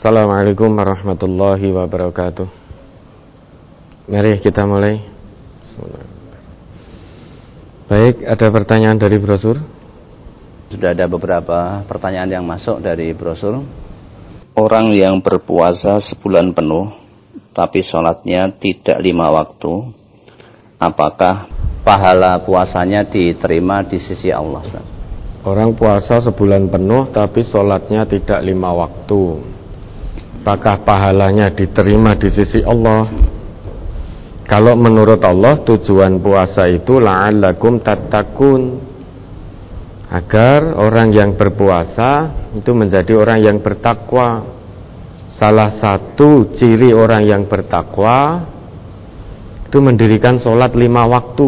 Assalamualaikum warahmatullahi wabarakatuh. Mari kita mulai. Baik, ada pertanyaan dari brosur? Sudah ada beberapa pertanyaan yang masuk dari brosur. Orang yang berpuasa sebulan penuh tapi sholatnya tidak 5 waktu, apakah pahala puasanya diterima di sisi Allah? Orang puasa sebulan penuh tapi sholatnya tidak 5 waktu, apakah pahalanya diterima di sisi Allah? Kalau menurut Allah tujuan puasa itu la'allakum tattaqun, agar orang yang berpuasa itu menjadi orang yang bertakwa. Salah satu ciri orang yang bertakwa itu mendirikan sholat 5 waktu.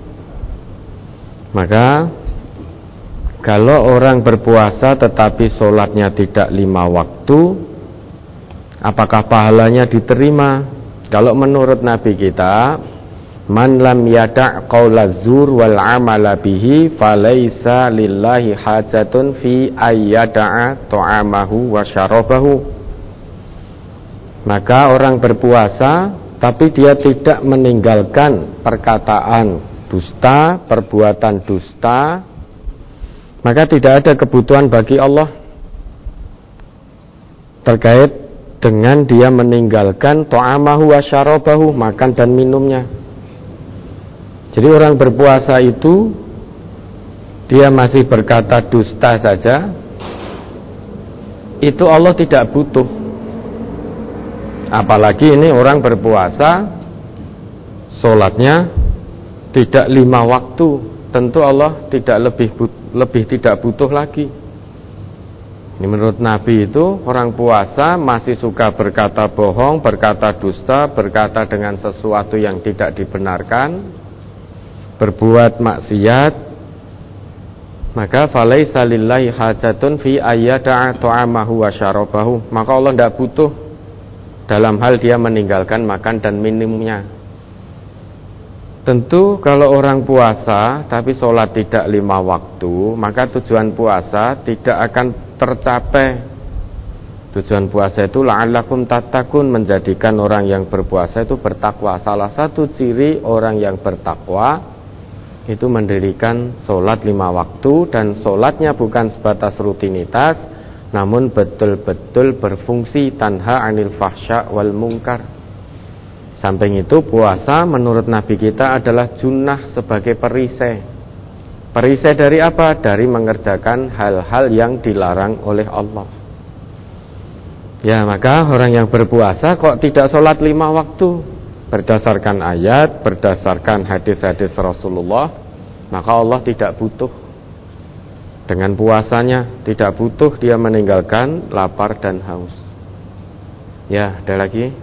Maka kalau orang berpuasa tetapi sholatnya tidak 5 waktu, apakah pahalanya diterima? Kalau menurut Nabi kita, man lam yada' qaula zur wal amala bihi falaisa lillahi hajatun fi ayyada'a ta'amahu wa syarabahu. Maka orang berpuasa tapi dia tidak meninggalkan perkataan dusta, perbuatan dusta, maka tidak ada kebutuhan bagi Allah terkait dengan dia meninggalkan ta'amahu wa syarabahu, makan dan minumnya. Jadi orang berpuasa itu dia masih berkata dusta saja, itu Allah tidak butuh. Apalagi ini orang berpuasa sholatnya tidak 5 waktu, tentu Allah tidak lebih tidak butuh lagi. Ini menurut Nabi itu orang puasa masih suka berkata bohong, berkata dusta, berkata dengan sesuatu yang tidak dibenarkan, berbuat maksiat, maka falaisa lillahi hajatun fi ayyada'a ta'amahu wa syarabahu. Maka Allah tidak butuh dalam hal dia meninggalkan makan dan minumnya. Tentu kalau orang puasa tapi sholat tidak 5 waktu, maka tujuan puasa tidak akan tercapai. Tujuan puasa itu la'allakum tattaqun, menjadikan orang yang berpuasa itu bertakwa. Salah satu ciri orang yang bertakwa itu mendirikan sholat 5 waktu, dan sholatnya bukan sebatas rutinitas, namun betul-betul berfungsi tanha anil fahsya wal munkar. Samping itu puasa menurut Nabi kita adalah junnah, sebagai perisai. Perisai dari apa? Dari mengerjakan hal-hal yang dilarang oleh Allah. Ya, maka orang yang berpuasa kok tidak sholat 5 waktu, berdasarkan ayat, berdasarkan hadis-hadis Rasulullah, maka Allah tidak butuh dengan puasanya, tidak butuh dia meninggalkan lapar dan haus. Ya, ada lagi?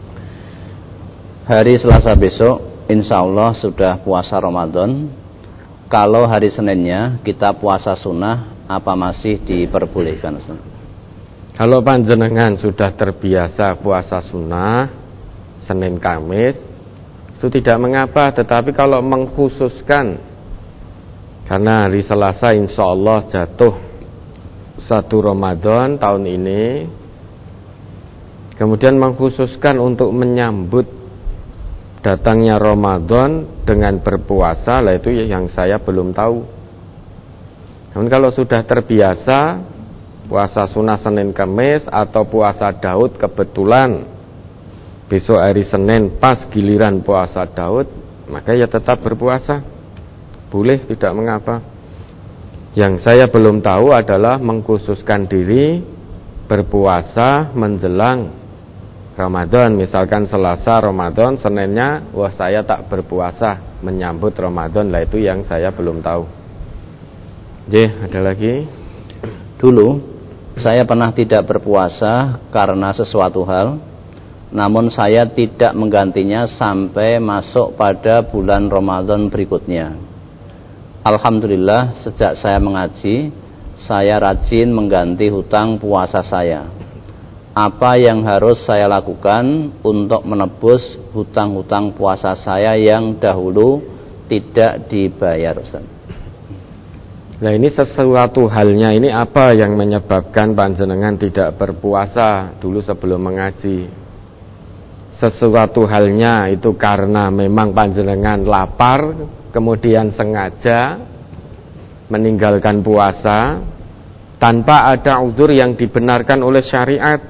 Hari Selasa besok insya Allah sudah puasa Ramadan. Kalau hari Seninnya kita puasa sunnah, apa masih diperbolehkan, Ustaz? Kalau panjenengan sudah terbiasa puasa sunnah Senin Kamis, itu tidak mengapa. Tetapi kalau mengkhususkan karena hari Selasa insya Allah jatuh 1 Ramadan tahun ini, kemudian mengkhususkan untuk menyambut datangnya Ramadan dengan berpuasa, lah itu yang saya belum tahu. Namun kalau sudah terbiasa puasa sunnah Senin Kamis, atau puasa Daud kebetulan besok hari Senin pas giliran puasa Daud, maka ya tetap berpuasa, boleh, tidak mengapa. Yang saya belum tahu adalah mengkhususkan diri berpuasa menjelang Ramadan, misalkan Selasa Ramadan, Seninnya wah saya tak berpuasa menyambut Ramadan, lah itu yang saya belum tahu. Ada lagi? Dulu saya pernah tidak berpuasa karena sesuatu hal, namun saya tidak menggantinya sampai masuk pada bulan Ramadan berikutnya. Alhamdulillah sejak saya mengaji, saya rajin mengganti hutang puasa saya. Apa yang harus saya lakukan untuk menebus hutang-hutang puasa saya yang dahulu tidak dibayar, Ustaz? Nah ini sesuatu halnya ini apa yang menyebabkan panjenengan tidak berpuasa dulu sebelum mengaji? Sesuatu halnya itu karena memang panjenengan lapar, kemudian sengaja meninggalkan puasa tanpa ada uzur yang dibenarkan oleh syariat.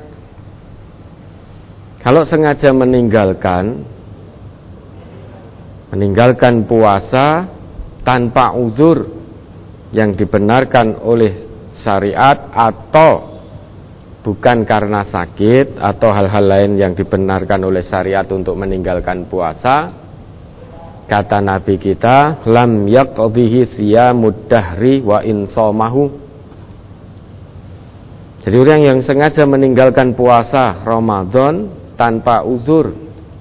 Kalau sengaja meninggalkan puasa tanpa uzur yang dibenarkan oleh syariat atau bukan karena sakit atau hal-hal lain yang dibenarkan oleh syariat untuk meninggalkan puasa, kata Nabi kita, lam yaqdhihi siyamud dahri wa in shamahu. Jadi orang yang sengaja meninggalkan puasa Ramadan tanpa uzur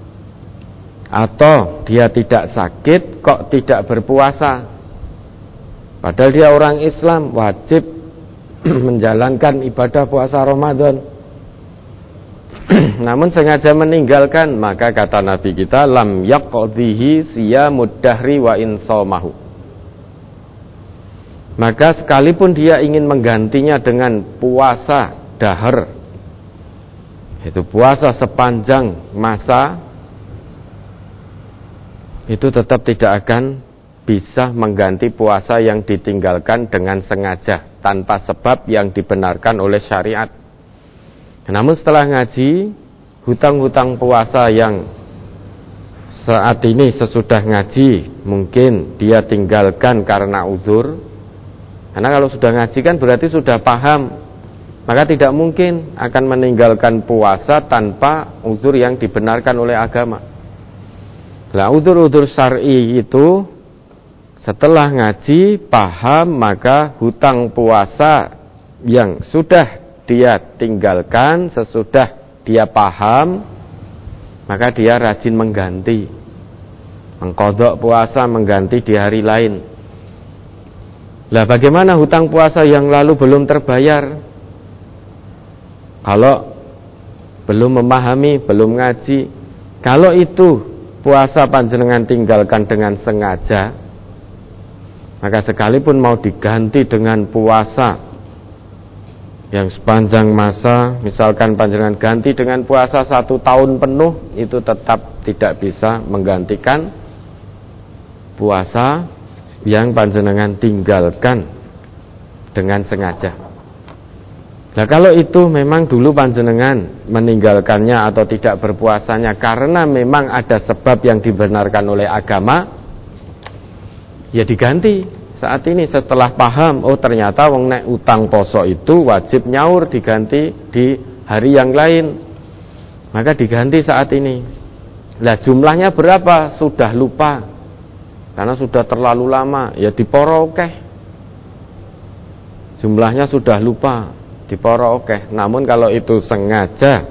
atau dia tidak sakit kok tidak berpuasa, padahal dia orang Islam, wajib menjalankan ibadah puasa Ramadan, namun sengaja meninggalkan, maka kata Nabi kita, lam yaqdhihi siyamud dahri wa in shamahu. Maka sekalipun dia ingin menggantinya dengan puasa dahar, itu puasa sepanjang masa, itu tetap tidak akan bisa mengganti puasa yang ditinggalkan dengan sengaja tanpa sebab yang dibenarkan oleh syariat. Namun setelah ngaji, hutang-hutang puasa yang saat ini sesudah ngaji mungkin dia tinggalkan karena uzur, karena kalau sudah ngaji kan berarti sudah paham, maka tidak mungkin akan meninggalkan puasa tanpa uzur yang dibenarkan oleh agama. Nah, uzur-uzur syar'i itu setelah ngaji paham, maka hutang puasa yang sudah dia tinggalkan sesudah dia paham, maka dia rajin mengganti, mengqadha puasa, mengganti di hari lain. Lah bagaimana hutang puasa yang lalu belum terbayar? Kalau belum memahami, belum ngaji, kalau itu puasa panjenengan tinggalkan dengan sengaja, maka sekalipun mau diganti dengan puasa yang sepanjang masa, misalkan panjenengan ganti dengan puasa 1 tahun penuh, itu tetap tidak bisa menggantikan puasa yang panjenengan tinggalkan dengan sengaja. Nah kalau itu memang dulu panjenengan meninggalkannya atau tidak berpuasanya karena memang ada sebab yang dibenarkan oleh agama, ya diganti saat ini setelah paham, oh ternyata wong nek utang poso itu wajib nyaur, diganti di hari yang lain, maka diganti saat ini. Lah jumlahnya berapa? Sudah lupa karena sudah terlalu lama, ya diporo akeh. Jumlahnya sudah lupa, diporo akeh. Namun kalau itu sengaja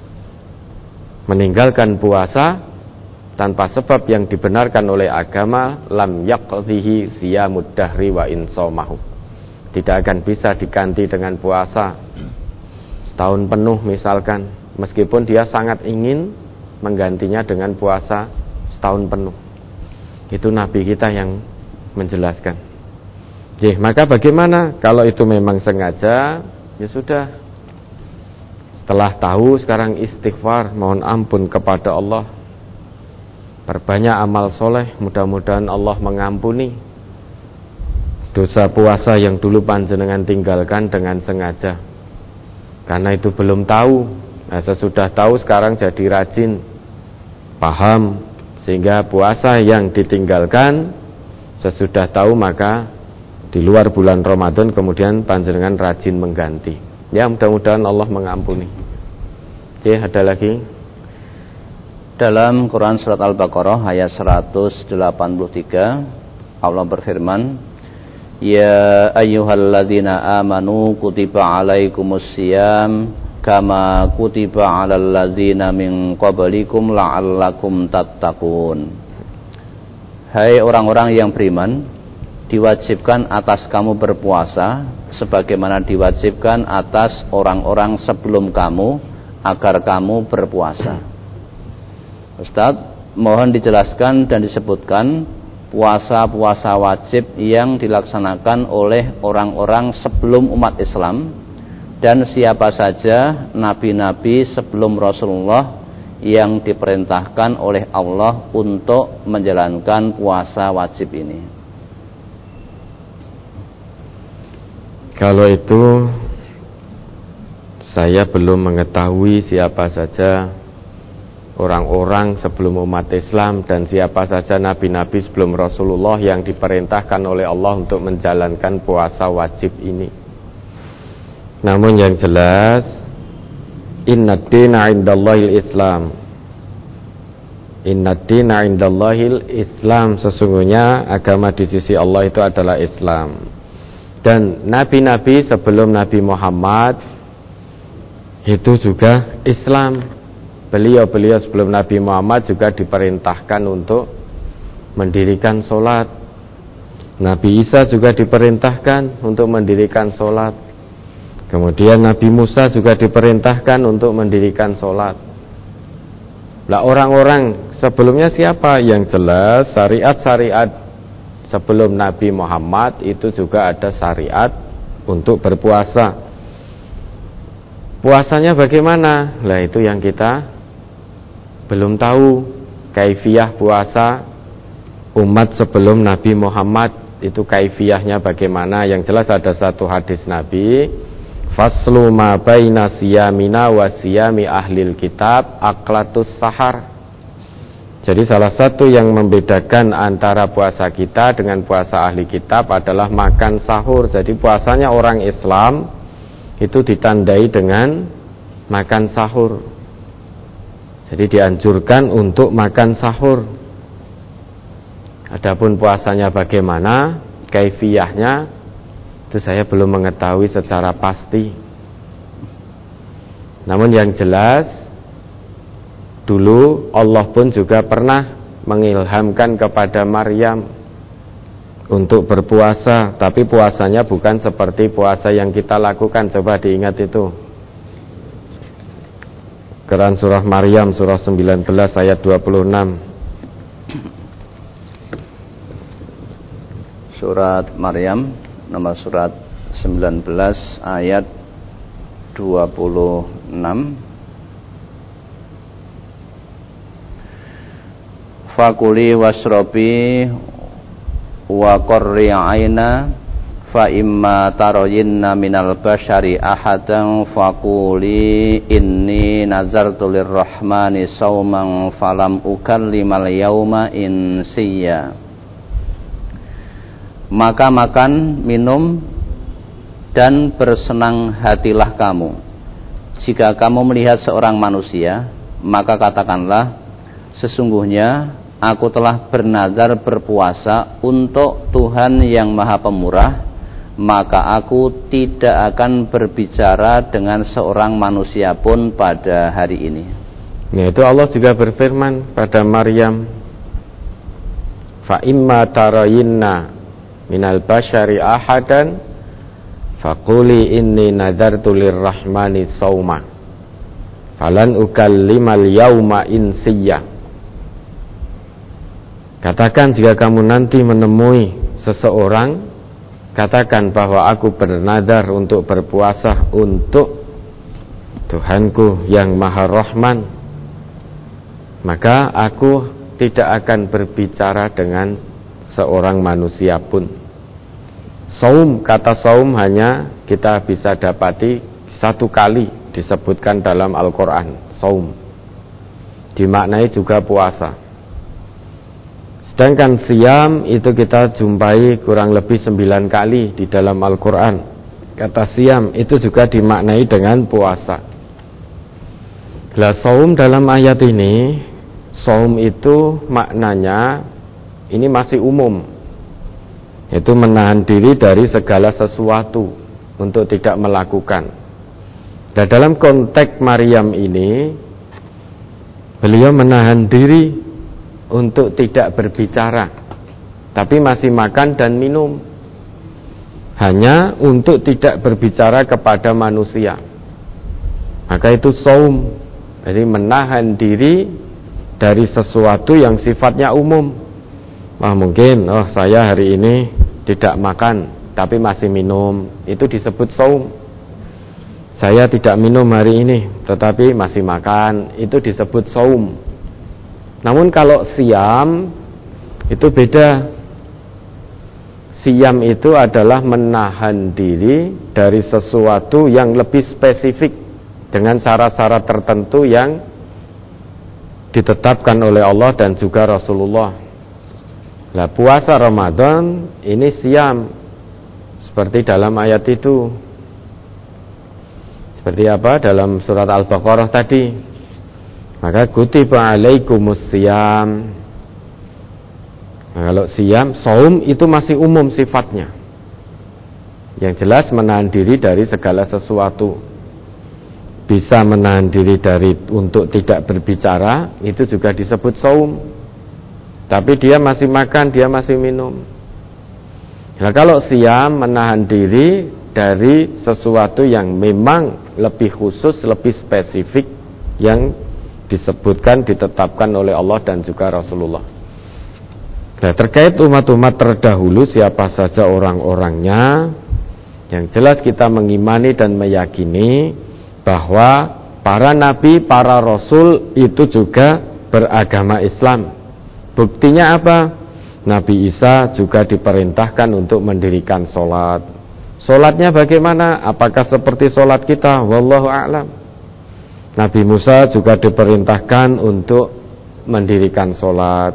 meninggalkan puasa tanpa sebab yang dibenarkan oleh agama, lam yaqdhihi siyamud dahri wa in shamahu. Tidak akan bisa diganti dengan puasa setahun penuh misalkan, meskipun dia sangat ingin menggantinya dengan puasa setahun penuh. Itu Nabi kita yang menjelaskan. Maka bagaimana kalau itu memang sengaja? Ya sudah, setelah tahu sekarang istighfar, mohon ampun kepada Allah, perbanyak amal soleh, mudah-mudahan Allah mengampuni dosa puasa yang dulu panjenengan tinggalkan dengan sengaja. Karena itu belum tahu, nah sesudah tahu sekarang jadi rajin, paham, sehingga puasa yang ditinggalkan sesudah tahu maka di luar bulan Ramadan kemudian panjenengan rajin mengganti. Ya mudah-mudahan Allah mengampuni. Ada lagi? Dalam Quran Surat Al-Baqarah ayat 183, Allah berfirman, Ya ayyuhalladzina amanu kutiba alaikumusiyam kama kutiba alal ladzina min qablikum la'allakum tattaqun. Hai orang-orang yang beriman, diwajibkan atas kamu berpuasa sebagaimana diwajibkan atas orang-orang sebelum kamu agar kamu berpuasa. Ustaz, mohon dijelaskan dan disebutkan puasa-puasa wajib yang dilaksanakan oleh orang-orang sebelum umat Islam, dan siapa saja nabi-nabi sebelum Rasulullah yang diperintahkan oleh Allah untuk menjalankan puasa wajib ini. Kalau itu saya belum mengetahui siapa saja orang-orang sebelum umat Islam dan siapa saja nabi-nabi sebelum Rasulullah yang diperintahkan oleh Allah untuk menjalankan puasa wajib ini. Namun yang jelas, inna dina indallahil Islam. Inna dina indallahil Islam, sesungguhnya agama di sisi Allah itu adalah Islam. Dan nabi-nabi sebelum Nabi Muhammad itu juga Islam. Beliau sebelum Nabi Muhammad juga diperintahkan untuk mendirikan sholat. Nabi Isa juga diperintahkan untuk mendirikan sholat. Kemudian Nabi Musa juga diperintahkan untuk mendirikan sholat. Lah orang-orang sebelumnya siapa? Yang jelas syariat-syariat sebelum Nabi Muhammad itu juga ada syariat untuk berpuasa. Puasanya bagaimana? Lah itu yang kita belum tahu. Kaifiyah puasa umat sebelum Nabi Muhammad itu kaifiyahnya bagaimana. Yang jelas ada satu hadis Nabi, faslu ma baina siyamina wa siyami ahlil kitab aklatus sahar. Jadi salah satu yang membedakan antara puasa kita dengan puasa ahli kitab adalah makan sahur. Jadi puasanya orang Islam itu ditandai dengan makan sahur. Jadi dianjurkan untuk makan sahur. Adapun puasanya bagaimana, kaifiyahnya, itu saya belum mengetahui secara pasti. Namun yang jelas, dulu Allah pun juga pernah mengilhamkan kepada Maryam untuk berpuasa, tapi puasanya bukan seperti puasa yang kita lakukan. Coba diingat itu. Quran surah Maryam surah 19 ayat 26. Surat Maryam nomor surat 19 ayat 26. Fakuli wasrobi wa qurri aina fa imma tarayinna minal basyari ahadan faquli inni nazartu lirrahmani sauman falam ukallimal yauma insiya. Maka makan, minum, dan bersenang hatilah kamu. Jika kamu melihat seorang manusia, maka katakanlah, sesungguhnya aku telah bernazar berpuasa untuk Tuhan yang Maha Pemurah, maka aku tidak akan berbicara dengan seorang manusia pun pada hari ini. Nah, itu Allah juga berfirman pada Maryam, fa imma tarayinna minal basyari ahadan faquli inni nadartu lirrahmani sauma falan ukallimal yauma insiya. Katakan jika kamu nanti menemui seseorang, katakan bahwa aku bernadar untuk berpuasa untuk Tuhanku yang Maha Rahman, maka aku tidak akan berbicara dengan seorang manusia pun. Saum, kata saum hanya kita bisa dapati satu kali disebutkan dalam Al-Quran. Saum dimaknai juga puasa. Sedangkan siam itu kita jumpai kurang lebih 9 kali di dalam Al-Quran. Kata siam itu juga dimaknai dengan puasa. Lah saum dalam ayat ini, saum itu maknanya ini masih umum, yaitu menahan diri dari segala sesuatu untuk tidak melakukan. Dan dalam konteks Maryam ini, beliau menahan diri untuk tidak berbicara, tapi masih makan dan minum, hanya untuk tidak berbicara kepada manusia. Maka itu saum, jadi menahan diri dari sesuatu yang sifatnya umum, Mungkin saya hari ini tidak makan tapi masih minum, itu disebut shaum. Saya tidak minum hari ini tetapi masih makan, itu disebut shaum. Namun kalau siam itu beda. Siam itu adalah menahan diri dari sesuatu yang lebih spesifik dengan syarat-syarat tertentu yang ditetapkan oleh Allah dan juga Rasulullah. Nah, puasa Ramadan ini siam seperti dalam ayat itu. Seperti apa dalam surat Al-Baqarah tadi? Maka kutiba alaikumus siyam. Nah, kalau siam, shaum itu masih umum sifatnya. Yang jelas menahan diri dari segala sesuatu. Bisa menahan diri dari untuk tidak berbicara, itu juga disebut shaum. Tapi dia masih makan, dia masih minum. Nah, kalau siam menahan diri dari sesuatu yang memang lebih khusus, lebih spesifik yang disebutkan, ditetapkan oleh Allah dan juga Rasulullah. Nah, terkait umat-umat terdahulu siapa saja orang-orangnya, yang jelas kita mengimani dan meyakini bahwa para nabi, para rasul itu juga beragama Islam. Buktinya apa? Nabi Isa juga diperintahkan untuk mendirikan sholat. Sholatnya bagaimana? Apakah seperti sholat kita? Wallahu a'lam. Nabi Musa juga diperintahkan untuk mendirikan sholat.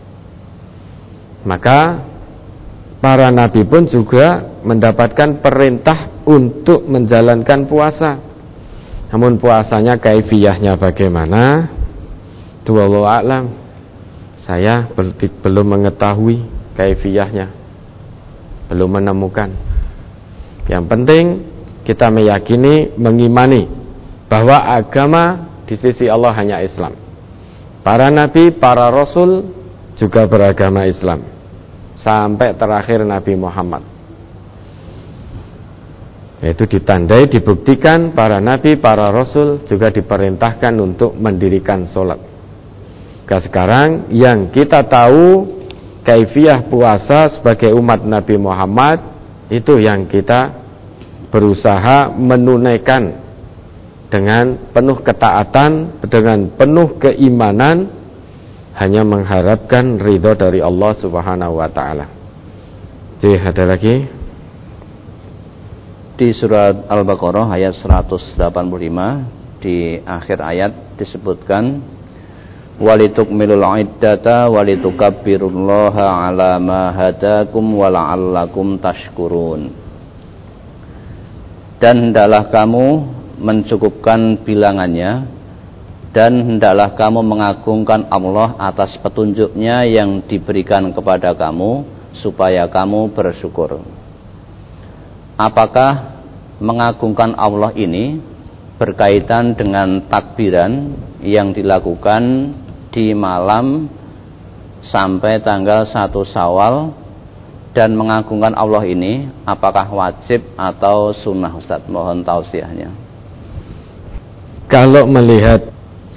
Maka para nabi pun juga mendapatkan perintah untuk menjalankan puasa. Namun puasanya kaifiyahnya bagaimana? Wallahu a'lam. Saya belum mengetahui kaifiyahnya, belum menemukan. Yang penting kita meyakini, mengimani bahwa agama di sisi Allah hanya Islam. Para nabi, para rasul juga beragama Islam sampai terakhir Nabi Muhammad. Yaitu ditandai, dibuktikan para nabi, para rasul juga diperintahkan untuk mendirikan sholat. Sekarang yang kita tahu kaifiyah puasa sebagai umat Nabi Muhammad, itu yang kita berusaha menunaikan dengan penuh ketaatan, dengan penuh keimanan, hanya mengharapkan ridho dari Allah Subhanahu wa ta'ala. Jadi ada lagi di surat Al-Baqarah ayat 185, di akhir ayat disebutkan walitukmilul iddata walitukabbirullaha ala ma hadakum wala'allakum tashkurun. Dan hendaklah kamu mencukupkan bilangannya, dan hendaklah kamu mengagungkan Allah atas petunjuknya yang diberikan kepada kamu, supaya kamu bersyukur. Apakah mengagungkan Allah ini berkaitan dengan takbiran yang dilakukan di malam sampai tanggal 1 Syawal, dan mengagungkan Allah ini apakah wajib atau sunnah, Ustaz? Mohon tausiahnya. Kalau melihat,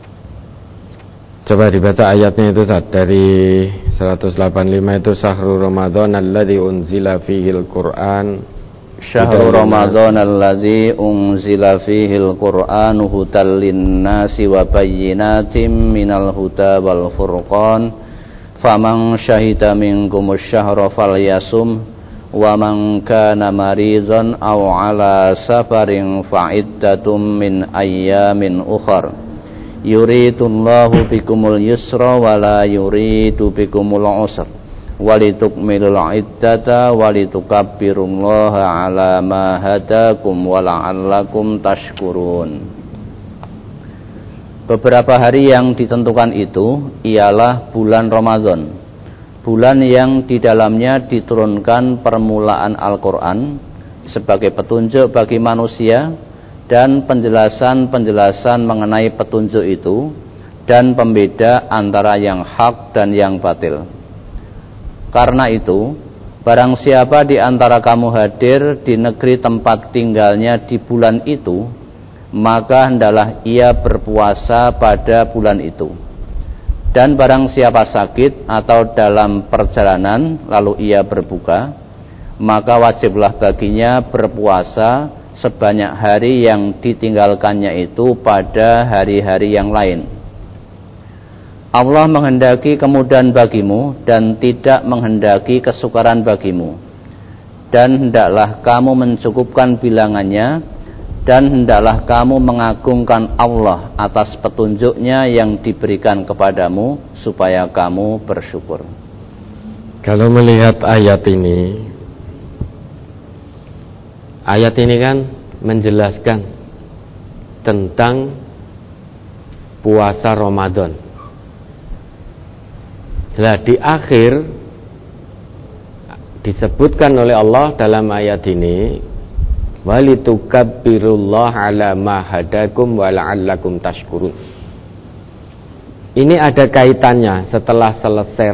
coba dibaca ayatnya itu, Ustaz, dari 185 itu, Syahrul Ramadan alladzi unzila fihil Qur'an, Syahrul Ramadan alladzi unzila fihil Qur'an hudal linnasi wa bayyinatin minal huda wal furqan, faman syahida minkumus syahra falyasum, wa man kana maridan aw ala safarin fa'iddatum min ayyamin ukhar, yuridullahu bikumul yusra wa la yuridu bikumul usra, walitukmilul iddata walitukabbirullaha ala ma hadakum wa la'allakum tashkurun. Beberapa hari yang ditentukan itu ialah bulan Ramadan, bulan yang di dalamnya diturunkan permulaan Al-Quran sebagai petunjuk bagi manusia dan penjelasan-penjelasan mengenai petunjuk itu, dan pembeda antara yang hak dan yang batil. Karena itu, barang siapa di antara kamu hadir di negeri tempat tinggalnya di bulan itu, maka hendaklah ia berpuasa pada bulan itu. Dan barang siapa sakit atau dalam perjalanan lalu ia berbuka, maka wajiblah baginya berpuasa sebanyak hari yang ditinggalkannya itu pada hari-hari yang lain. Allah menghendaki kemudahan bagimu dan tidak menghendaki kesukaran bagimu. Dan hendaklah kamu mencukupkan bilangannya, dan hendaklah kamu mengagungkan Allah atas petunjuknya yang diberikan kepadamu supaya kamu bersyukur. Kalau melihat ayat ini kan menjelaskan tentang puasa Ramadan. Nah, di akhir disebutkan oleh Allah dalam ayat ini, walitukabbirullaha ala ma hadakum wa la'allakum tashkurun. Ini ada kaitannya setelah selesai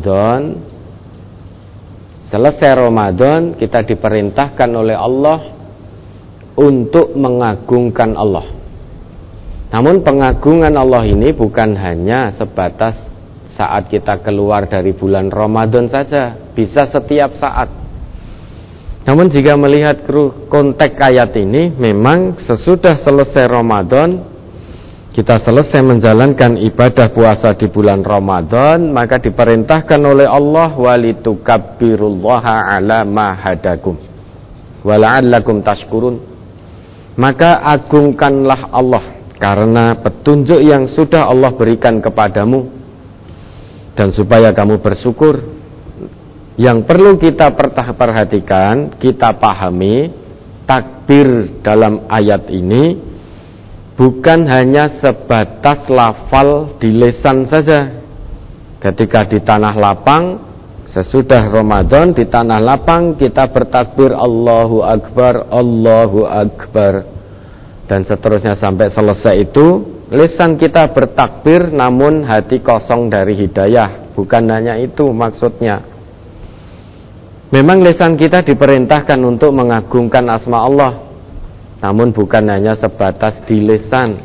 Ramadan kita diperintahkan oleh Allah untuk mengagungkan Allah. Namun pengagungan Allah ini bukan hanya sebatas saat kita keluar dari bulan Ramadan saja, bisa setiap saat. Namun jika melihat konteks ayat ini, memang sesudah selesai Ramadan, kita selesai menjalankan ibadah puasa di bulan Ramadan, maka diperintahkan oleh Allah walitukabbirullaha ala ma hadakum wa la'allakum tashkurun. Maka agungkanlah Allah karena petunjuk yang sudah Allah berikan kepadamu, dan supaya kamu bersyukur. Yang perlu kita perhatikan, kita pahami, takbir dalam ayat ini bukan hanya sebatas lafal di lisan saja. Ketika di tanah lapang, sesudah Ramadan di tanah lapang kita bertakbir Allahu Akbar, Allahu Akbar, dan seterusnya sampai selesai itu lisan kita bertakbir, namun hati kosong dari hidayah. Bukan hanya itu maksudnya. Memang lisan kita diperintahkan untuk mengagungkan asma Allah, namun bukan hanya sebatas di lisan.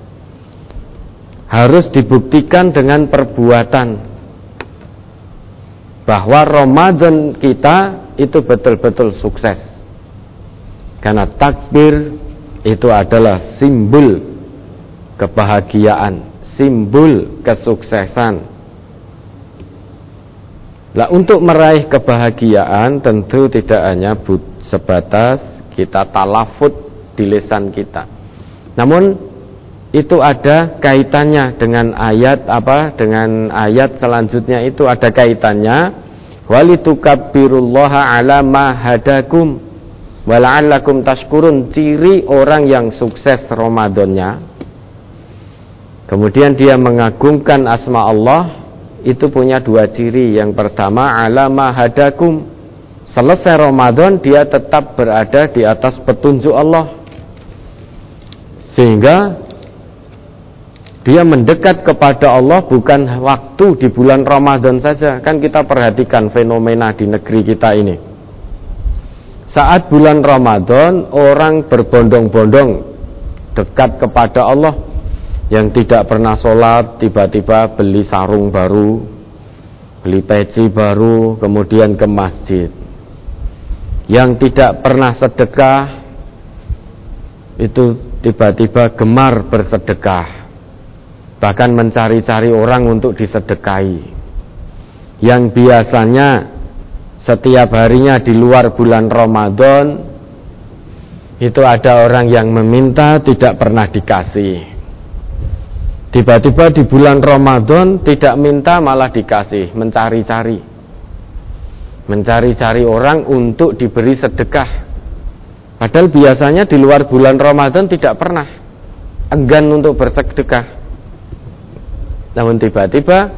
Harus dibuktikan dengan perbuatan bahwa Ramadan kita itu betul-betul sukses. Karena takbir itu adalah simbol kebahagiaan, simbol kesuksesan. Nah, untuk meraih kebahagiaan tentu tidak hanya sebatas kita talafut di lisan kita. Namun itu ada kaitannya dengan dengan ayat selanjutnya, itu ada kaitannya walitukabbirullaha ala ma hadakum wa la'allakum tashkurun. Ciri orang yang sukses Ramadannya, kemudian dia mengagungkan asma Allah, itu punya dua ciri. Yang pertama, alama hadakum, selesai Ramadan dia tetap berada di atas petunjuk Allah, sehingga dia mendekat kepada Allah bukan waktu di bulan Ramadan saja. Kan kita perhatikan fenomena di negeri kita ini. Saat bulan Ramadan orang berbondong-bondong dekat kepada Allah. Yang tidak pernah sholat tiba-tiba beli sarung baru, beli peci baru, kemudian ke masjid. Yang tidak pernah sedekah itu tiba-tiba gemar bersedekah, bahkan mencari-cari orang untuk disedekahi. Yang biasanya setiap harinya di luar bulan Ramadan, itu ada orang yang meminta tidak pernah dikasih. Tiba-tiba di bulan Ramadan tidak minta malah dikasih, mencari-cari orang untuk diberi sedekah. Padahal biasanya di luar bulan Ramadan tidak pernah enggan untuk bersedekah. Namun tiba-tiba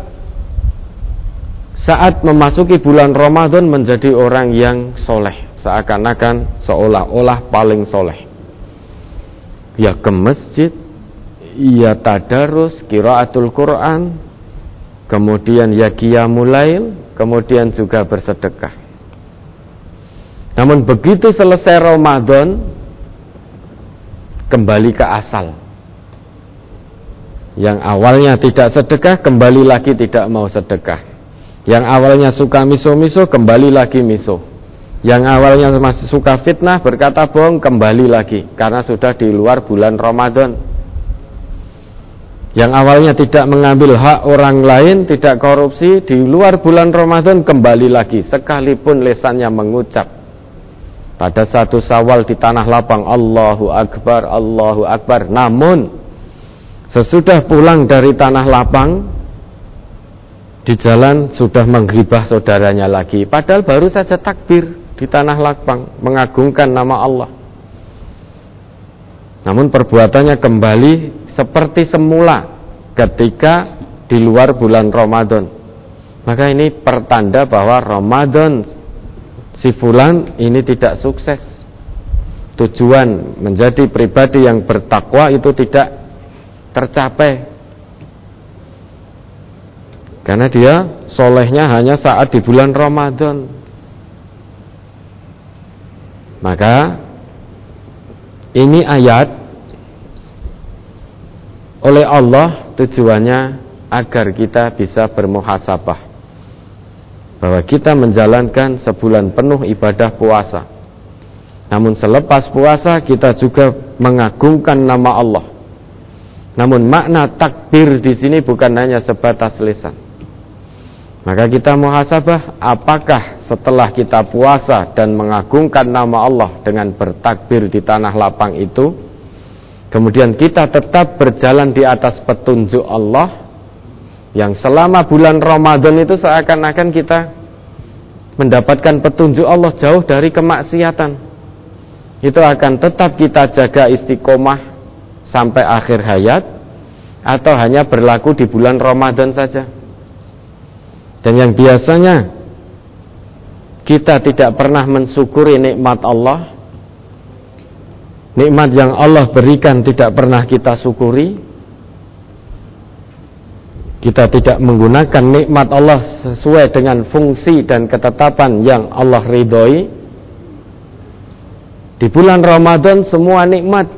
saat memasuki bulan Ramadan menjadi orang yang soleh, seakan-akan seolah-olah paling soleh. Ya ke masjid, ya tadarus, qiraatul Quran, kemudian ya qiyamul lail, kemudian juga bersedekah. Namun begitu selesai Ramadan, kembali ke asal. Yang awalnya tidak sedekah, kembali lagi tidak mau sedekah. Yang awalnya suka miso-miso, kembali lagi miso. Yang awalnya masih suka fitnah, berkata bohong, kembali lagi, karena sudah di luar bulan Ramadan. Yang awalnya tidak mengambil hak orang lain, tidak korupsi, di luar bulan Ramadan kembali lagi, sekalipun lesannya mengucap pada 1 Syawal di tanah lapang Allahu Akbar, Allahu Akbar. Namun sesudah pulang dari tanah lapang, di jalan sudah menghibah saudaranya lagi, padahal baru saja takbir di tanah lapang mengagungkan nama Allah. Namun perbuatannya kembali seperti semula ketika di luar bulan Ramadan. Maka ini pertanda bahwa Ramadan si fulan ini tidak sukses. Tujuan menjadi pribadi yang bertakwa itu tidak tercapai, karena dia solehnya hanya saat di bulan Ramadan. Maka ini ayat oleh Allah tujuannya agar kita bisa bermuhasabah bahwa kita menjalankan sebulan penuh ibadah puasa. Namun selepas puasa kita juga mengagungkan nama Allah. Namun makna takbir di sini bukan hanya sebatas lisan. Maka kita muhasabah, apakah setelah kita puasa dan mengagungkan nama Allah dengan bertakbir di tanah lapang itu, kemudian kita tetap berjalan di atas petunjuk Allah, yang selama bulan Ramadan itu seakan-akan kita mendapatkan petunjuk Allah jauh dari kemaksiatan. Itu akan tetap kita jaga istiqomah sampai akhir hayat, atau hanya berlaku di bulan Ramadan saja. Dan yang biasanya kita tidak pernah mensyukuri nikmat Allah, nikmat yang Allah berikan tidak pernah kita syukuri. Kita tidak menggunakan nikmat Allah sesuai dengan fungsi dan ketetapan yang Allah ridhoi. Di bulan Ramadan semua nikmat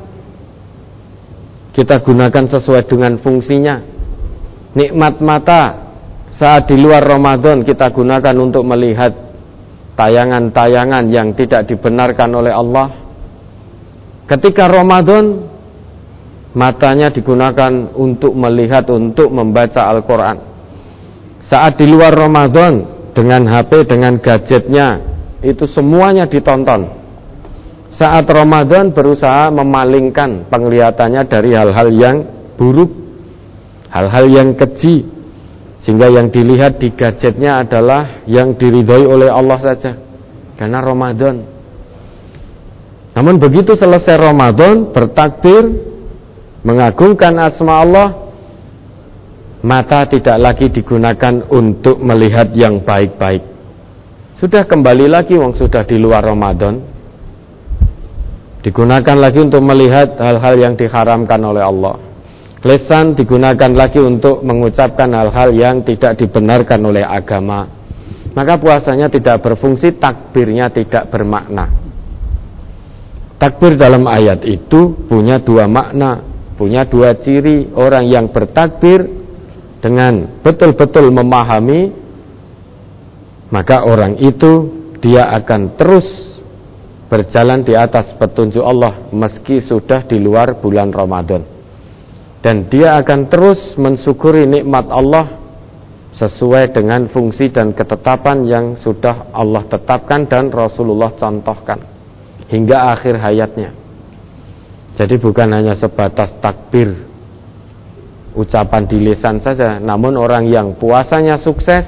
kita gunakan sesuai dengan fungsinya. Nikmat mata saat di luar Ramadan kita gunakan untuk melihat tayangan-tayangan yang tidak dibenarkan oleh Allah. Ketika Ramadan, matanya digunakan untuk melihat, untuk membaca Al-Quran. Saat di luar Ramadan, dengan HP, dengan gadgetnya, itu semuanya ditonton. Saat Ramadan berusaha memalingkan penglihatannya dari hal-hal yang buruk, hal-hal yang keji, sehingga yang dilihat di gadgetnya adalah yang diridhoi oleh Allah saja, karena Ramadan. Namun begitu selesai Ramadan, bertakbir, mengagungkan asma Allah, mata tidak lagi digunakan untuk melihat yang baik-baik. Sudah kembali lagi, wong sudah di luar Ramadan. Digunakan lagi untuk melihat hal-hal yang diharamkan oleh Allah. Lisan digunakan lagi untuk mengucapkan hal-hal yang tidak dibenarkan oleh agama. Maka puasanya tidak berfungsi, takbirnya tidak bermakna. Takbir dalam ayat itu punya 2 makna, punya 2 ciri. Orang yang bertakbir dengan betul-betul memahami, maka orang itu dia akan terus berjalan di atas petunjuk Allah meski sudah di luar bulan Ramadan. Dan dia akan terus mensyukuri nikmat Allah sesuai dengan fungsi dan ketetapan yang sudah Allah tetapkan dan Rasulullah contohkan hingga akhir hayatnya. Jadi bukan hanya sebatas takbir, ucapan di lisan saja, namun orang yang puasanya sukses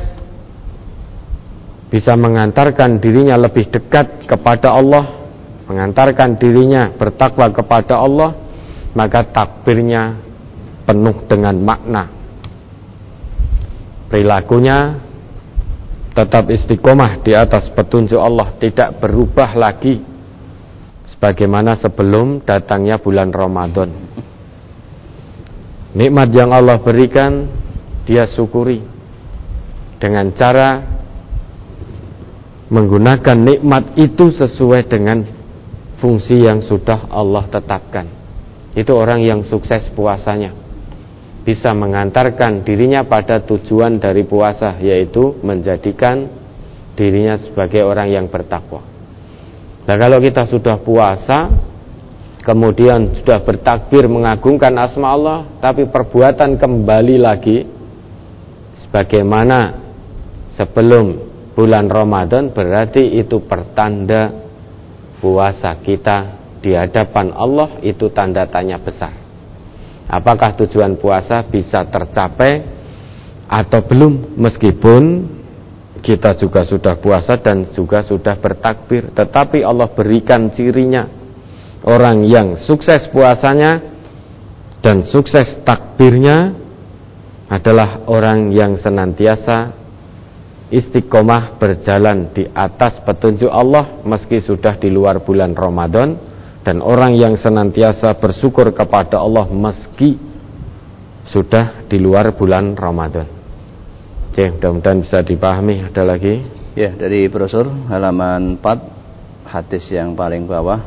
bisa mengantarkan dirinya lebih dekat kepada Allah, mengantarkan dirinya bertakwa kepada Allah, maka takbirnya penuh dengan makna. Perilakunya tetap istiqomah di atas petunjuk Allah, tidak berubah lagi sebagaimana sebelum datangnya bulan Ramadan. Nikmat yang Allah berikan dia syukuri dengan cara menggunakan nikmat itu sesuai dengan fungsi yang sudah Allah tetapkan. Itu orang yang sukses puasanya. bisa mengantarkan dirinya pada tujuan dari puasa, yaitu menjadikan dirinya sebagai orang yang bertakwa. Nah, kalau kita sudah puasa, kemudian sudah bertakbir mengagungkan asma Allah, tapi perbuatan kembali lagi sebagaimana sebelum bulan Ramadan, berarti itu pertanda puasa kita di hadapan Allah itu tanda tanya besar. Apakah tujuan puasa bisa tercapai atau belum, meskipun kita juga sudah puasa dan juga sudah bertakbir, tetapi Allah berikan cirinya. Orang yang sukses puasanya dan sukses takbirnya adalah orang yang senantiasa istiqomah berjalan di atas petunjuk Allah meski sudah di luar bulan Ramadan, dan orang yang senantiasa bersyukur kepada Allah meski sudah di luar bulan Ramadan. Oke, mudah-mudahan bisa dipahami. Ada lagi? Ya, dari brosur halaman 4, hadis yang paling bawah.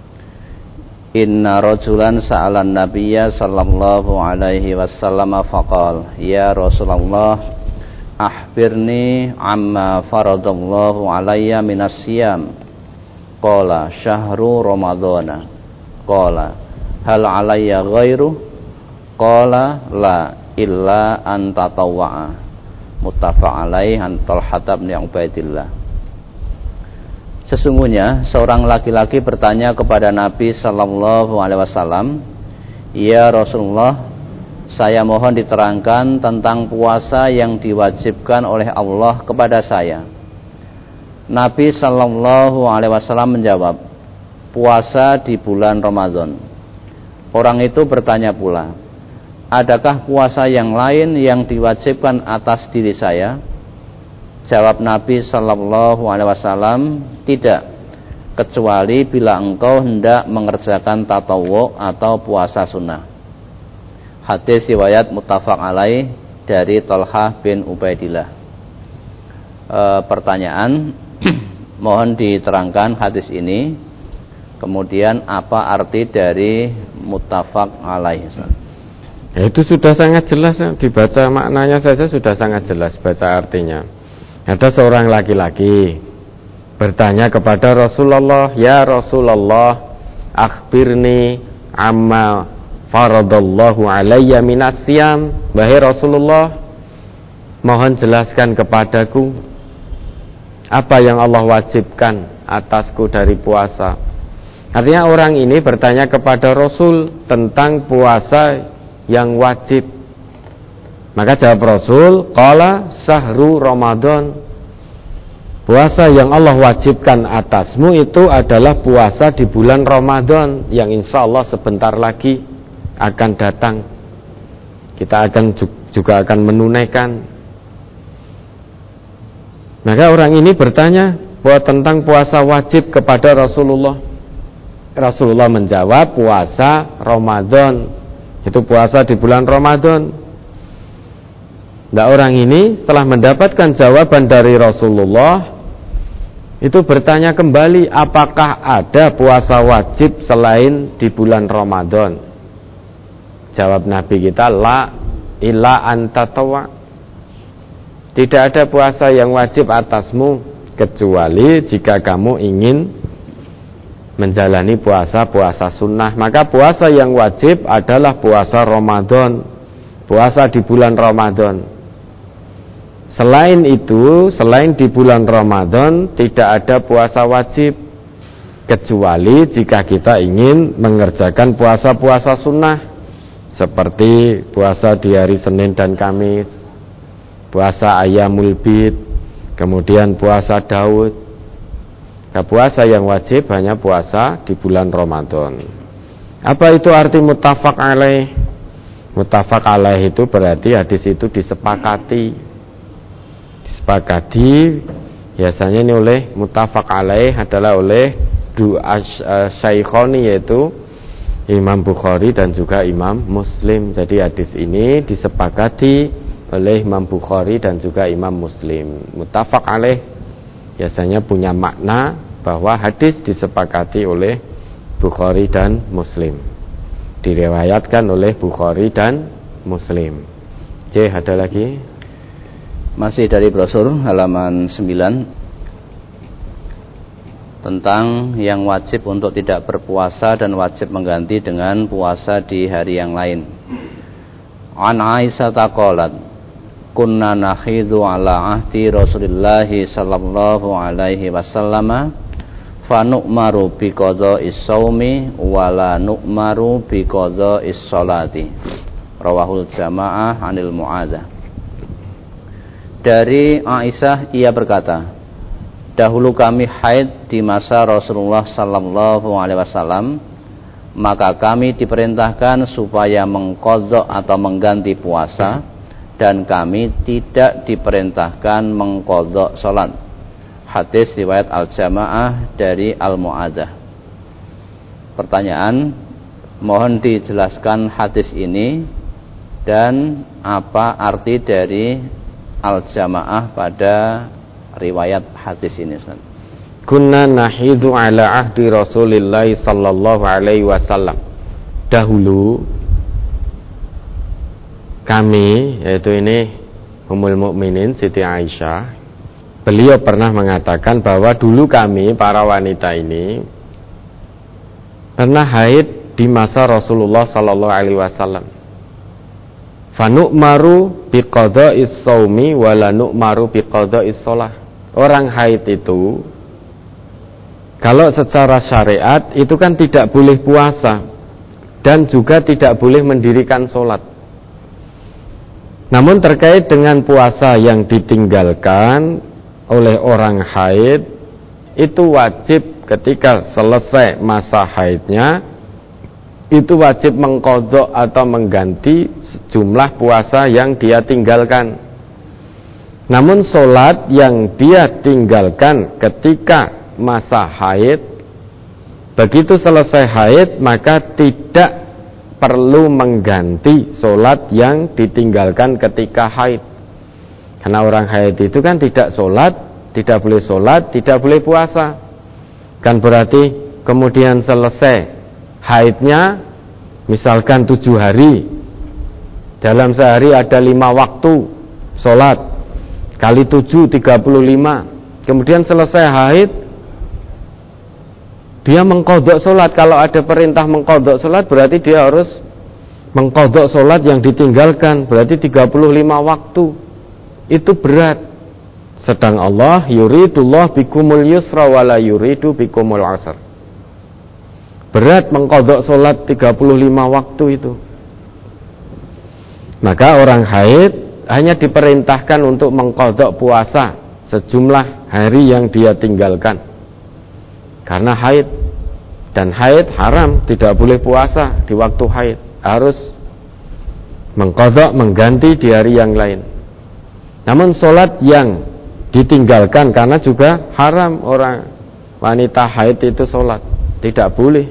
Inna rajulan sa'alan nabiyya sallallahu alaihi wasallam faqal, ya Rasulullah, akhbirni amma faradallahu alayya minas siyam. Qala syahru ramadhana. Qala hal alayya ghairu? Qala la illa an tatawwa'a. Muttafaq alaih an Talhah bin Ubaidillah. Sesungguhnya seorang laki-laki bertanya kepada Nabi sallallahu alaihi wasallam, ya Rasulullah, saya mohon diterangkan tentang puasa yang diwajibkan oleh Allah kepada saya. Nabi sallallahu alaihi wasallam menjawab, puasa di bulan Ramadan. Orang itu bertanya pula, adakah puasa yang lain yang diwajibkan atas diri saya? Jawab Nabi sallallahu alaihi wasallam, tidak, kecuali bila engkau hendak mengerjakan tatawwu atau puasa sunnah. Hadis riwayat muttafaq alaih dari Talhah bin Ubaidillah. Pertanyaan, mohon diterangkan hadis ini, kemudian apa arti dari muttafaq alaih? Ya, itu sudah sangat jelas, dibaca maknanya saja sudah sangat jelas, baca artinya. Ada seorang laki-laki bertanya kepada Rasulullah, ya Rasulullah, akhbirni amma faradallahu alayya minas siyam. Wahai Rasulullah, mohon jelaskan kepadaku apa yang Allah wajibkan atasku dari puasa. Artinya orang ini bertanya kepada Rasul tentang puasa yang wajib. Maka jawab Rasul, qala sahru Ramadan. Puasa yang Allah wajibkan atasmu itu adalah puasa di bulan Ramadan, yang insya Allah sebentar lagi akan datang. Kita juga akan menunaikan. Maka orang ini bertanya bahwa tentang puasa wajib kepada Rasulullah. Rasulullah menjawab, puasa Ramadan, itu puasa di bulan Ramadan. Nah, orang ini setelah mendapatkan jawaban dari Rasulullah, itu bertanya kembali, apakah ada puasa wajib selain di bulan Ramadan? Jawab Nabi kita, la illa antatawa. Tidak ada puasa yang wajib atasmu kecuali jika kamu ingin menjalani puasa sunnah. Maka puasa yang wajib adalah puasa Ramadan, puasa di bulan Ramadan. Selain itu, selain di bulan Ramadan, tidak ada puasa wajib kecuali jika kita ingin mengerjakan puasa-puasa sunnah, seperti puasa di hari Senin dan Kamis, puasa Ayyamul Bid, kemudian puasa Daud. Nah, puasa yang wajib hanya puasa di bulan Ramadan. Apa itu arti muttafaq alaih? Muttafaq alaih itu berarti hadis itu disepakati biasanya ini oleh muttafaq alaih adalah oleh dua syaikhoni, yaitu Imam Bukhari dan juga Imam Muslim. Jadi hadis ini disepakati oleh Imam Bukhari dan juga Imam Muslim. Muttafaq alaih biasanya punya makna bahwa hadis disepakati oleh Bukhari dan Muslim, diriwayatkan oleh Bukhari dan Muslim. C, ada lagi? Masih dari brosur halaman 9 tentang yang wajib untuk tidak berpuasa dan wajib mengganti dengan puasa di hari yang lain. An Aisyah taqalat kunna nakhidhu ala ahdi Rasulillah sallallahu alaihi wasallam fa nu'maru bi qada'is shaumi wa la nu'maru bi qada'is sholati. Rawahul jamaah anil Mu'adzah. Dari Aisyah ia berkata, dahulu kami haid di masa Rasulullah sallallahu alaihi wasallam, maka kami diperintahkan supaya mengqadha atau mengganti puasa, dan kami tidak diperintahkan mengqadha salat. Hadis riwayat Al-Jamaah dari Al-Mu'adzah. Pertanyaan, mohon dijelaskan hadis ini dan apa arti dari Al-Jamaah pada riwayat hadis ini, Ustaz. Kunna nahidu ala ahdi Rasulillah sallallahu alaihi wasallam. Dahulu kami, yaitu ini Ummul Mukminin Siti Aisyah, beliau pernah mengatakan bahwa dulu kami para wanita ini pernah haid di masa Rasulullah sallallahu alaihi wasallam. Fa nu'maru bi qada'is shaumi wa la nu'maru bi qada'is shalah. Orang haid itu kalau secara syariat itu kan tidak boleh puasa dan juga tidak boleh mendirikan sholat. Namun terkait dengan puasa yang ditinggalkan oleh orang haid, itu wajib ketika selesai masa haidnya, itu wajib mengqadha atau mengganti jumlah puasa yang dia tinggalkan. Namun sholat yang dia tinggalkan ketika masa haid, begitu selesai haid maka tidak perlu mengganti sholat yang ditinggalkan ketika haid. Karena orang haid itu kan tidak sholat, tidak boleh puasa. Kan berarti kemudian selesai haidnya, misalkan 7 hari, dalam sehari ada 5 waktu sholat, kali 7 35, kemudian selesai haid dia mengqadha sholat. Kalau ada perintah mengqadha sholat, berarti dia harus mengqadha sholat yang ditinggalkan, berarti 35 waktu. Itu berat. Sedang Allah yuridullah bikumul yusra wala yuridu bikumul asr. Berat mengqadha sholat 35 waktu itu. Maka orang haid hanya diperintahkan untuk mengqadha puasa sejumlah hari yang dia tinggalkan. Karena haid, dan haid haram, tidak boleh puasa di waktu haid, harus mengqadha, mengganti di hari yang lain. Namun sholat yang ditinggalkan, karena juga haram orang wanita haid itu sholat, tidak boleh.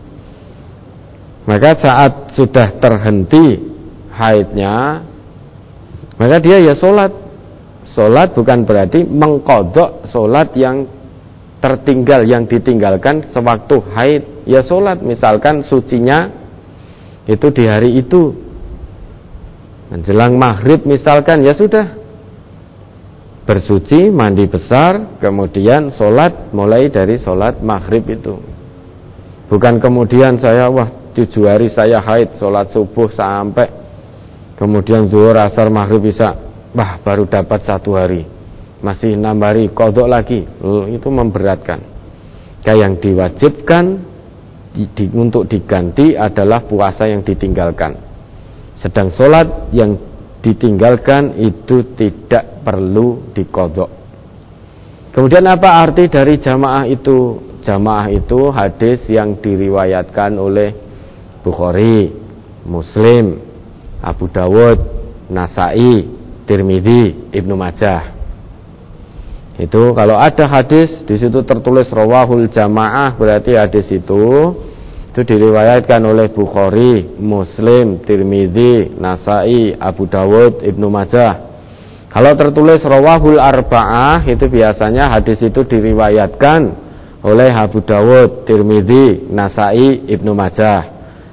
Maka saat sudah terhenti haidnya, maka dia ya sholat. Sholat bukan berarti mengqadha sholat yang tertinggal, yang ditinggalkan sewaktu haid. Ya sholat, misalkan sucinya itu di hari itu menjelang maghrib misalkan, ya sudah bersuci, mandi besar, kemudian sholat mulai dari sholat maghrib itu. Bukan kemudian saya 7 hari saya haid, sholat subuh sampai kemudian zuhur, asar, maghrib, isya, baru dapat 1 hari, masih 6 hari qadha lagi. Itu memberatkan. Yang diwajibkan untuk diganti adalah puasa yang ditinggalkan. Sedang sholat yang ditinggalkan itu tidak perlu diqadha. Kemudian apa arti dari jamaah itu? Jamaah itu hadis yang diriwayatkan oleh Bukhari, Muslim, Abu Dawud, Nasai, Tirmidzi, Ibnu Majah. Itu kalau ada hadis di situ tertulis rawahul jamaah, berarti hadis itu diriwayatkan oleh Bukhari, Muslim, Tirmidzi, Nasai, Abu Dawud, Ibnu Majah. Kalau tertulis rawahul arba'ah, itu biasanya hadis itu diriwayatkan oleh Abu Dawud, Tirmidzi, Nasai, Ibnu Majah.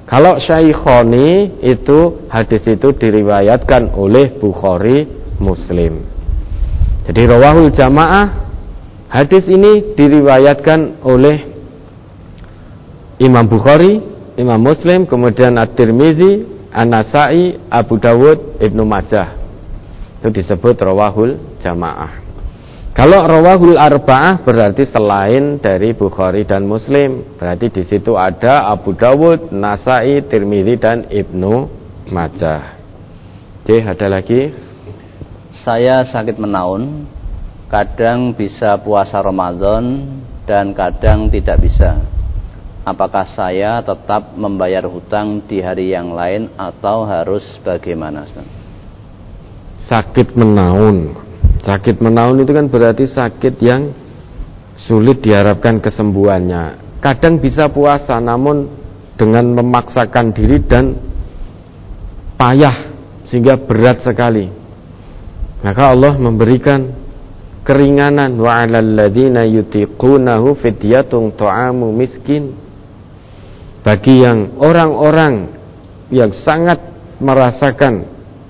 Kalau Syaikhoni itu hadis itu diriwayatkan oleh Bukhari, Muslim. Jadi rawahul jamaah, hadis ini diriwayatkan oleh Imam Bukhari, Imam Muslim, kemudian At-Tirmizi, An-Nasa'i, Abu Dawud, Ibnu Majah. Itu disebut rawahul jamaah. Kalau rawahul arba'ah berarti selain dari Bukhari dan Muslim. Berarti di situ ada Abu Dawud, Nasa'i, Tirmizi dan Ibnu Majah. Oke, ada lagi? Saya sakit menaun, kadang bisa puasa Ramadan dan kadang tidak bisa. Apakah saya tetap membayar hutang di hari yang lain atau harus bagaimana? Sakit menaun. Sakit menaun itu kan berarti sakit yang sulit diharapkan kesembuhannya. Kadang bisa puasa namun dengan memaksakan diri dan payah sehingga berat sekali. Maka Allah memberikan keringanan, wa 'alal ladzina yutiqunahu fidyatun ta'amu miskin. Bagi yang orang-orang yang sangat merasakan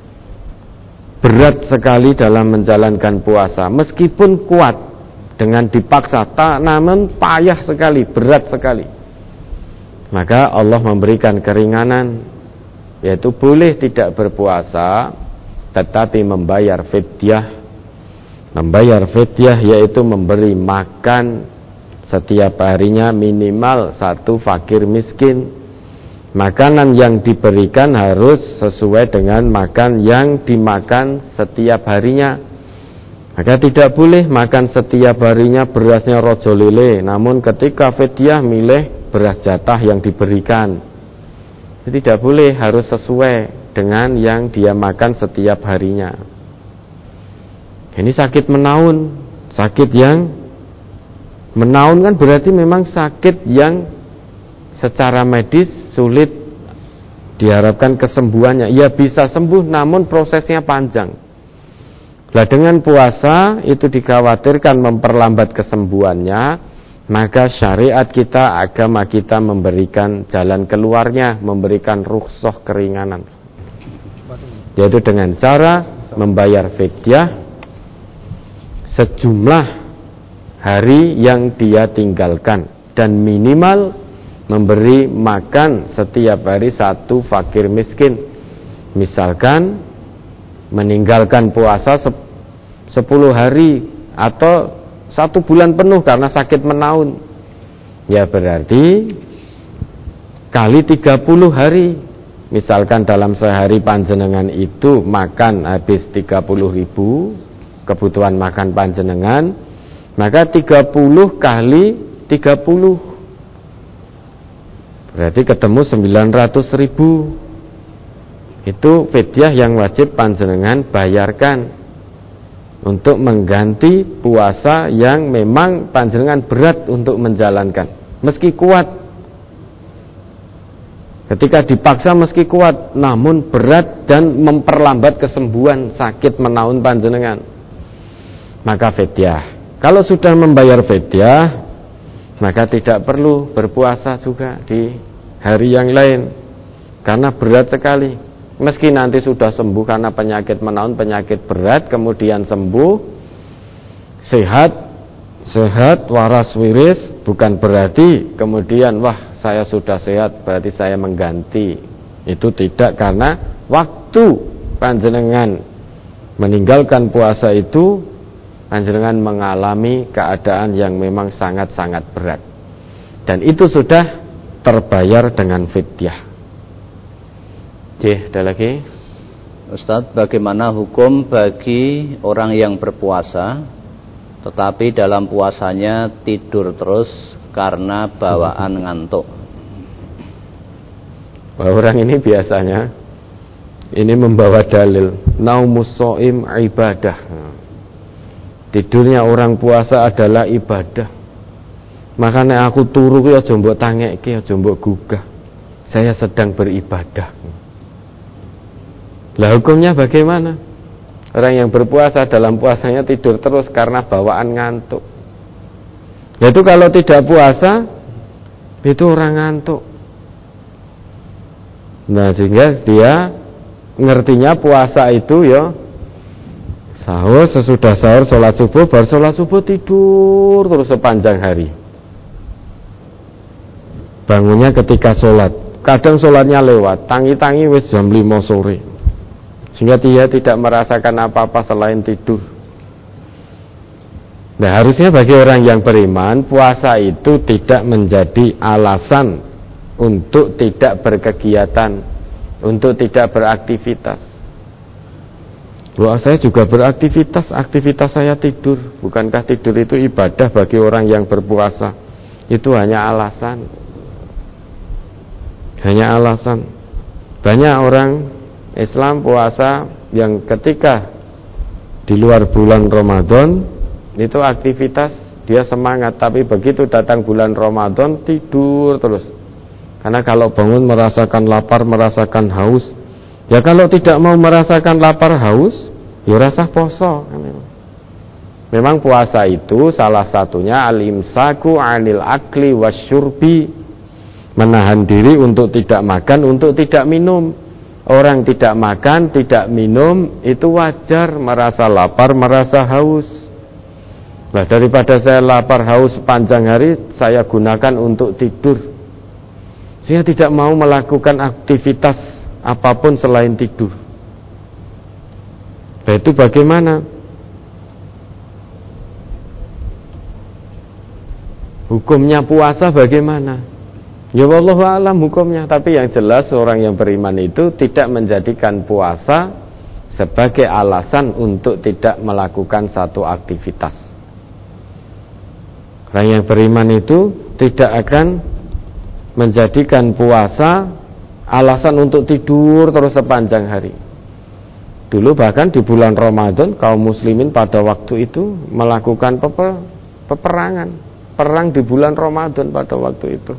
berat sekali dalam menjalankan puasa, meskipun kuat dengan dipaksa, namun payah sekali, berat sekali, maka Allah memberikan keringanan, yaitu boleh tidak berpuasa tetapi membayar fidyah. Membayar fidyah yaitu memberi makan setiap harinya minimal 1 fakir miskin. Makanan yang diberikan harus sesuai dengan makan yang dimakan setiap harinya. Maka tidak boleh makan setiap harinya berasnya rojo lele, namun ketika fidyah milih beras jatah yang diberikan. Tidak boleh, harus sesuai dengan yang dia makan setiap harinya. Ini sakit menaun. Sakit yang menaun kan berarti memang sakit yang secara medis sulit diharapkan kesembuhannya. Ya bisa sembuh namun prosesnya panjang. Nah, dengan puasa itu dikhawatirkan memperlambat kesembuhannya, maka syariat kita, agama kita memberikan jalan keluarnya, memberikan rukhsah keringanan. Yaitu dengan cara membayar fidyah sejumlah hari yang dia tinggalkan dan minimal memberi makan setiap hari 1 fakir miskin. Misalkan meninggalkan puasa 10 hari atau 1 bulan penuh karena sakit menaun, ya berarti kali 30 hari. Misalkan dalam sehari panjenengan itu makan habis 30.000 kebutuhan makan panjenengan, maka 30 kali 30 berarti ketemu 900.000. Itu fidyah yang wajib panjenengan bayarkan untuk mengganti puasa yang memang panjenengan berat untuk menjalankan. Meski kuat, ketika dipaksa meski kuat, namun berat dan memperlambat kesembuhan sakit menaun panjenengan, maka fidyah. Kalau sudah membayar fidyah, maka tidak perlu berpuasa juga di hari yang lain karena berat sekali. Meski nanti sudah sembuh karena penyakit menaun, penyakit berat, kemudian sembuh, sehat waras wiris, bukan berarti kemudian wah saya sudah sehat berarti saya mengganti. Itu tidak, karena waktu panjenengan meninggalkan puasa itu panjenengan mengalami keadaan yang memang sangat-sangat berat, dan itu sudah terbayar dengan fidyah. Ada lagi? Ustadz, bagaimana hukum bagi orang yang berpuasa tetapi dalam puasanya tidur terus karena bawaan ngantuk? Orang ini biasanya ini membawa dalil naumus shaim ibadah. Tidurnya orang puasa adalah ibadah. Makanya aku turu ya aja mbok tangeke, aja mbok gugah. Saya sedang beribadah. Lah hukumnya bagaimana? Orang yang berpuasa dalam puasanya tidur terus karena bawaan ngantuk. Yaitu kalau tidak puasa itu orang ngantuk. Nah, sehingga dia ngertinya puasa itu ya sahur, sesudah sahur sholat subuh, baru sholat subuh tidur terus sepanjang hari. Bangunnya ketika sholat, kadang sholatnya lewat, tangi-tangi wis jam 5 sore, sehingga dia tidak merasakan apa-apa selain tidur. Nah, harusnya bagi orang yang beriman, puasa itu tidak menjadi alasan untuk tidak berkegiatan, untuk tidak beraktivitas. Wah, saya juga beraktivitas, aktivitas saya tidur. Bukankah tidur itu ibadah bagi orang yang berpuasa? Itu hanya alasan. Hanya alasan. Banyak orang Islam puasa yang ketika di luar bulan Ramadan itu aktivitas, dia semangat, tapi begitu datang bulan Ramadan tidur terus. Karena kalau bangun merasakan lapar, merasakan haus. Ya kalau tidak mau merasakan lapar haus, ya rasa poso. Memang puasa itu salah satunya al-imsaku 'anil akli wasyurbi, menahan diri untuk tidak makan, untuk tidak minum. Orang tidak makan, tidak minum itu wajar, merasa lapar, merasa haus. Nah, daripada saya lapar haus sepanjang hari, saya gunakan untuk tidur. Saya tidak mau melakukan aktivitas apapun selain tidur. Nah, itu bagaimana? Hukumnya puasa bagaimana? Ya wallahu a'lam hukumnya, tapi yang jelas orang yang beriman itu tidak menjadikan puasa sebagai alasan untuk tidak melakukan satu aktivitas. Orang yang beriman itu tidak akan menjadikan puasa alasan untuk tidur terus sepanjang hari. Dulu bahkan di bulan Ramadan kaum muslimin pada waktu itu melakukan peperangan, perang di bulan Ramadan pada waktu itu.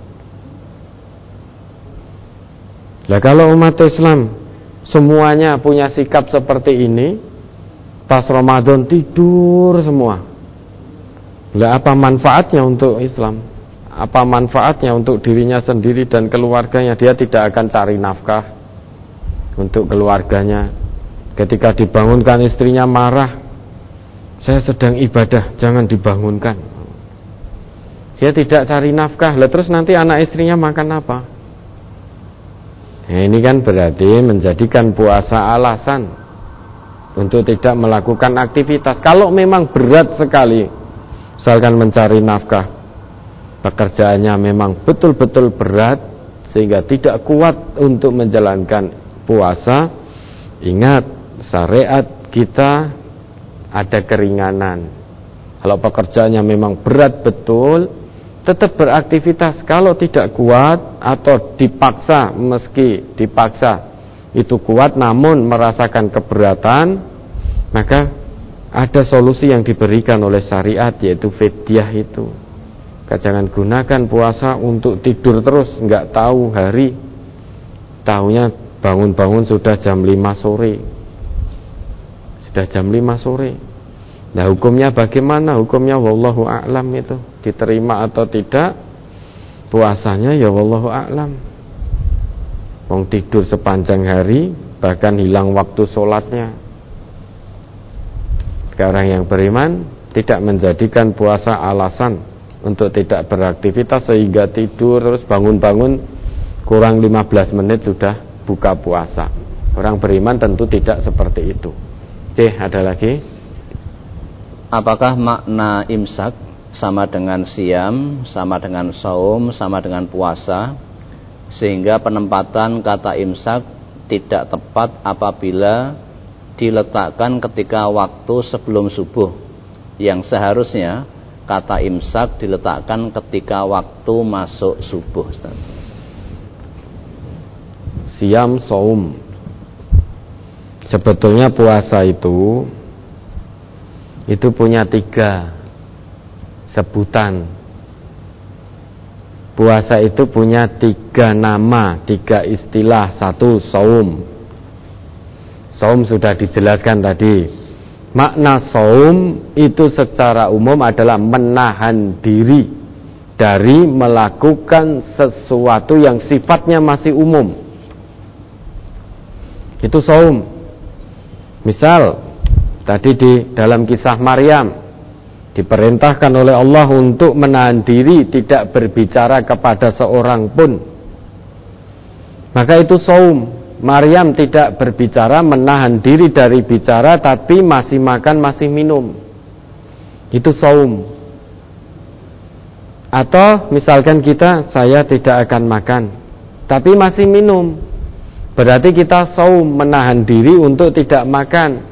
Nah, kalau umat Islam semuanya punya sikap seperti ini, pas Ramadan tidur semua. Lah, apa manfaatnya untuk Islam? Apa manfaatnya untuk dirinya sendiri dan keluarganya? Dia tidak akan cari nafkah untuk keluarganya. Ketika dibangunkan istrinya marah, saya sedang ibadah, jangan dibangunkan. Dia tidak cari nafkah. Lah, terus nanti anak istrinya makan apa? Nah, ini kan berarti menjadikan puasa alasan untuk tidak melakukan aktivitas. Kalau memang berat sekali, misalkan mencari nafkah, pekerjaannya memang betul-betul berat sehingga tidak kuat untuk menjalankan puasa, ingat syariat kita ada keringanan. Kalau pekerjaannya memang berat betul, tetap beraktivitas. Kalau tidak kuat atau dipaksa, meski dipaksa itu kuat namun merasakan keberatan, maka ada solusi yang diberikan oleh syariat, yaitu fidyah itu. Jangan gunakan puasa untuk tidur terus, nggak tahu hari, tahunya bangun-bangun sudah jam 5 sore. Sudah jam 5 sore. Nah, hukumnya bagaimana? Hukumnya wallahu a'lam itu. Diterima atau tidak puasanya ya wallahu a'lam. Wong tidur sepanjang hari, bahkan hilang waktu sholatnya. Sekarang yang beriman tidak menjadikan puasa alasan untuk tidak beraktivitas sehingga tidur terus bangun-bangun kurang 15 menit sudah buka puasa. Orang beriman tentu tidak seperti itu. Ada lagi? Apakah makna imsak sama dengan siam, sama dengan saum, sama dengan puasa, sehingga penempatan kata imsak tidak tepat apabila diletakkan ketika waktu sebelum subuh, yang seharusnya kata imsak diletakkan ketika waktu masuk subuh? Siam, saum, sebetulnya puasa itu punya 3 sebutan. Puasa itu punya 3 nama, 3 istilah. 1, saum. Saum sudah dijelaskan tadi. Makna saum itu secara umum adalah menahan diri dari melakukan sesuatu yang sifatnya masih umum. Itu saum. Misal tadi di dalam kisah Maryam diperintahkan oleh Allah untuk menahan diri tidak berbicara kepada seorang pun, maka itu saum. Maryam tidak berbicara, menahan diri dari bicara, tapi masih makan, masih minum. Itu saum. Atau misalkan saya tidak akan makan, tapi masih minum. Berarti kita saum, menahan diri untuk tidak makan.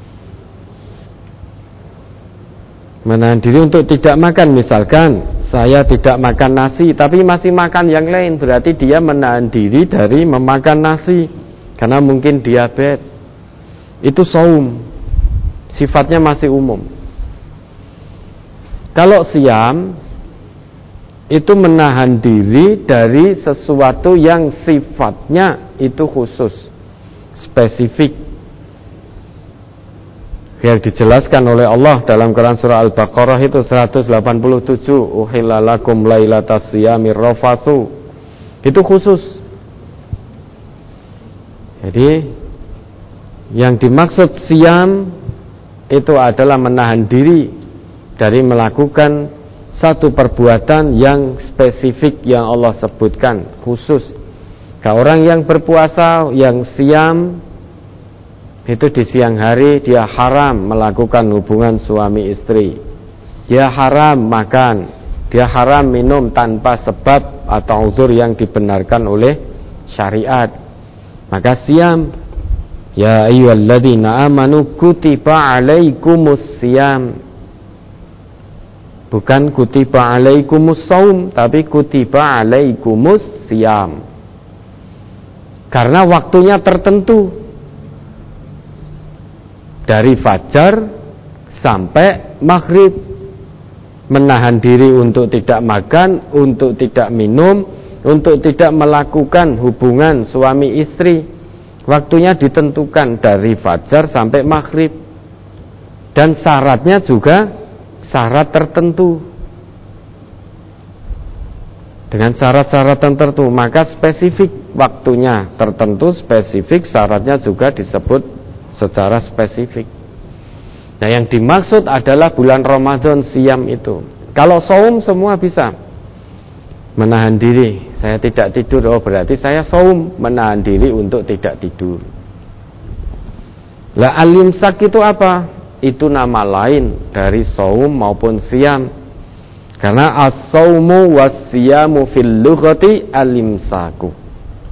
Menahan diri untuk tidak makan, misalkan saya tidak makan nasi, tapi masih makan yang lain. Berarti dia menahan diri dari memakan nasi, karena mungkin diabetes. Itu saum, sifatnya masih umum. Kalau siam, itu menahan diri dari sesuatu yang sifatnya itu khusus, spesifik, yang dijelaskan oleh Allah dalam Quran surah Al-Baqarah itu 187. Uhilla lakum lailatas siyamir rafathu. Itu khusus. Jadi yang dimaksud siam itu adalah menahan diri dari melakukan satu perbuatan yang spesifik yang Allah sebutkan khusus. Orang yang berpuasa, yang siam, itu di siang hari dia haram melakukan hubungan suami istri, dia haram makan, dia haram minum tanpa sebab atau uzur yang dibenarkan oleh syariat. Maka siam, ya ayyuhalladzina amanu kutiba alaikumus siyam, bukan kutiba alaikumus saum, tapi kutiba alaikumus siyam, karena waktunya tertentu, dari fajar sampai maghrib. Menahan diri untuk tidak makan, untuk tidak minum, untuk tidak melakukan hubungan suami istri. Waktunya ditentukan dari fajar sampai maghrib, dan syaratnya juga syarat tertentu, dengan syarat-syarat tertentu. Maka spesifik, waktunya tertentu, spesifik, syaratnya juga disebut secara spesifik. Nah, yang dimaksud adalah bulan Ramadan siam itu. Kalau saum semua bisa. Menahan diri, saya tidak tidur, oh berarti saya saum, menahan diri untuk tidak tidur. Lah al-imsak itu apa? Itu nama lain dari saum maupun siam. Karena as-saumu was-siyamu fil lughati al-imsaku.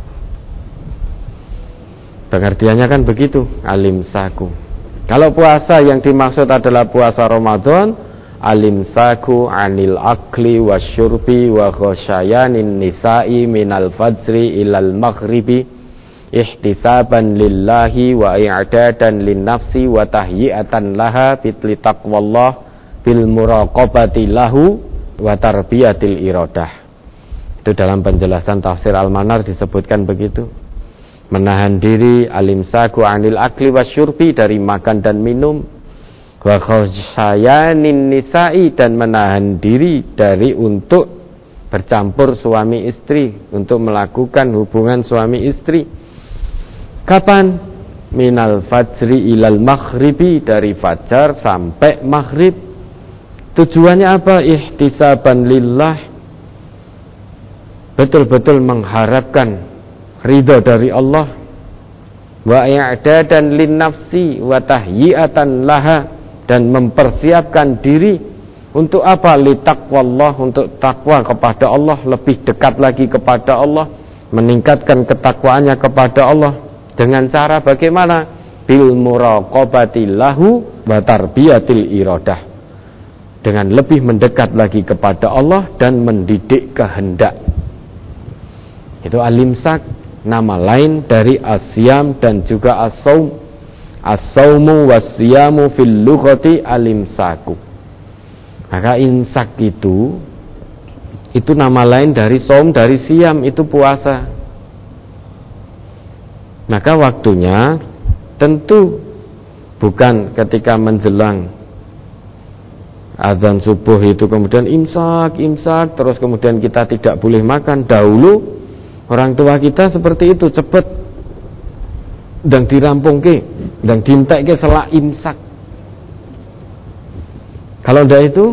Pengertiannya kan begitu, alimsaku. Kalau puasa yang dimaksud adalah puasa Ramadan, alimsaku anil akli wasyurbi wa khosyayanin nisa'i minal fajri ilal maghribi ihtisaban lillahi wa i'dadan linnafsi wa tahyi'atan laha bitli taqwallah bil muraqabati lahu wa tarbiyatil iradah. Itu dalam penjelasan tafsir Al-Manar disebutkan begitu. Menahan diri, alimsaku anil akli wasyurbi, dari makan dan minum, wa khosyayanin nisa'i, dan menahan diri dari untuk bercampur suami istri, untuk melakukan hubungan suami istri. Kapan? Minal fajri ilal maghribi, dari fajar sampai maghrib. Tujuannya apa? Ihtisaban lillah, betul-betul mengharapkan ridha dari Allah, wa i'dadan linnafsi wa tahyi'atan laha, dan mempersiapkan diri untuk apa? Litaqwallah, untuk takwa kepada Allah, lebih dekat lagi kepada Allah, meningkatkan ketakwaannya kepada Allah. Dengan cara bagaimana? Bil muraqabati lahu wa tarbiyatil iradah, dengan lebih mendekat lagi kepada Allah dan mendidik kehendak. Itu al-imsak, nama lain dari asyam dan juga as-saum. As-saumu was-siyamu fil lughati al-imsaku. Maka imsak itu nama lain dari saum, dari siam, itu puasa. Maka waktunya tentu bukan ketika menjelang azan subuh itu kemudian imsak terus kemudian kita tidak boleh makan. Dahulu orang tua kita seperti itu, cepat ndang dirampungke, ndang dientekke selak imsak. Kalau ndak itu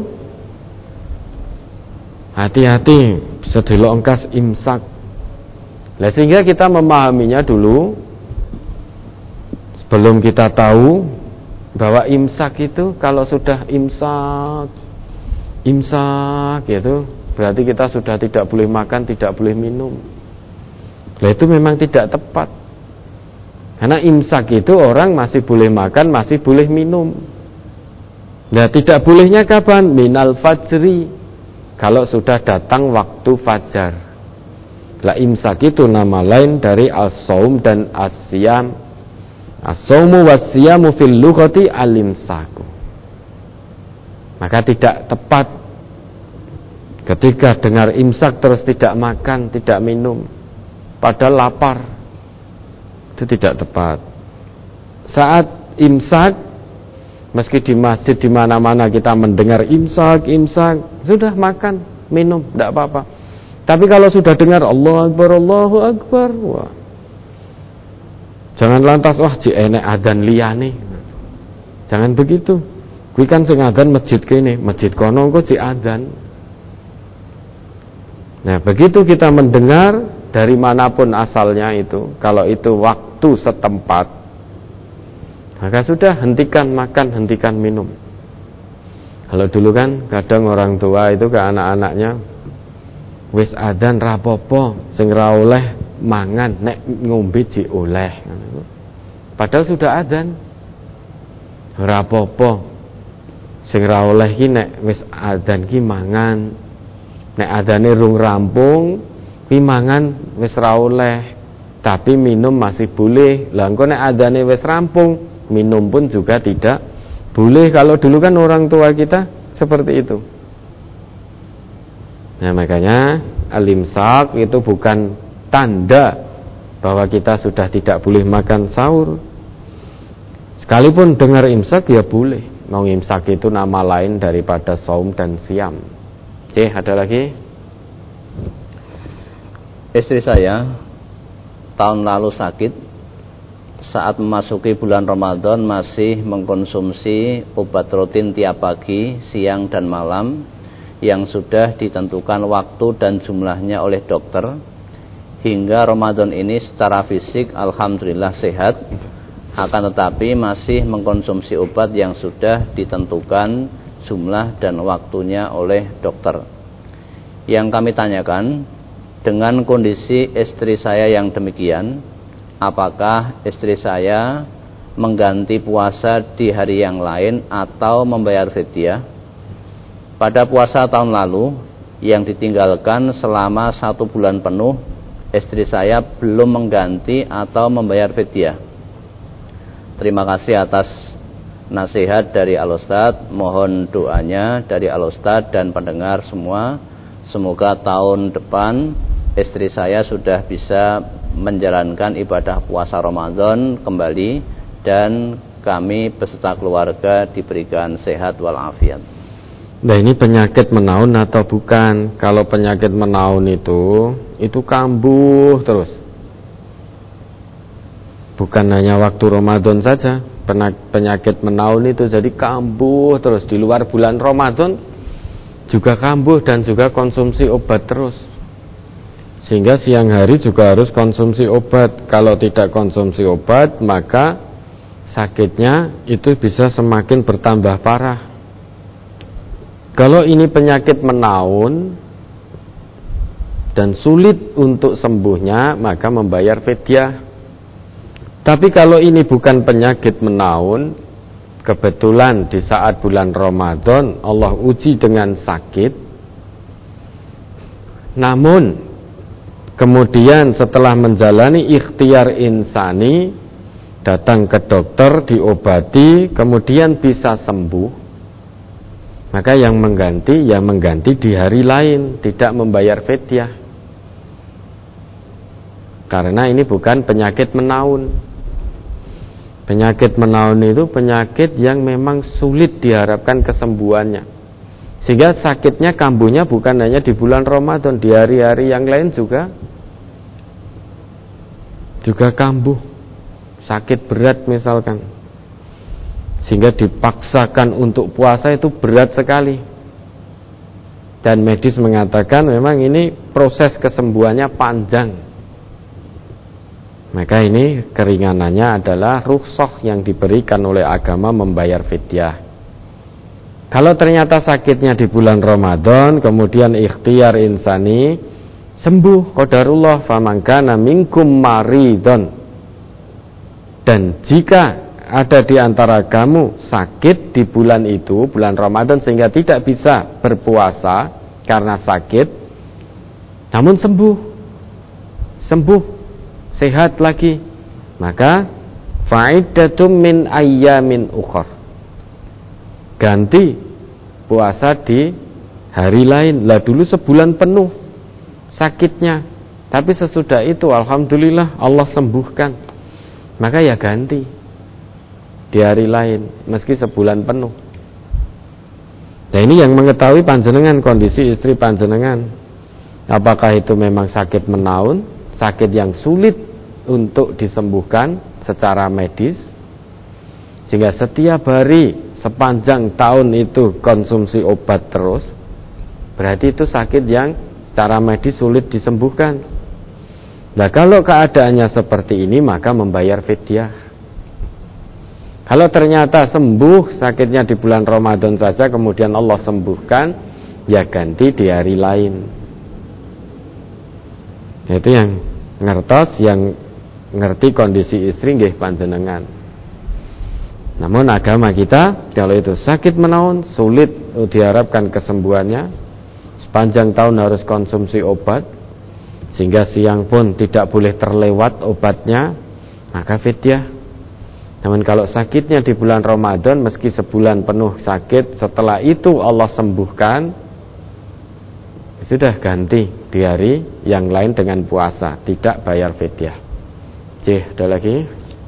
hati-hati sedelok engkas imsak. Lah sehingga kita memahaminya dulu sebelum kita tahu bahwa imsak itu kalau sudah imsak gitu, berarti kita sudah tidak boleh makan, tidak boleh minum. Lah itu memang tidak tepat. Karena imsak itu orang masih boleh makan, masih boleh minum. Nah, tidak bolehnya kapan? Minal fajri, kalau sudah datang waktu fajar. Lah imsak itu nama lain dari as-saum dan as-siyam. As-saumu was-siyamu fil lughati al-imsaku. Maka tidak tepat ketika dengar imsak terus tidak makan, tidak minum, padahal lapar. Itu tidak tepat. Saat imsak, meski di masjid di mana-mana kita mendengar imsak, sudah makan, minum, tidak apa-apa. Tapi kalau sudah dengar Allahu Akbar, wah, jangan lantas wah jek enek adzan liyane. Jangan begitu. Kuwi kan sing adzan masjid kene, masjid kono engko jek adzan. Nah, begitu kita mendengar dari manapun asalnya itu, kalau itu waktu setempat, maka sudah hentikan makan, hentikan minum. Kalau dulu kan kadang orang tua itu ke anak-anaknya, wis adzan rapopo, sing ra oleh mangan, nek ngombe jek oleh. Padahal sudah adzan. Rapopo, sing ra oleh ki nek wis adzan ki mangan. Nek adzane rung rampung, ki mangan wis ra oleh, tapi minum masih boleh. Lah engko nek adzane wis rampung, minum pun juga tidak boleh. Kalau dulu kan orang tua kita seperti itu. Nah, makanya al-imsak itu bukan tanda bahwa kita sudah tidak boleh makan sahur. Sekalipun dengar imsak ya boleh. Mau imsak itu nama lain daripada saum dan siam. Oke, ada lagi? Istri saya tahun lalu sakit. Saat memasuki bulan Ramadan masih mengkonsumsi obat rutin tiap pagi, siang dan malam yang sudah ditentukan waktu dan jumlahnya oleh dokter. Hingga Ramadan ini secara fisik alhamdulillah sehat, akan tetapi masih mengkonsumsi obat yang sudah ditentukan jumlah dan waktunya oleh dokter. Yang kami tanyakan, dengan kondisi istri saya yang demikian, apakah istri saya mengganti puasa di hari yang lain atau membayar fidyah? Pada puasa tahun lalu yang ditinggalkan selama 1 bulan penuh, istri saya belum mengganti atau membayar fidyah. Terima kasih atas nasihat dari Al-Ustadz. Mohon doanya dari Al-Ustadz dan pendengar semua. Semoga tahun depan istri saya sudah bisa menjalankan ibadah puasa Ramadan kembali dan kami beserta keluarga diberikan sehat walafiat. Nah, ini penyakit menaun atau bukan? Kalau penyakit menaun itu kambuh terus. Bukan hanya waktu Ramadan saja, penyakit menaun itu jadi kambuh terus. Di luar bulan Ramadan juga kambuh dan juga konsumsi obat terus. Sehingga siang hari juga harus konsumsi obat. Kalau tidak konsumsi obat, maka sakitnya itu bisa semakin bertambah parah. Kalau ini penyakit menaun dan sulit untuk sembuhnya, maka membayar fidyah. Tapi kalau ini bukan penyakit menaun, kebetulan di saat bulan Ramadan Allah uji dengan sakit, namun kemudian setelah menjalani ikhtiar insani, datang ke dokter, diobati, kemudian bisa sembuh, maka yang mengganti di hari lain, tidak membayar fidyah. Karena ini bukan penyakit menaun. Penyakit menaun itu penyakit yang memang sulit diharapkan kesembuhannya. Sehingga sakitnya, kambuhnya bukan hanya di bulan Ramadan, di hari-hari yang lain juga kambuh. sakit berat misalkan, sehingga dipaksakan untuk puasa, itu berat sekali. Dan medis mengatakan memang ini proses kesembuhannya panjang. Maka ini keringanannya adalah rukhsah yang diberikan oleh agama membayar fidyah. Kalau ternyata sakitnya di bulan Ramadan, kemudian ikhtiar insani, sembuh, qadarullah, faman kana minkum maridon. Dan jika ada di antara kamu sakit di bulan itu, bulan Ramadan, sehingga tidak bisa berpuasa karena sakit, namun sembuh, sehat lagi, maka fa'iddatum min ayyamin ukhar, ganti puasa di hari lain. Lah dulu sebulan penuh sakitnya, tapi sesudah itu alhamdulillah Allah sembuhkan, maka ya ganti di hari lain meski sebulan penuh. Nah ini yang mengetahui panjenengan, kondisi istri panjenengan, apakah itu memang sakit menaun, sakit yang sulit untuk disembuhkan secara medis, sehingga setiap hari sepanjang tahun itu konsumsi obat terus, berarti itu sakit yang secara medis sulit disembuhkan. Nah kalau keadaannya seperti ini, maka membayar fidyah. Kalau ternyata sembuh sakitnya di bulan Ramadan saja, kemudian Allah sembuhkan, ya ganti di hari lain. Itu yang ngertos, yang ngerti kondisi istri nggih panjenengan. Namun agama kita, kalau itu sakit menaun, sulit diharapkan kesembuhannya, sepanjang tahun harus konsumsi obat, sehingga siang pun tidak boleh terlewat obatnya, maka fidyah. Namun kalau sakitnya di bulan Ramadan, meski sebulan penuh sakit, setelah itu Allah sembuhkan, sudah ganti di hari yang lain dengan puasa, tidak bayar fidyah. Ada lagi?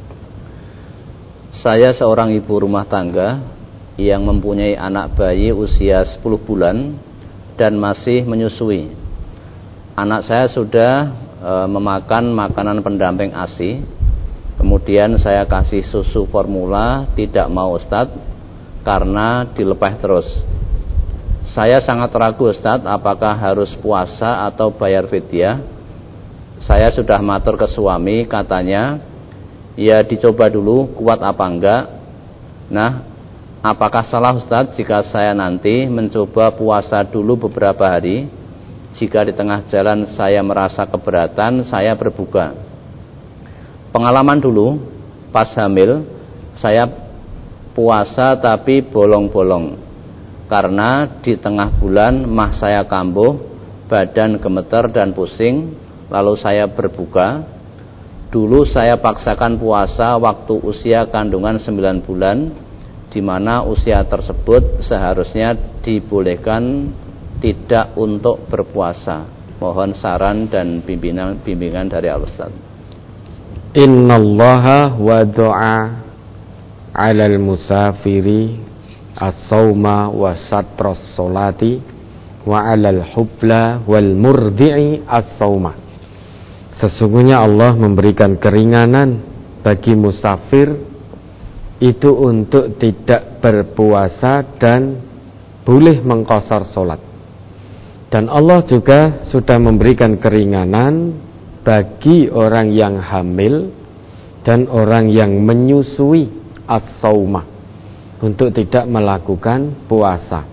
Saya seorang ibu rumah tangga yang mempunyai anak bayi usia 10 bulan dan masih menyusui. Anak saya sudah memakan makanan pendamping ASI. Kemudian saya kasih susu formula, tidak mau Ustadz, karena dilepeh terus. Saya sangat ragu Ustadz, apakah harus puasa atau bayar fidyah. Saya sudah matur ke suami, katanya ya dicoba dulu kuat apa enggak. Nah, apakah salah Ustadz jika saya nanti mencoba puasa dulu beberapa hari, jika di tengah jalan saya merasa keberatan, saya berbuka. Pengalaman dulu pas hamil, saya puasa tapi bolong-bolong, karena di tengah bulan mah saya kambuh, badan gemeter dan pusing, lalu saya berbuka. Dulu saya paksakan puasa waktu usia kandungan 9 bulan, di mana usia tersebut seharusnya dibolehkan tidak untuk berpuasa. Mohon saran dan bimbingan dari Al-Ustaz. Innallaha wada'a 'alal musafiri as-sauma wa satras sholati wa 'alal hubla wal murdi'i as-sauma. Sesungguhnya Allah memberikan keringanan bagi musafir itu untuk tidak berpuasa dan boleh mengqashar salat. Dan Allah juga sudah memberikan keringanan bagi orang yang hamil dan orang yang menyusui as-saumah untuk tidak melakukan puasa.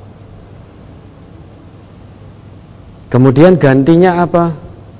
Kemudian gantinya apa?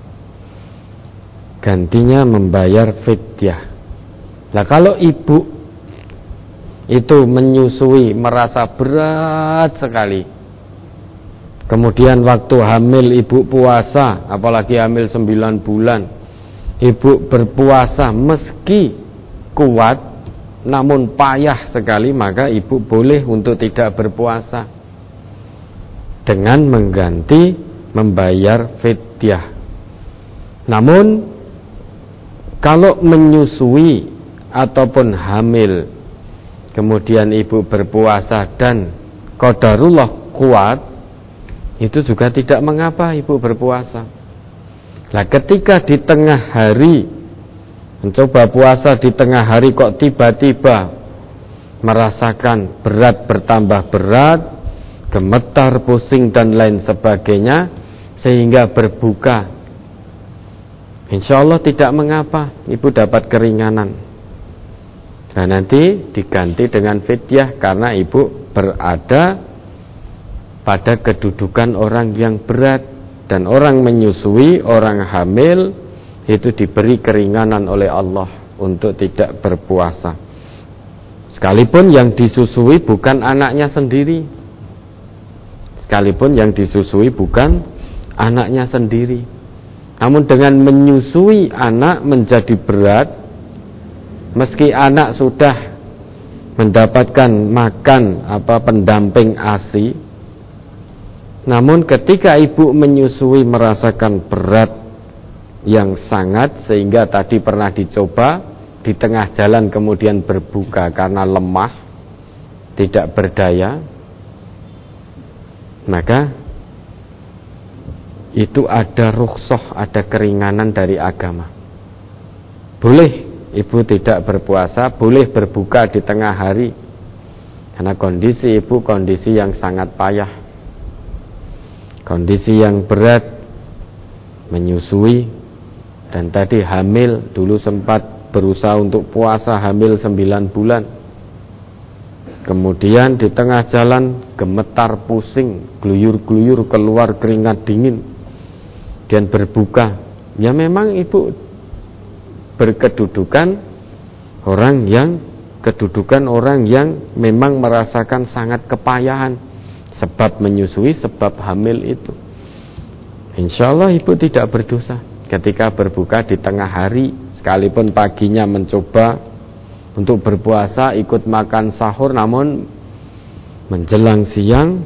Gantinya membayar fidyah. Nah kalau ibu itu menyusui merasa berat sekali, kemudian waktu hamil ibu puasa, apalagi hamil 9 bulan, ibu berpuasa meski kuat namun payah sekali, maka ibu boleh untuk tidak berpuasa dengan mengganti membayar fidyah. Namun kalau menyusui ataupun hamil, kemudian ibu berpuasa dan qadarullah kuat, itu juga tidak mengapa ibu berpuasa. Nah ketika di tengah hari mencoba puasa di tengah hari kok tiba-tiba merasakan berat bertambah berat, gemetar, pusing dan lain sebagainya, sehingga berbuka, insya Allah tidak mengapa, ibu dapat keringanan. Dan nanti diganti dengan fidyah karena ibu berada pada kedudukan orang yang berat. Dan orang menyusui, orang hamil itu diberi keringanan oleh Allah untuk tidak berpuasa, sekalipun yang disusui bukan anaknya sendiri. Sekalipun yang disusui bukan anaknya sendiri, namun dengan menyusui anak menjadi berat, meski anak sudah mendapatkan makan pendamping ASI, namun ketika ibu menyusui merasakan berat yang sangat, sehingga tadi pernah dicoba di tengah jalan kemudian berbuka karena lemah, tidak berdaya, maka itu ada rukhsah, ada keringanan dari agama. Boleh ibu tidak berpuasa, boleh berbuka di tengah hari, karena kondisi ibu kondisi yang sangat payah, kondisi yang berat, menyusui, dan tadi hamil. Dulu sempat berusaha untuk puasa hamil 9 bulan, kemudian di tengah jalan gemetar, pusing, gluyur-gluyur, keluar keringat dingin, dan berbuka. Ya memang ibu berkedudukan orang yang memang merasakan sangat kepayahan, sebab menyusui, sebab hamil itu. Insya Allah ibu tidak berdosa ketika berbuka di tengah hari, sekalipun paginya mencoba untuk berpuasa, ikut makan sahur, namun menjelang siang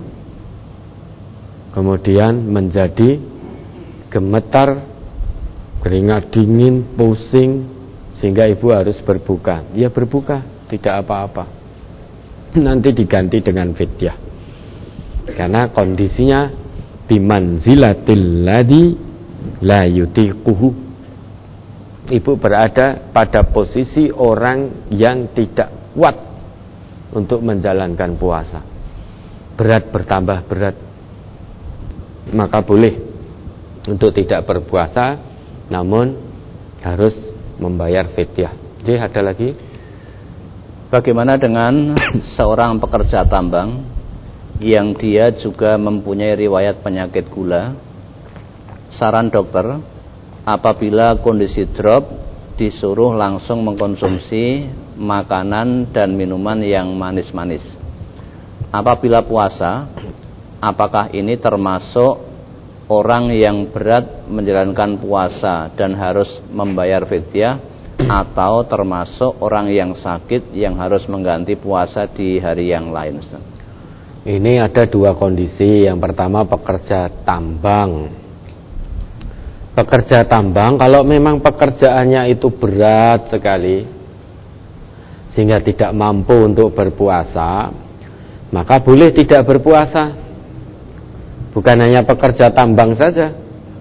kemudian menjadi gemetar, keringat dingin, pusing, sehingga ibu harus berbuka. Ya berbuka, tidak apa-apa, nanti diganti dengan fidyah. Karena kondisinya bimanzilatil ladzi la yutiquhu, ibu berada pada posisi orang yang tidak kuat untuk menjalankan puasa, berat bertambah berat, maka boleh untuk tidak berpuasa, namun harus membayar fidyah. Jadi ada lagi, bagaimana dengan seorang pekerja tambang yang dia juga mempunyai riwayat penyakit gula? Saran dokter, apabila kondisi drop disuruh langsung mengkonsumsi makanan dan minuman yang manis-manis. Apabila puasa, apakah ini termasuk orang yang berat menjalankan puasa dan harus membayar fidyah, atau termasuk orang yang sakit yang harus mengganti puasa di hari yang lain, Ustaz? Ini ada dua kondisi. Yang pertama pekerja tambang. Pekerja tambang kalau memang pekerjaannya itu berat sekali sehingga tidak mampu untuk berpuasa, maka boleh tidak berpuasa. Bukan hanya pekerja tambang saja.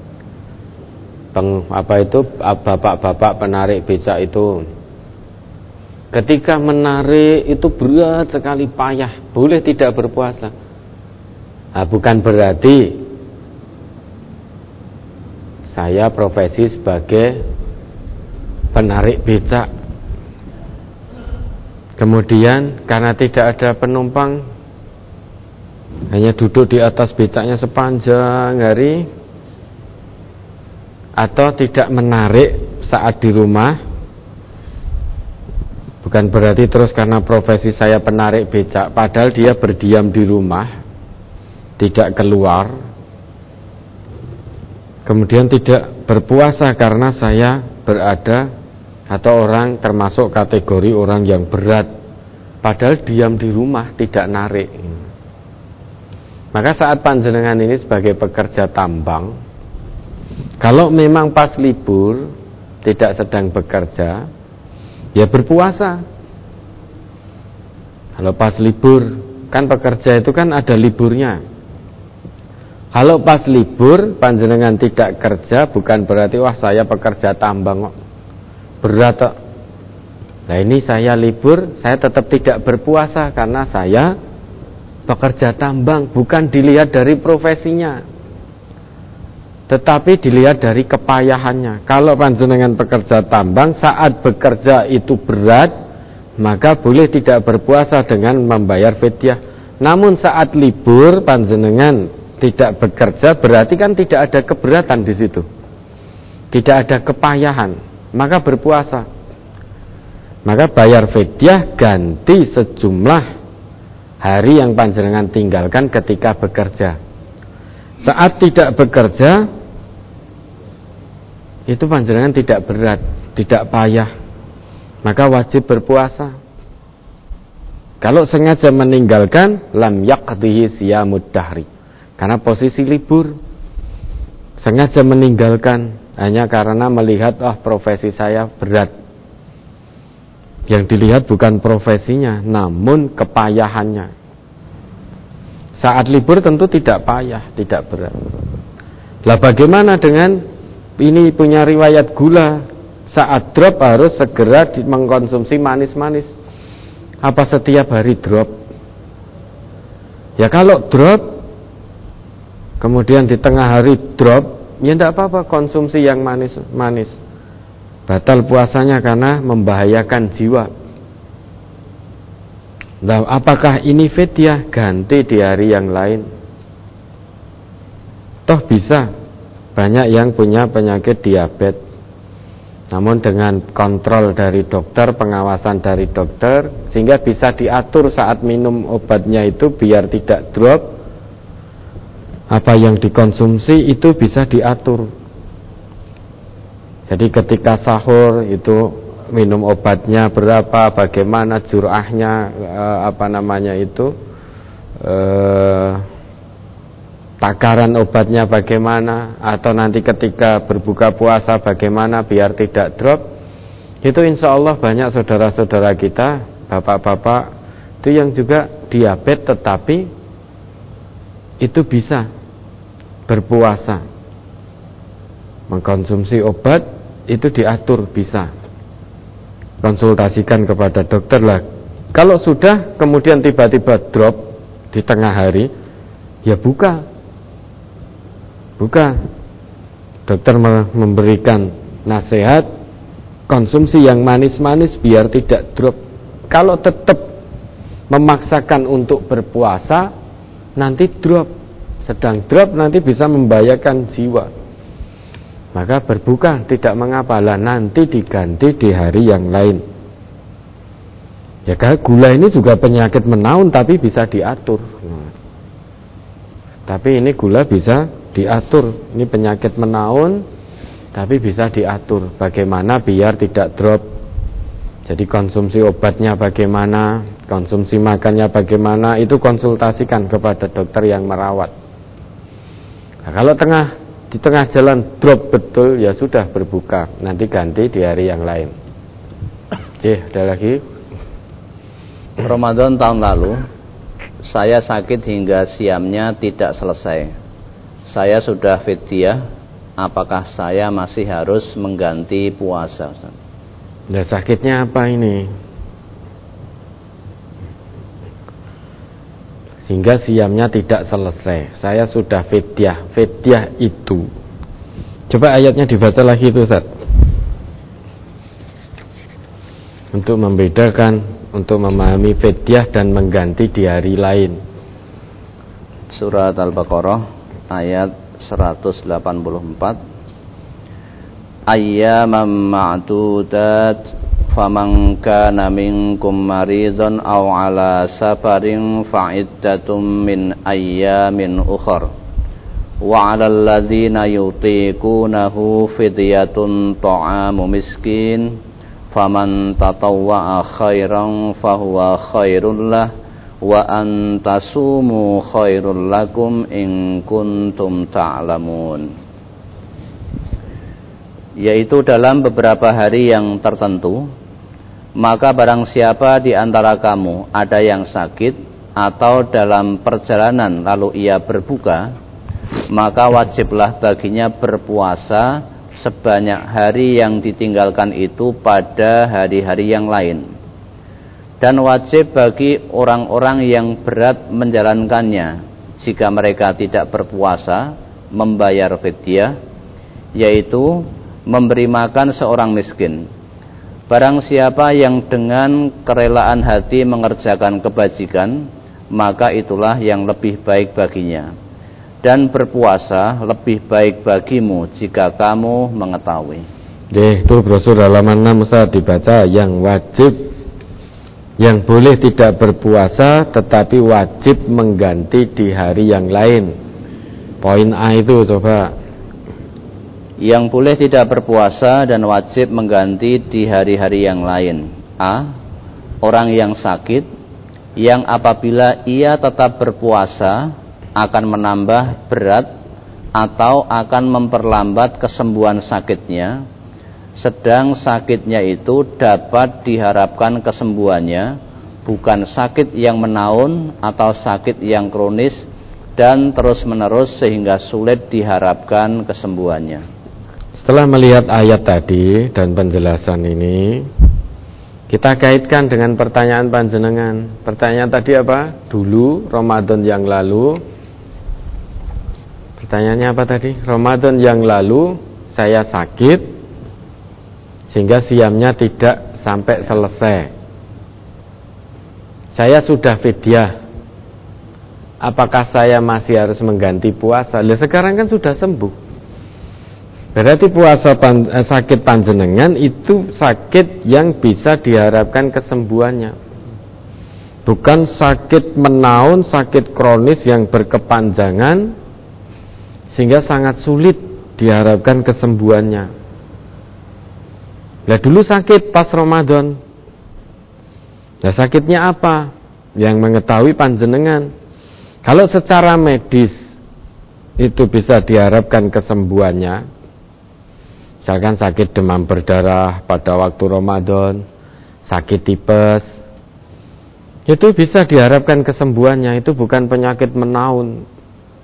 Bapak-bapak penarik becak itu, ketika menarik itu berat sekali, payah, boleh tidak berpuasa. Nah, bukan berarti saya profesi sebagai penarik becak, kemudian karena tidak ada penumpang, hanya duduk di atas becaknya sepanjang hari, atau tidak menarik saat di rumah. Bukan berarti terus karena profesi saya penarik becak, padahal dia berdiam di rumah, tidak keluar, kemudian tidak berpuasa karena saya berada atau orang termasuk kategori orang yang berat, padahal diam di rumah, tidak narik. Maka saat panjenengan ini sebagai pekerja tambang, kalau memang pas libur, tidak sedang bekerja, ya berpuasa. Kalau pas libur, kan pekerja itu kan ada liburnya. Kalau pas libur panjenengan tidak kerja, bukan berarti wah saya pekerja tambang kok, berat tok. Nah ini saya libur, saya tetap tidak berpuasa karena saya pekerja tambang, bukan dilihat dari profesinya, tetapi dilihat dari kepayahannya. Kalau panjenengan pekerja tambang, saat bekerja itu berat, maka boleh tidak berpuasa dengan membayar fidyah. Namun saat libur panjenengan tidak bekerja, berarti kan tidak ada keberatan di situ, tidak ada kepayahan, maka berpuasa. Maka bayar fidyah ganti sejumlah hari yang panjenengan tinggalkan ketika bekerja. Saat tidak bekerja, itu panjenengan tidak berat, tidak payah, maka wajib berpuasa. Kalau sengaja meninggalkan, lam yaqdihi siyamud dahri, karena posisi libur. Sengaja meninggalkan hanya karena melihat, profesi saya berat. Yang dilihat bukan profesinya, namun kepayahannya. Saat libur tentu tidak payah, tidak berat. Lah bagaimana dengan ini punya riwayat gula, saat drop harus segera mengkonsumsi manis-manis? Apa setiap hari drop? Ya kalau drop, kemudian di tengah hari drop, ya tidak apa-apa konsumsi yang manis-manis. Batal puasanya karena membahayakan jiwa. Nah, apakah ini fidyah? Ganti di hari yang lain. Toh bisa. Banyak yang punya penyakit diabetes, namun dengan kontrol dari dokter, pengawasan dari dokter, sehingga bisa diatur saat minum obatnya itu biar tidak drop. Apa yang dikonsumsi itu bisa diatur. Jadi ketika sahur itu minum obatnya berapa, bagaimana jurahnya, takaran obatnya bagaimana, atau nanti ketika berbuka puasa bagaimana biar tidak drop. Itu insya Allah banyak saudara-saudara kita, bapak-bapak itu yang juga diabetes, tetapi itu bisa berpuasa, mengkonsumsi obat itu diatur, bisa. Konsultasikan kepada dokter lah. Kalau sudah kemudian tiba-tiba drop di tengah hari, ya buka. Dokter memberikan nasihat konsumsi yang manis-manis biar tidak drop. Kalau tetap memaksakan untuk berpuasa, nanti drop. Sedang drop nanti bisa membahayakan jiwa. Maka berbuka tidak mengapa lah, nanti diganti di hari yang lain. Ya gula ini juga penyakit menaun tapi bisa diatur. Tapi ini gula bisa diatur. Ini penyakit menaun tapi bisa diatur. Bagaimana biar tidak drop. Jadi konsumsi obatnya bagaimana, konsumsi makannya bagaimana, itu konsultasikan kepada dokter yang merawat. Nah, kalau di tengah jalan drop betul, ya sudah berbuka, nanti ganti di hari yang lain. Ada lagi? Ramadan tahun lalu saya sakit hingga siamnya tidak selesai. Saya sudah fidyah, apakah saya masih harus mengganti puasa? Nah, sakitnya apa ini? Sehingga siamnya tidak selesai. Saya sudah fidyah. Fidyah itu, coba ayatnya dibaca lagi itu, Ustaz, untuk membedakan, untuk memahami fidyah dan mengganti di hari lain. Surat Al-Baqarah ayat 184. Ayyaman ma'dudat, faman kana minkum maridun aw ala safarin fa'iddatum min ayyamin ukhar wa 'alal ladzina yutiqunahu fidyatun ta'amu miskin faman tatawwa'a khairan fahuwa khairul lah wa an tasumu khairul lakum in kuntum ta'lamun. Yaitu dalam beberapa hari yang tertentu, maka barang siapa di antara kamu ada yang sakit atau dalam perjalanan lalu ia berbuka, maka wajiblah baginya berpuasa sebanyak hari yang ditinggalkan itu pada hari-hari yang lain. Dan wajib bagi orang-orang yang berat menjalankannya jika mereka tidak berpuasa membayar fidyah, yaitu memberi makan seorang miskin. Barang siapa yang dengan kerelaan hati mengerjakan kebajikan, maka itulah yang lebih baik baginya. Dan berpuasa lebih baik bagimu jika kamu mengetahui. Itu brosur halaman 6 Ustaz, dibaca yang wajib, yang boleh tidak berpuasa tetapi wajib mengganti di hari yang lain. Poin A itu coba. Yang boleh tidak berpuasa dan wajib mengganti di hari-hari yang lain. A. Orang yang sakit, yang apabila ia tetap berpuasa akan menambah berat atau akan memperlambat kesembuhan sakitnya, sedang sakitnya itu dapat diharapkan kesembuhannya, bukan sakit yang menaun atau sakit yang kronis dan terus-menerus sehingga sulit diharapkan kesembuhannya. Setelah melihat ayat tadi dan penjelasan ini, kita kaitkan dengan pertanyaan panjenengan. Pertanyaan tadi apa? Dulu Ramadan yang lalu. Pertanyaannya apa tadi? Ramadan yang lalu saya sakit sehingga siamnya tidak sampai selesai. Saya sudah fidyah. Apakah saya masih harus mengganti puasa? Lah sekarang kan sudah sembuh. Berarti puasa sakit panjenengan itu sakit yang bisa diharapkan kesembuhannya. Bukan sakit menaun, sakit kronis yang berkepanjangan sehingga sangat sulit diharapkan kesembuhannya. Lah dulu sakit pas Ramadan. Lah sakitnya apa? Yang mengetahui panjenengan. Kalau secara medis itu bisa diharapkan kesembuhannya, misalkan sakit demam berdarah pada waktu Ramadan, sakit tipes, itu bisa diharapkan kesembuhannya, itu bukan penyakit menaun.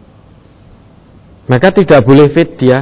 Maka tidak boleh fidyah.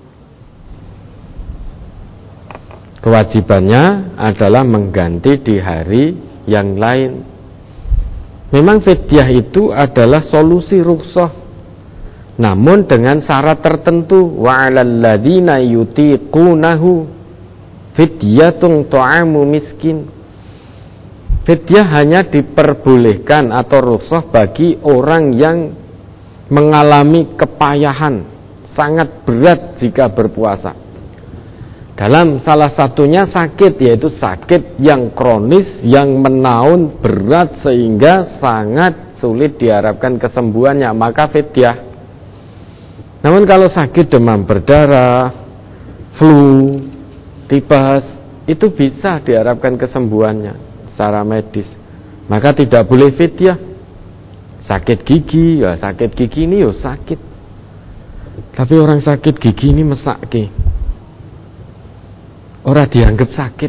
Kewajibannya adalah mengganti di hari yang lain. Memang fidyah itu adalah solusi rukhsah, namun dengan syarat tertentu. Wa 'alal ladzina yutiqunahu fidyatun ta'amu miskin. Fidyah hanya diperbolehkan atau rukhsah bagi orang yang mengalami kepayahan sangat berat jika berpuasa. Dalam salah satunya sakit, yaitu sakit yang kronis, yang menaun berat sehingga sangat sulit diharapkan kesembuhannya, maka fidyah. Namun kalau sakit demam berdarah, flu, tipes, itu bisa diharapkan kesembuhannya secara medis, maka tidak boleh fidyah. Sakit gigi, ya sakit gigi ini ya sakit. Tapi orang sakit gigi ini mesake, orang dianggap sakit.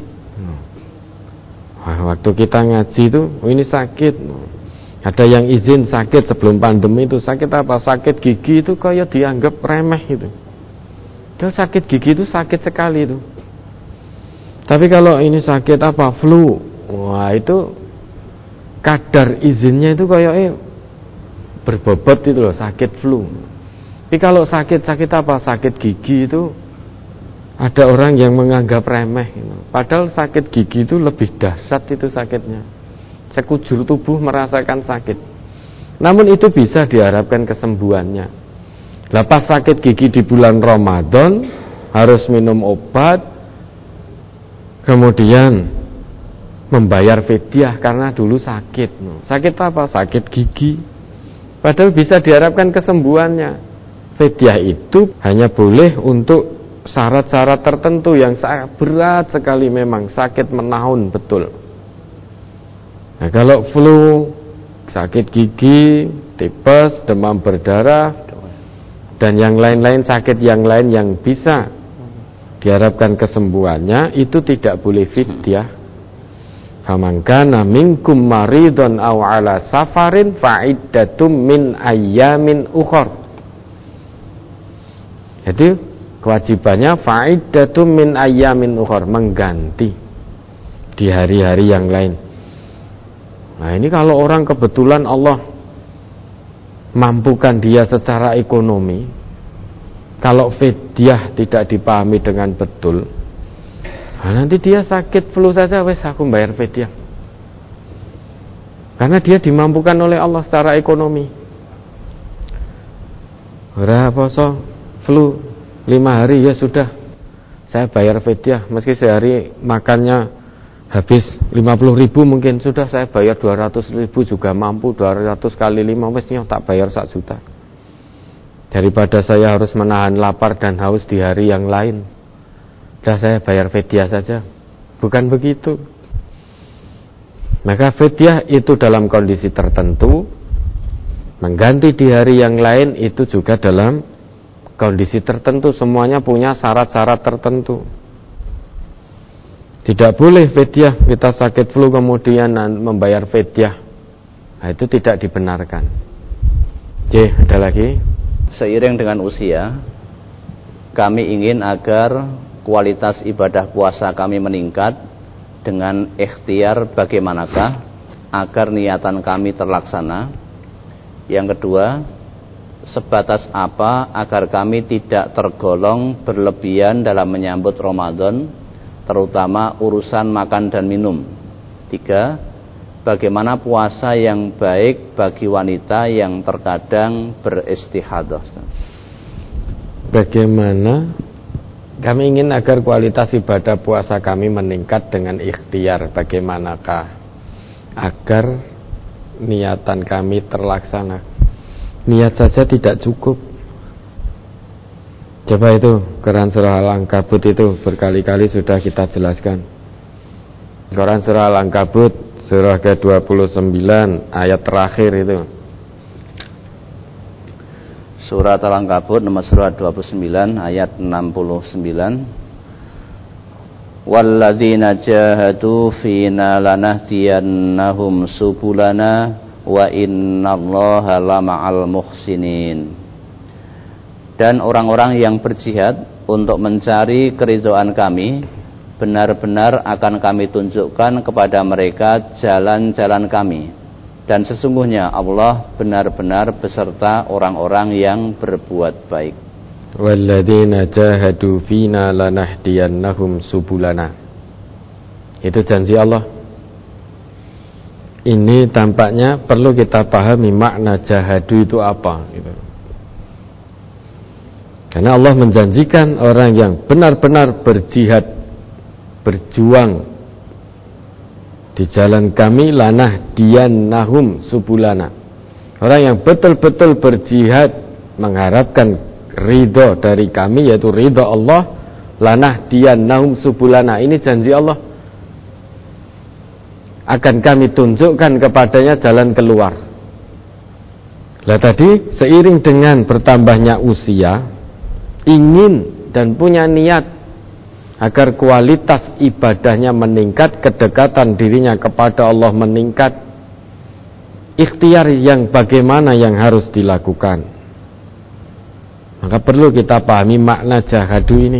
Waktu kita ngaji itu, ini sakit. Ada yang izin sakit sebelum pandemi itu sakit apa? Sakit gigi itu kayak dianggap remeh itu. Kalau sakit gigi itu sakit sekali itu. Tapi kalau ini sakit apa? Flu. Wah itu kadar izinnya itu kayak berbobot itu loh, sakit flu. Tapi kalau sakit apa? Sakit gigi itu ada orang yang menganggap remeh gitu. Padahal sakit gigi itu lebih dahsyat itu sakitnya. Sekujur tubuh merasakan sakit. Namun itu bisa diharapkan kesembuhannya. Lepas sakit gigi di bulan Ramadan harus minum obat, kemudian membayar fidyah karena dulu sakit. Sakit apa? Sakit gigi. Padahal bisa diharapkan kesembuhannya. Fidyah itu hanya boleh untuk syarat-syarat tertentu yang sangat berat sekali, memang sakit menaun betul. Nah kalau flu, sakit gigi, tipes, demam berdarah, dan yang lain-lain, sakit yang lain yang bisa diharapkan kesembuhannya, itu tidak boleh fidyah. Faman kana minkum maridun aw ala safarin fa'iddatum min ayyamin ukhar. Jadi kewajibannya fa'iddatum min ayyamin ukhar, mengganti di hari-hari yang lain. Nah ini kalau orang kebetulan Allah mampukan dia secara ekonomi, kalau fidyah tidak dipahami dengan betul, nah nanti dia sakit flu saja, wes aku bayar fidyah, karena dia dimampukan oleh Allah secara ekonomi. Ora poso flu 5 hari, ya sudah saya bayar fidyah, meski sehari makannya habis 50.000 mungkin, sudah saya bayar 200.000 juga mampu, 200 kali 5 wesnya tak bayar 1 juta, daripada saya harus menahan lapar dan haus di hari yang lain, sudah saya bayar fidyah saja. Bukan begitu. Maka fidyah itu dalam kondisi tertentu, mengganti di hari yang lain itu juga dalam kondisi tertentu. Semuanya punya syarat-syarat tertentu. Tidak boleh fidyah, kita sakit flu kemudian membayar fidyah, nah, itu tidak dibenarkan. Ada lagi. Seiring dengan usia, kami ingin agar kualitas ibadah puasa kami meningkat. Dengan ikhtiar bagaimanakah agar niatan kami terlaksana? Yang kedua, sebatas apa agar kami tidak tergolong berlebihan dalam menyambut Ramadan, terutama urusan makan dan minum? 3, bagaimana puasa yang baik bagi wanita yang terkadang beristihadah? Bagaimana kami ingin agar kualitas ibadah puasa kami meningkat dengan ikhtiar bagaimanakah agar niatan kami terlaksana? Niat saja tidak cukup. Coba itu Quran surah Al-Ankabut itu berkali-kali sudah kita jelaskan. Quran surah Al-Ankabut surah ke-29 ayat terakhir itu. Surat Al-Ankabut nomor surat 29 ayat 69. Walladzina jahadu fina lanahdiyannahum subulana wa innallaha lama'al muhsinin. Dan orang-orang yang berjihad untuk mencari keridhaan kami, benar-benar akan kami tunjukkan kepada mereka jalan-jalan kami. Dan sesungguhnya Allah benar-benar beserta orang-orang yang berbuat baik. Walladzina jahadu fina lanahdiyannahum subulana. Itu janji Allah. Ini tampaknya perlu kita pahami makna jahadu itu apa gitu. Karena Allah menjanjikan orang yang benar-benar berjihad, berjuang di jalan kami, lanahdiyannahum subulana. Orang yang betul-betul berjihad mengharapkan ridho dari kami, yaitu ridho Allah, lanahdiyannahum subulana. Ini janji Allah, akan kami tunjukkan kepadanya jalan keluar. Lah tadi seiring dengan bertambahnya usia, ingin dan punya niat agar kualitas ibadahnya meningkat, kedekatan dirinya kepada Allah meningkat, ikhtiar yang bagaimana yang harus dilakukan. Maka perlu kita pahami makna jahadu ini.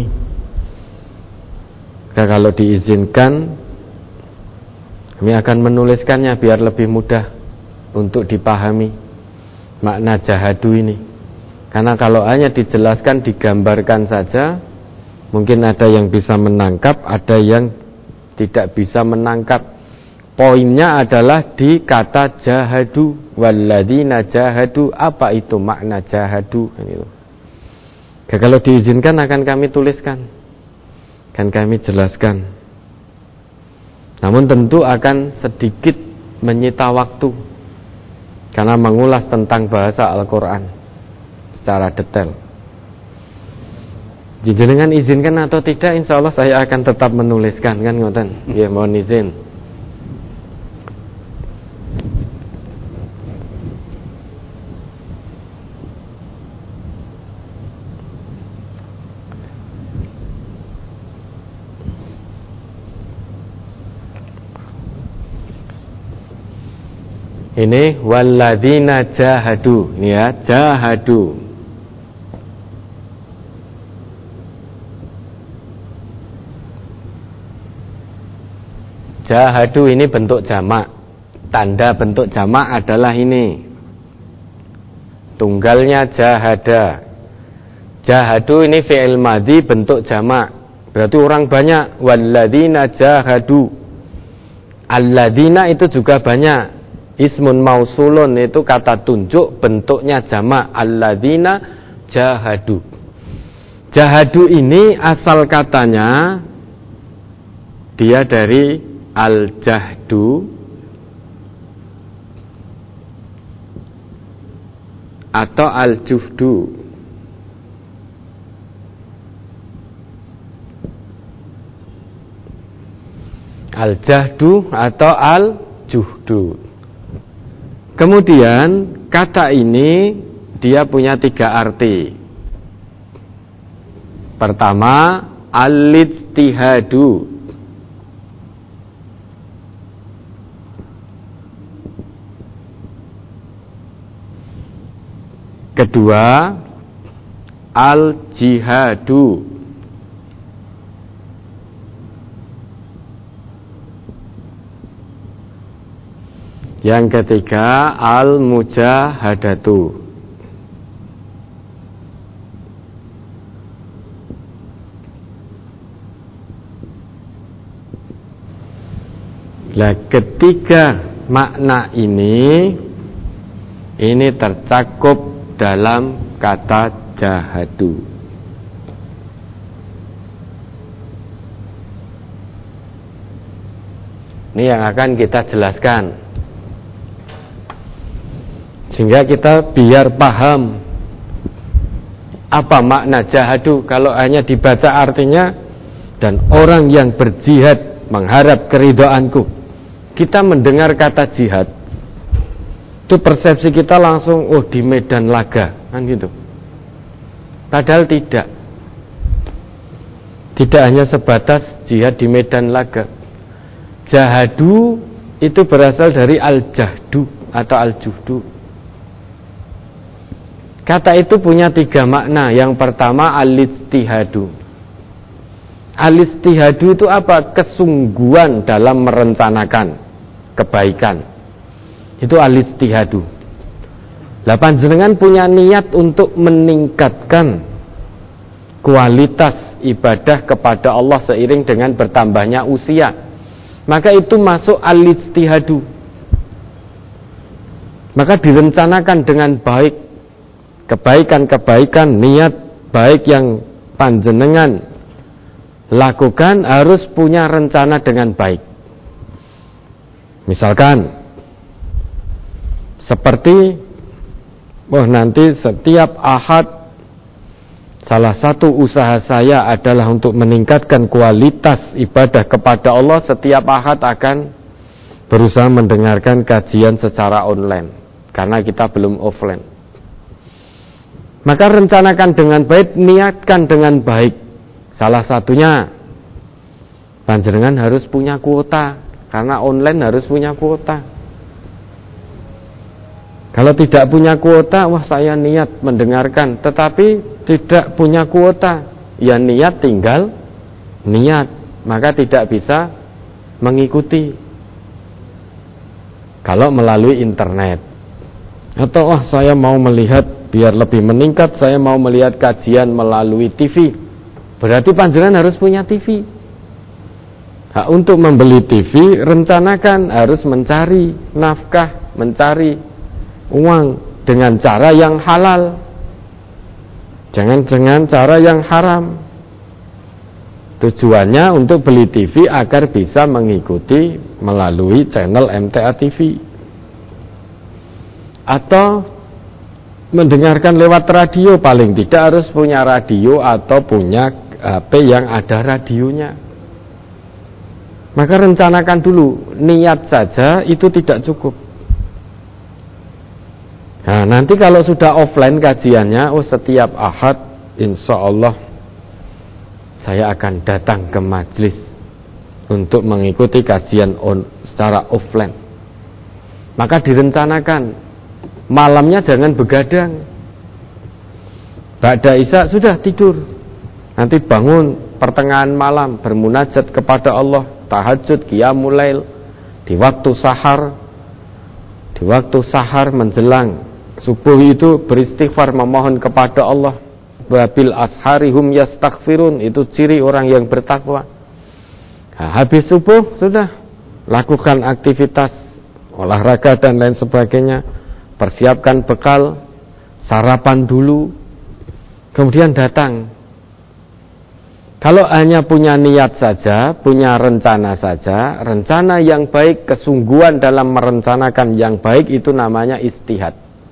Nah, kalau diizinkan, kami akan menuliskannya biar lebih mudah untuk dipahami makna jahadu ini. Karena kalau hanya dijelaskan, digambarkan saja, mungkin ada yang bisa menangkap, ada yang tidak bisa menangkap. Poinnya adalah di kata jahadu. Walladzina jahadu, apa itu makna jahadu? Nah, kalau diizinkan akan kami tuliskan, akan kami jelaskan. Namun tentu akan sedikit menyita waktu, karena mengulas tentang bahasa Al-Quran secara detail. Jenengan izinkan atau tidak, insya Allah saya akan tetap menuliskan, kan ngoten. Ya, mohon izin. Ini walladzina jahadu, ya, jahadu. Jahadu ini bentuk jamak. Tanda bentuk jamak adalah ini. Tunggalnya jahada. Jahadu ini fi'il madhi bentuk jamak. Berarti orang banyak. Walladzina jahadu. Alladzina itu juga banyak. Ismun mausulun itu kata tunjuk, bentuknya jamak. Alladzina jahadu. Jahadu ini asal katanya dia dari al-jahdu atau al-juhdu. Al-jahdu atau al-juhdu. Kemudian kata ini dia punya 3 arti. Pertama, al-ijtihadu. Kedua, al-jihadu. Yang ketiga, al-mujahadatu. Nah, ketiga makna ini tercakup dalam kata jahadu. Ini yang akan kita jelaskan, sehingga kita biar paham apa makna jahadu. Kalau hanya dibaca artinya, dan orang yang berjihad mengharap keridhaanku, kita mendengar kata jihad, itu persepsi kita langsung, oh di medan laga, kan gitu. Padahal tidak hanya sebatas jihad di medan laga. Jahadu itu berasal dari al-jahdu atau al-juhdu. Kata itu punya 3 makna. Yang pertama, al-ijtihadu. Al-ijtihadu itu apa? Kesungguhan dalam merencanakan kebaikan. Itu al-ijtihadu. Lah panjenengan punya niat untuk meningkatkan kualitas ibadah kepada Allah seiring dengan bertambahnya usia, maka itu masuk al-ijtihadu. Maka direncanakan dengan baik kebaikan-kebaikan, niat baik yang panjenengan lakukan harus punya rencana dengan baik. Misalkan seperti, nanti setiap Ahad salah satu usaha saya adalah untuk meningkatkan kualitas ibadah kepada Allah. Setiap Ahad akan berusaha mendengarkan kajian secara online, karena kita belum offline. Maka rencanakan dengan baik, niatkan dengan baik. Salah satunya, panjenengan harus punya kuota, karena online harus punya kuota. Kalau tidak punya kuota, saya niat mendengarkan, tetapi tidak punya kuota, ya niat tinggal niat, maka tidak bisa mengikuti. Kalau melalui internet, atau saya mau melihat biar lebih meningkat, saya mau melihat kajian melalui TV, berarti panjenengan harus punya TV. Untuk membeli TV, rencanakan harus mencari nafkah, mencari uang dengan cara yang halal, jangan dengan cara yang haram. Tujuannya untuk beli TV agar bisa mengikuti melalui channel MTA TV, atau mendengarkan lewat radio. Paling tidak harus punya radio atau punya HP yang ada radionya. Maka rencanakan dulu, niat saja itu tidak cukup. Nah, nanti kalau sudah offline kajiannya, setiap Ahad insya Allah saya akan datang ke majelis untuk mengikuti kajian secara offline. Maka direncanakan, malamnya jangan begadang. Ba'da isya sudah tidur, nanti bangun pertengahan malam bermunajat kepada Allah. tahajud, qiyamul lail, di waktu sahar menjelang subuh itu beristighfar, memohon kepada Allah. Wabil asharihum yastaghfirun, itu ciri orang yang bertakwa. Nah, habis subuh sudah lakukan aktivitas olahraga dan lain sebagainya, persiapkan bekal, sarapan dulu, kemudian datang. Kalau hanya punya niat saja, punya rencana saja, rencana yang baik, kesungguhan dalam merencanakan yang baik, itu namanya istihad.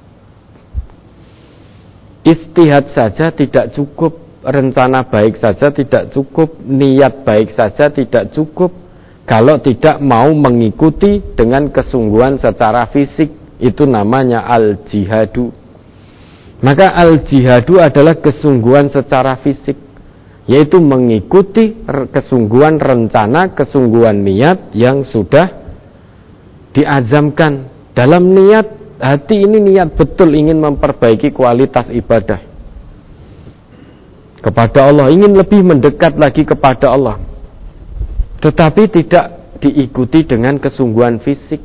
Istihad saja tidak cukup, rencana baik saja tidak cukup, niat baik saja tidak cukup, kalau tidak mau mengikuti dengan kesungguhan secara fisik. Itu namanya al-jihadu. Maka al-jihadu adalah kesungguhan secara fisik, yaitu mengikuti kesungguhan rencana, kesungguhan niat yang sudah diazamkan. Dalam niat hati ini niat betul ingin memperbaiki kualitas ibadah kepada Allah, ingin lebih mendekat lagi kepada Allah, tetapi tidak diikuti dengan kesungguhan fisik.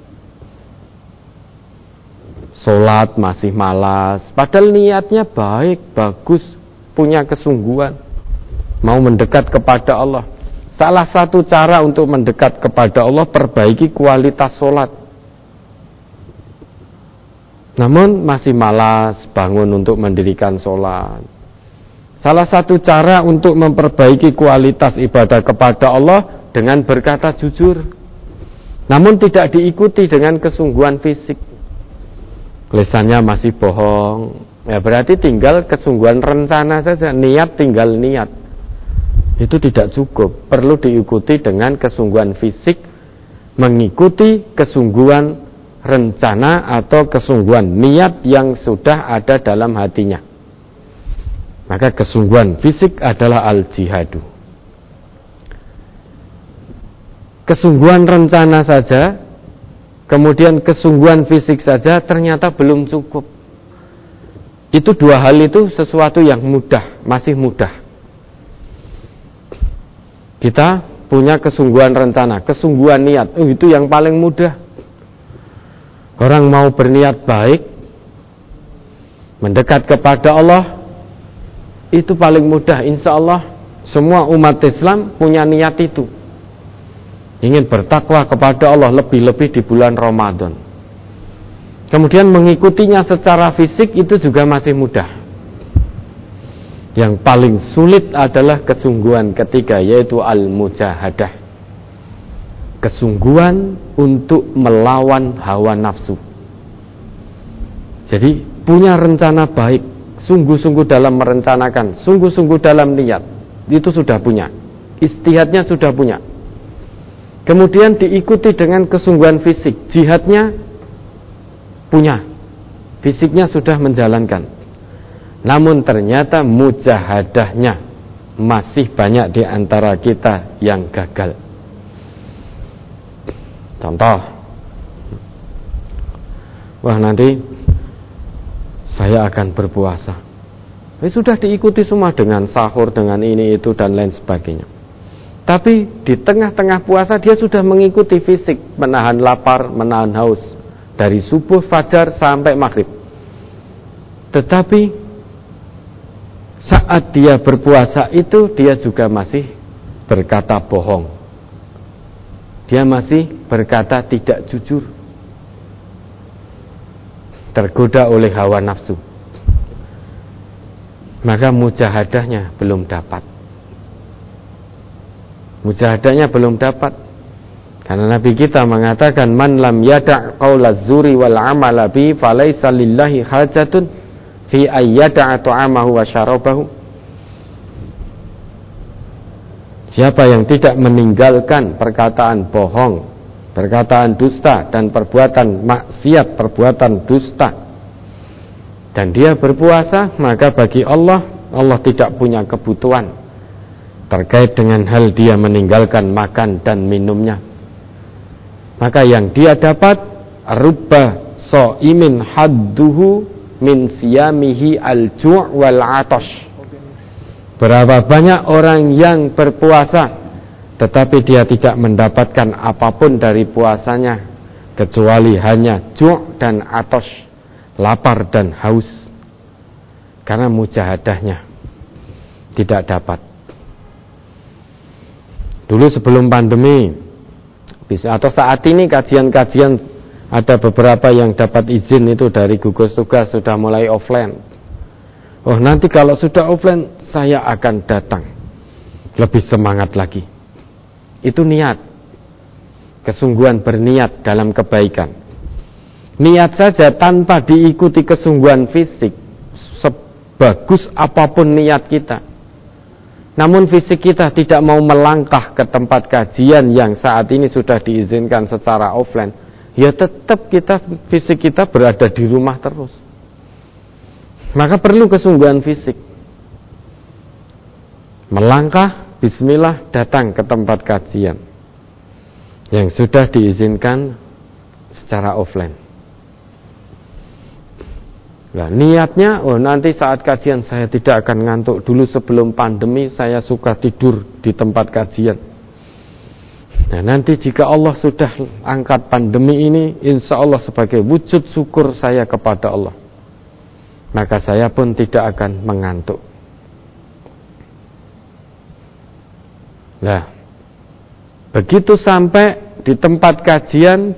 Sholat masih malas, padahal niatnya baik, bagus, punya kesungguhan, mau mendekat kepada Allah. Salah satu cara untuk mendekat kepada Allah, perbaiki kualitas sholat. Namun masih malas bangun untuk mendirikan sholat. Salah satu cara untuk memperbaiki kualitas ibadah kepada Allah dengan berkata jujur, namun tidak diikuti dengan kesungguhan fisik. Lisannya masih bohong, ya berarti tinggal kesungguhan rencana saja, niat tinggal niat. Itu tidak cukup, perlu diikuti dengan kesungguhan fisik, mengikuti kesungguhan rencana atau kesungguhan niat yang sudah ada dalam hatinya. Maka kesungguhan fisik adalah al-jihadu. Kesungguhan rencana saja, kemudian kesungguhan fisik saja ternyata belum cukup. Itu dua hal itu sesuatu yang mudah, masih mudah. Kita punya kesungguhan rencana, kesungguhan niat, itu yang paling mudah. Orang mau berniat baik, mendekat kepada Allah, itu paling mudah. Insya Allah semua umat Islam punya niat itu, ingin bertakwa kepada Allah lebih-lebih di bulan Ramadan. Kemudian mengikutinya secara fisik itu juga masih mudah. Yang paling sulit adalah kesungguhan ketiga, yaitu al-mujahadah, kesungguhan untuk melawan hawa nafsu. Jadi punya rencana baik, sungguh-sungguh dalam merencanakan, sungguh-sungguh dalam niat, itu sudah punya, istihadnya sudah punya. Kemudian diikuti dengan kesungguhan fisik, jihadnya punya, fisiknya sudah menjalankan. Namun ternyata mujahadahnya masih banyak di antara kita yang gagal. Contoh, wah nanti saya akan berpuasa. Sudah diikuti semua dengan sahur, dengan ini itu dan lain sebagainya. Tapi di tengah-tengah puasa dia sudah mengikuti fisik, menahan lapar, menahan haus dari subuh fajar sampai maghrib. Tetapi saat dia berpuasa itu dia juga masih berkata bohong. Dia masih berkata tidak jujur, tergoda oleh hawa nafsu. Maka mujahadahnya belum dapat. Mujahadahnya belum dapat. Karena Nabi kita mengatakan, man lam yada' qaulaz zuri wal amala bi falaysa lillahi hajatun fi ayyada'a ta'amahu wa syarabahu. Siapa yang tidak meninggalkan perkataan bohong, perkataan dusta dan perbuatan maksiat, perbuatan dusta, dan dia berpuasa, maka bagi Allah tidak punya kebutuhan terkait dengan hal dia meninggalkan makan dan minumnya. Maka yang dia dapat, rubba so'imin hadduhu min siyamihi al-ju' wal 'atash. Berapa banyak orang yang berpuasa tetapi dia tidak mendapatkan apapun dari puasanya kecuali hanya ju' dan atos, lapar dan haus, karena mujahadahnya tidak dapat. Dulu sebelum pandemi atau saat ini kajian-kajian ada beberapa yang dapat izin itu dari gugus tugas sudah mulai offline. Oh, nanti kalau sudah offline saya akan datang lebih semangat lagi. Itu niat, kesungguhan berniat dalam kebaikan. Niat saja tanpa diikuti kesungguhan fisik, sebagus apapun niat kita, namun fisik kita tidak mau melangkah ke tempat kajian yang saat ini sudah diizinkan secara offline, ya tetap fisik kita berada di rumah terus. Maka perlu kesungguhan fisik. Melangkah, bismillah, datang ke tempat kajian yang sudah diizinkan secara offline. Nah, niatnya, nanti saat kajian saya tidak akan ngantuk. Dulu sebelum pandemi saya suka tidur di tempat kajian. Nah, nanti jika Allah sudah angkat pandemi ini, insya Allah sebagai wujud syukur saya kepada Allah, maka saya pun tidak akan mengantuk. Nah, begitu sampai di tempat kajian,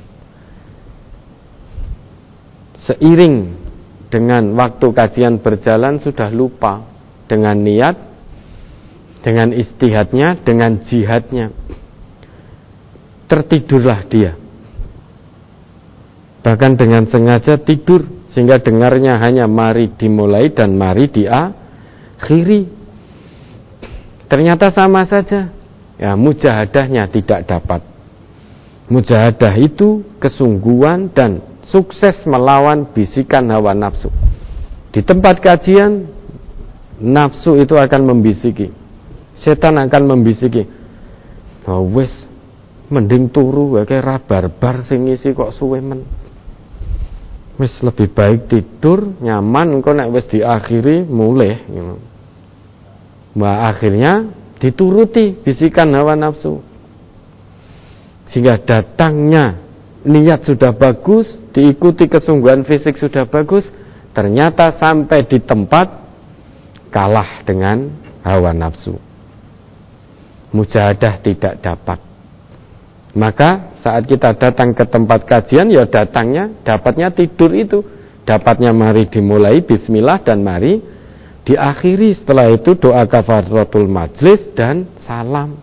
seiring dengan waktu kajian berjalan sudah lupa dengan niat, dengan istihadnya, dengan jihadnya. Tertidurlah dia. Bahkan dengan sengaja tidur, sehingga dengarnya hanya mari dimulai dan mari diakhiri. Ternyata sama saja, ya mujahadahnya tidak dapat. Mujahadah itu kesungguhan dan sukses melawan bisikan hawa nafsu. Di tempat kajian, nafsu itu akan membisiki, setan akan membisiki, oh wes mending turu kayak barbar sing ngisi kok suwe men. Wes lebih baik tidur nyaman, engko nek wis diakhiri mulih gitu. Akhirnya dituruti bisikan hawa nafsu, sehingga datangnya niat sudah bagus, diikuti kesungguhan fisik sudah bagus, ternyata sampai di tempat kalah dengan hawa nafsu. Mujahadah tidak dapat. Maka saat kita datang ke tempat kajian, ya dapatnya tidur itu, dapatnya mari dimulai bismillah dan mari diakhiri. Setelah itu doa kafaratul majlis dan salam.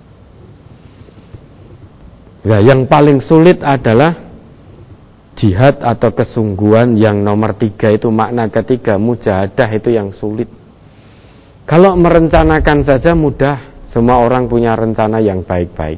Nah, yang paling sulit adalah jihad atau kesungguhan yang nomor 3 itu, makna ketiga, mujahadah, itu yang sulit. Kalau merencanakan saja mudah, semua orang punya rencana yang baik-baik.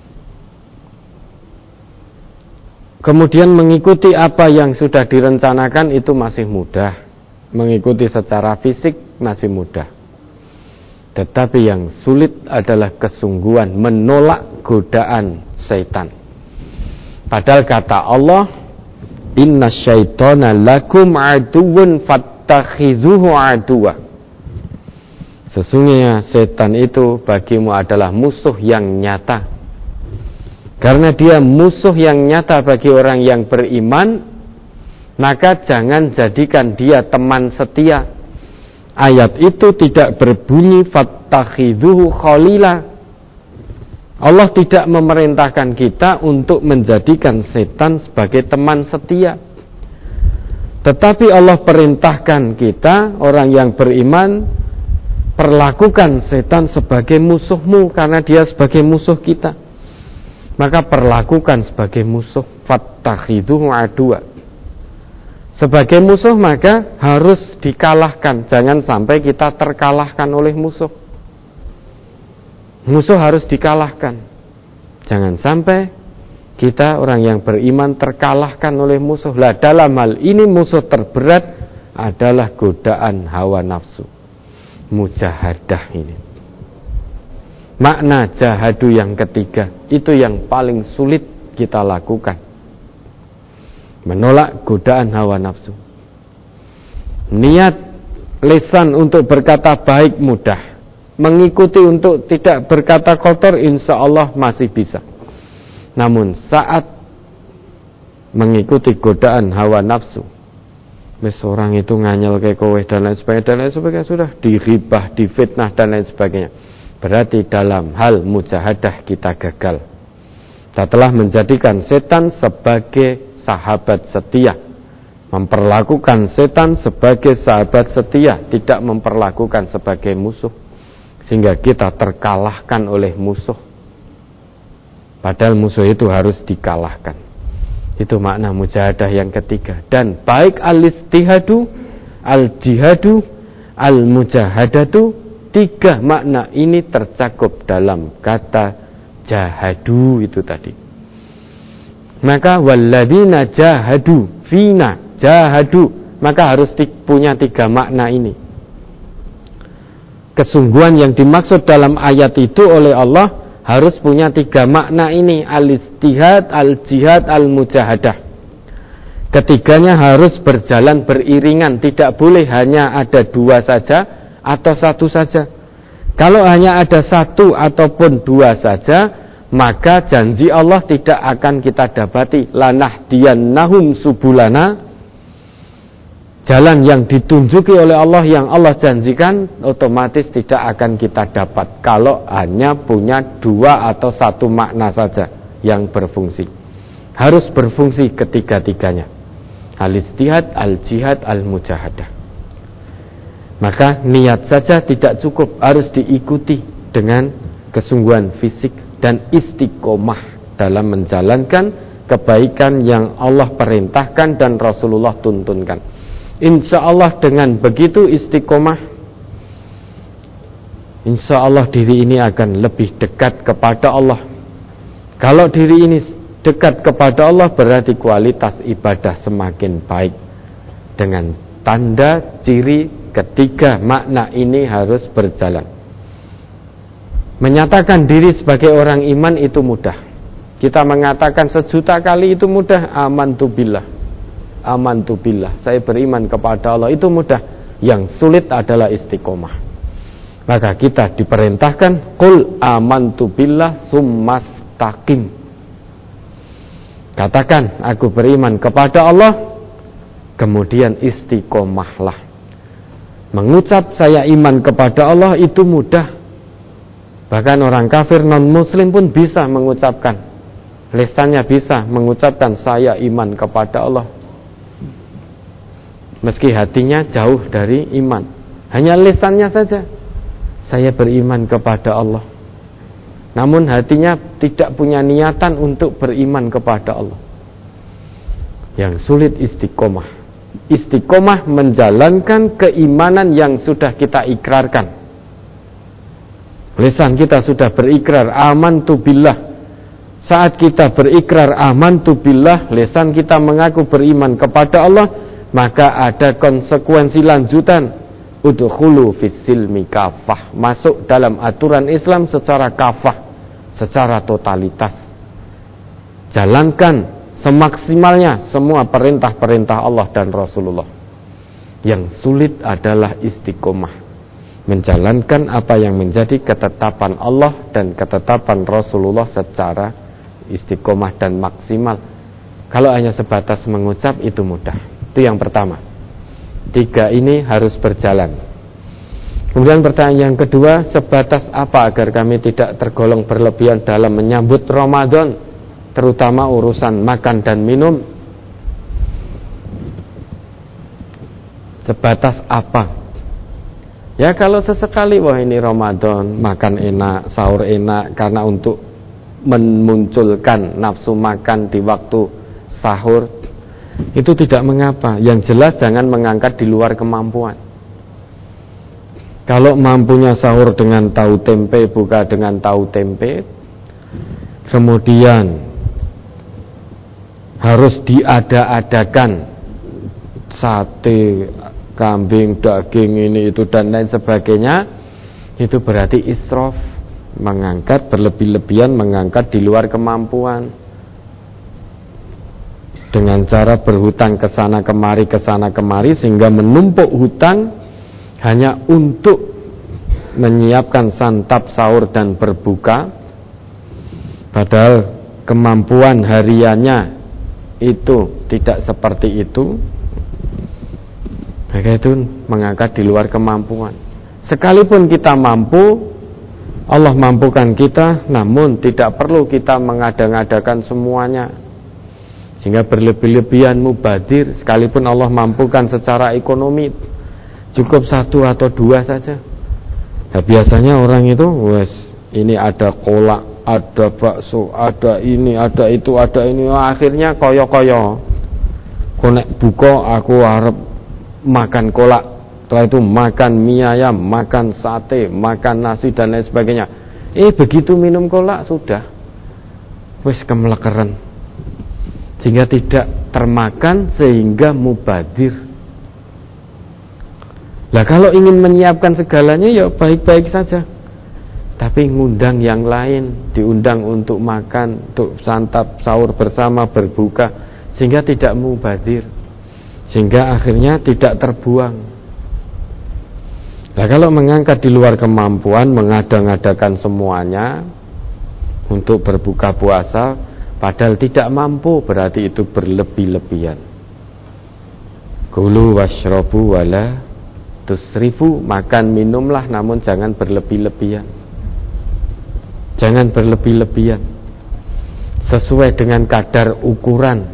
Kemudian mengikuti apa yang sudah direncanakan itu masih mudah. Mengikuti secara fisik masih mudah. Tetapi yang sulit adalah kesungguhan menolak godaan syaitan. Padahal kata Allah, inna syaitana lakum aduwwun fattakhizuhu aduwa. Sesungguhnya setan itu bagimu adalah musuh yang nyata. Karena dia musuh yang nyata bagi orang yang beriman, maka jangan jadikan dia teman setia. Ayat itu tidak berbunyi fattakhidhuhu khalila. Allah tidak memerintahkan kita untuk menjadikan setan sebagai teman setia. Tetapi Allah perintahkan kita, orang yang beriman, perlakukan setan sebagai musuhmu, karena dia sebagai musuh kita. Maka perlakukan sebagai musuh, fattakhidhuhu aduwa. Sebagai musuh maka harus dikalahkan. Jangan sampai kita terkalahkan oleh musuh. Musuh harus dikalahkan. Jangan sampai kita orang yang beriman terkalahkan oleh musuh. Lah dalam hal ini musuh terberat adalah godaan hawa nafsu. Mujahadah ini. Makna jahadu yang ketiga, itu yang paling sulit kita lakukan. Menolak godaan hawa nafsu. Niat lisan untuk berkata baik mudah. mengikuti untuk tidak berkata kotor, insya Allah masih bisa. Namun saat mengikuti godaan hawa nafsu, orang itu nganyel kayak kowe dan lain sebagainya, sudah diribah, difitnah dan lain sebagainya, berarti dalam hal mujahadah kita gagal. Kita telah menjadikan setan sebagai sahabat setia, memperlakukan setan sebagai sahabat setia, tidak memperlakukan sebagai musuh, sehingga kita terkalahkan oleh musuh, padahal musuh itu harus dikalahkan. Itu makna mujahadah yang ketiga. Dan baik al-istihadu, al-jihadu, al-mujahadatu, 3 makna ini tercakup dalam kata jahadu itu tadi. Maka walladzina jahadu fina, jahadu, maka harus punya 3 makna ini. Kesungguhan yang dimaksud dalam ayat itu oleh Allah harus punya 3 makna ini, al-istihad, al-jihad, al-mujahadah. Ketiganya harus berjalan beriringan, tidak boleh hanya ada 2 saja atau 1 saja. Kalau hanya ada 1 ataupun 2 saja, maka janji Allah tidak akan kita dapati. Lanahdiyannahum subulana, jalan yang ditunjuki oleh Allah, yang Allah janjikan, otomatis tidak akan kita dapat kalau hanya punya 2 atau 1 makna saja yang berfungsi. Harus berfungsi ketiga-tiganya, al-istihad, al-jihad, al-mujahadah. Maka niat saja tidak cukup, harus diikuti dengan kesungguhan fisik dan istiqomah dalam menjalankan kebaikan yang Allah perintahkan dan Rasulullah tuntunkan. Insya Allah dengan begitu istiqomah, insya Allah diri ini akan lebih dekat kepada Allah. Kalau diri ini dekat kepada Allah, berarti kualitas ibadah semakin baik. Dengan tanda ciri ketiga makna ini harus berjalan. Menyatakan diri sebagai orang iman itu mudah. Kita mengatakan 1.000.000 kali itu mudah. Amantu billah, amantu billah, saya beriman kepada Allah, itu mudah. Yang sulit adalah istiqomah. Maka kita diperintahkan qul amantu billah summastaqim. Katakan aku beriman kepada Allah, kemudian istiqomahlah. Mengucap saya iman kepada Allah itu mudah. Bahkan orang kafir non-muslim pun bisa mengucapkan, lisannya bisa mengucapkan saya iman kepada Allah, meski hatinya jauh dari iman. Hanya lisannya saja saya beriman kepada Allah, namun hatinya tidak punya niatan untuk beriman kepada Allah. Yang sulit istiqomah. Istiqomah menjalankan keimanan yang sudah kita ikrarkan. Lisan kita sudah berikrar amantu billah. Saat kita berikrar amantu billah, lisan kita mengaku beriman kepada Allah, maka ada konsekuensi lanjutan, udkhulu fis-silmi kafah, masuk dalam aturan Islam secara kafah, secara totalitas. Jalankan semaksimalnya semua perintah-perintah Allah dan Rasulullah. Yang sulit adalah istiqomah, menjalankan apa yang menjadi ketetapan Allah dan ketetapan Rasulullah secara istiqomah dan maksimal. Kalau hanya sebatas mengucap itu mudah. Itu yang pertama. 3 ini harus berjalan. Kemudian pertanyaan yang kedua, sebatas apa agar kami tidak tergolong berlebihan dalam menyambut Ramadan, terutama urusan makan dan minum? Sebatas apa? Ya kalau sesekali, wah ini Ramadan, makan enak, sahur enak, karena untuk memunculkan nafsu makan di waktu sahur, itu tidak mengapa. Yang jelas jangan mengangkat di luar kemampuan. Kalau mampunya sahur dengan tahu tempe, buka dengan tahu tempe. Kemudian harus diada-adakan sate, kambing, daging ini itu dan lain sebagainya, itu berarti israf, mengangkat berlebih-lebihan, mengangkat di luar kemampuan dengan cara berhutang ke sana kemari sehingga menumpuk hutang hanya untuk menyiapkan santap, sahur dan berbuka, padahal kemampuan hariannya itu tidak seperti itu, maka itu mengangkat di luar kemampuan. Sekalipun kita mampu, Allah mampukan kita, namun tidak perlu kita mengada-ngadakan semuanya sehingga berlebih-lebihan mubadir. Sekalipun Allah mampukan secara ekonomi, cukup 1 atau 2 saja. Nah, biasanya orang itu, ini ada kolak, ada bakso, ada ini, ada itu, ada ini, akhirnya koyo-koyo. Konek buka aku harap makan kolak, setelah itu makan mie ayam, makan sate, makan nasi dan lain sebagainya. Begitu minum kolak sudah wis kemelekeran, sehingga tidak termakan, sehingga mubadir. Lah kalau ingin menyiapkan segalanya ya baik-baik saja, tapi ngundang yang lain, diundang untuk makan, untuk santap, sahur bersama, berbuka, sehingga tidak mubadir, sehingga akhirnya tidak terbuang. Nah, kalau mengangkat di luar kemampuan, mengada-ngadakan semuanya untuk berbuka puasa, padahal tidak mampu, berarti itu berlebih-lebihan. Kulu washrobu wala tusrifu, makan minumlah namun jangan berlebih-lebihan. Jangan berlebih-lebihan, sesuai dengan kadar ukuran.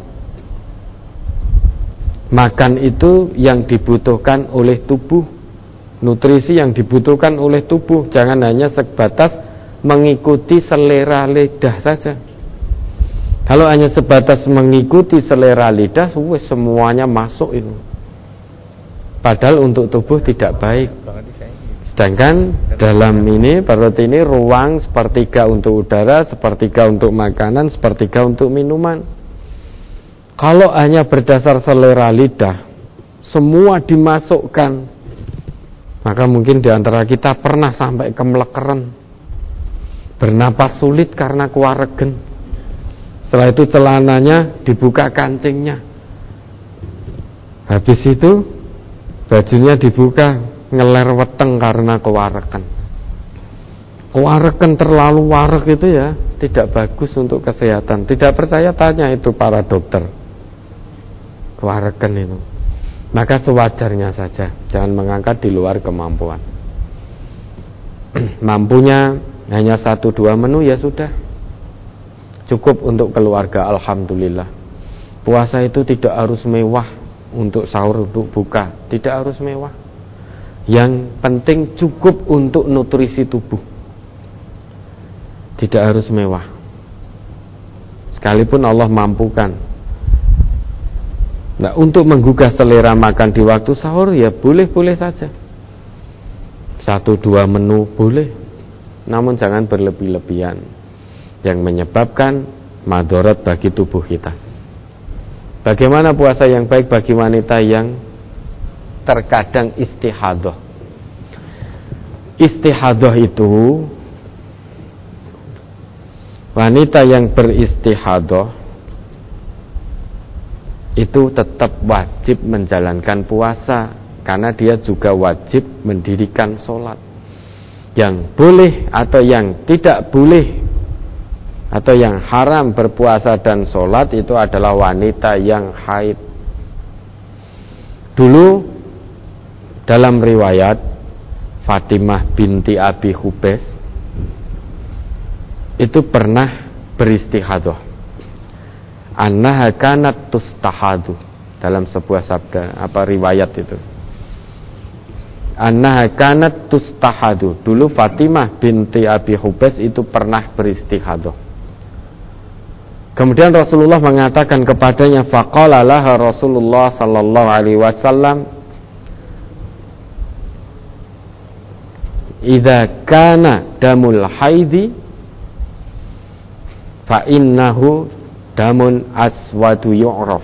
Makan itu yang dibutuhkan oleh tubuh, nutrisi yang dibutuhkan oleh tubuh, jangan hanya sebatas mengikuti selera lidah saja. Kalau hanya sebatas mengikuti selera lidah, semuanya masuk itu, padahal untuk tubuh tidak baik. Sedangkan dalam ini, perut ini ruang sepertiga untuk udara, sepertiga untuk makanan, sepertiga untuk minuman. Kalau hanya berdasar selera lidah, semua dimasukkan, maka mungkin di antara kita pernah sampai kemelekeran, bernapas sulit karena kewaregen. Setelah itu celananya dibuka kancingnya, habis itu bajunya dibuka, ngeler weteng karena kewaregen. Kewaregen terlalu wareg itu ya tidak bagus untuk kesehatan. Tidak percaya tanya itu para dokter. Kewaregen itu, maka sewajarnya saja, jangan mengangkat di luar kemampuan. Mampunya hanya 1-2 menu ya sudah, cukup untuk keluarga, alhamdulillah. Puasa itu tidak harus mewah, untuk sahur, untuk buka, tidak harus mewah. Yang penting cukup untuk nutrisi tubuh, tidak harus mewah. Sekalipun Allah mampukan. Nah, untuk menggugah selera makan di waktu sahur ya boleh-boleh saja, 1-2 menu boleh, namun jangan berlebih-lebihan yang menyebabkan madharat bagi tubuh kita. Bagaimana puasa yang baik bagi wanita yang terkadang istihadah? Istihadah itu wanita yang beristihadah itu tetap wajib menjalankan puasa, karena dia juga wajib mendirikan sholat. Yang boleh atau yang tidak boleh atau yang haram berpuasa dan sholat itu adalah wanita yang haid. Dulu dalam riwayat Fatimah binti Abi Hubes itu pernah beristihadah, annaha kanat tustahadu, dalam sebuah sabda riwayat itu, annaha kanat tustahadu. Dulu Fatimah binti Abi Hubes itu pernah beristihadah. Kemudian Rasulullah mengatakan kepadanya, faqala laha Rasulullah sallallahu alaihi wasallam, idza kana damul haidi fa innahu damun aswadu yu'raf.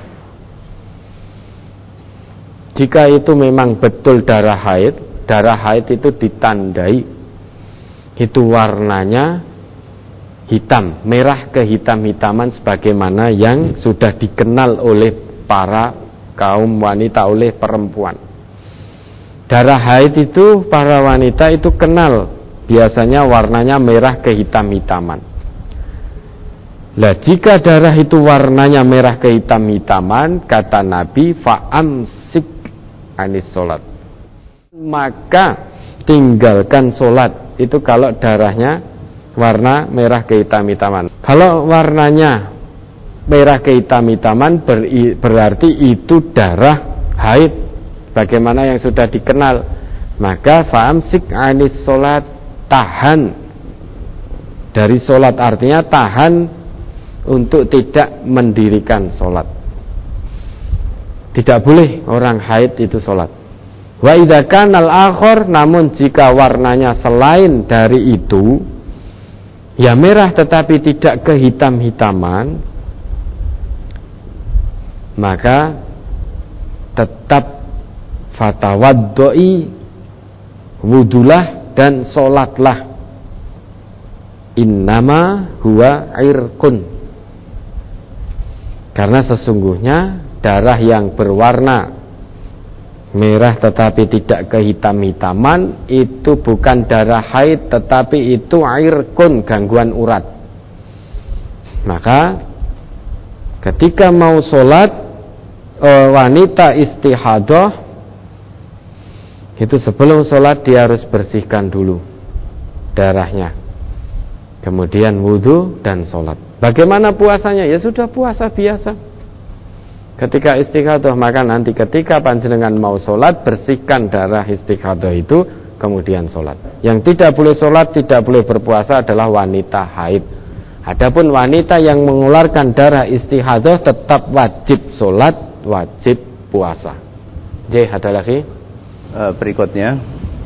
Jika itu memang betul darah haid itu ditandai, itu warnanya hitam, merah kehitam-hitaman sebagaimana yang sudah dikenal oleh para kaum wanita, oleh perempuan. Darah haid itu para wanita itu kenal, biasanya warnanya merah kehitam-hitaman. Lah jika darah itu warnanya merah kehitam-hitaman, kata Nabi, fa'amsik anis sholat, maka tinggalkan sholat. Itu kalau darahnya warna merah kehitam-hitaman. Kalau warnanya merah kehitam-hitaman berarti itu darah haid, bagaimana yang sudah dikenal. Maka fa'amsik anis sholat, tahan dari sholat, artinya tahan untuk tidak mendirikan sholat. Tidak boleh orang haid itu sholat. Wa idza kana al-akhar, namun jika warnanya selain dari itu, ya merah tetapi tidak kehitam-hitaman, maka tetap fatawaddoi, wudulah dan sholatlah. Innama huwa irqun, karena sesungguhnya darah yang berwarna merah tetapi tidak kehitam-hitaman itu bukan darah haid, tetapi itu irqun, gangguan urat. Maka ketika mau sholat, wanita istihadah itu sebelum sholat dia harus bersihkan dulu darahnya, kemudian wudhu dan sholat. Bagaimana puasanya? Ya sudah puasa biasa. Ketika istihadah, maka nanti ketika panjenengan mau sholat, bersihkan darah istihadah itu, kemudian sholat. Yang tidak boleh sholat, tidak boleh berpuasa adalah wanita haid. Adapun wanita yang mengeluarkan darah istihadah tetap wajib sholat, wajib puasa. Ada lagi? Berikutnya,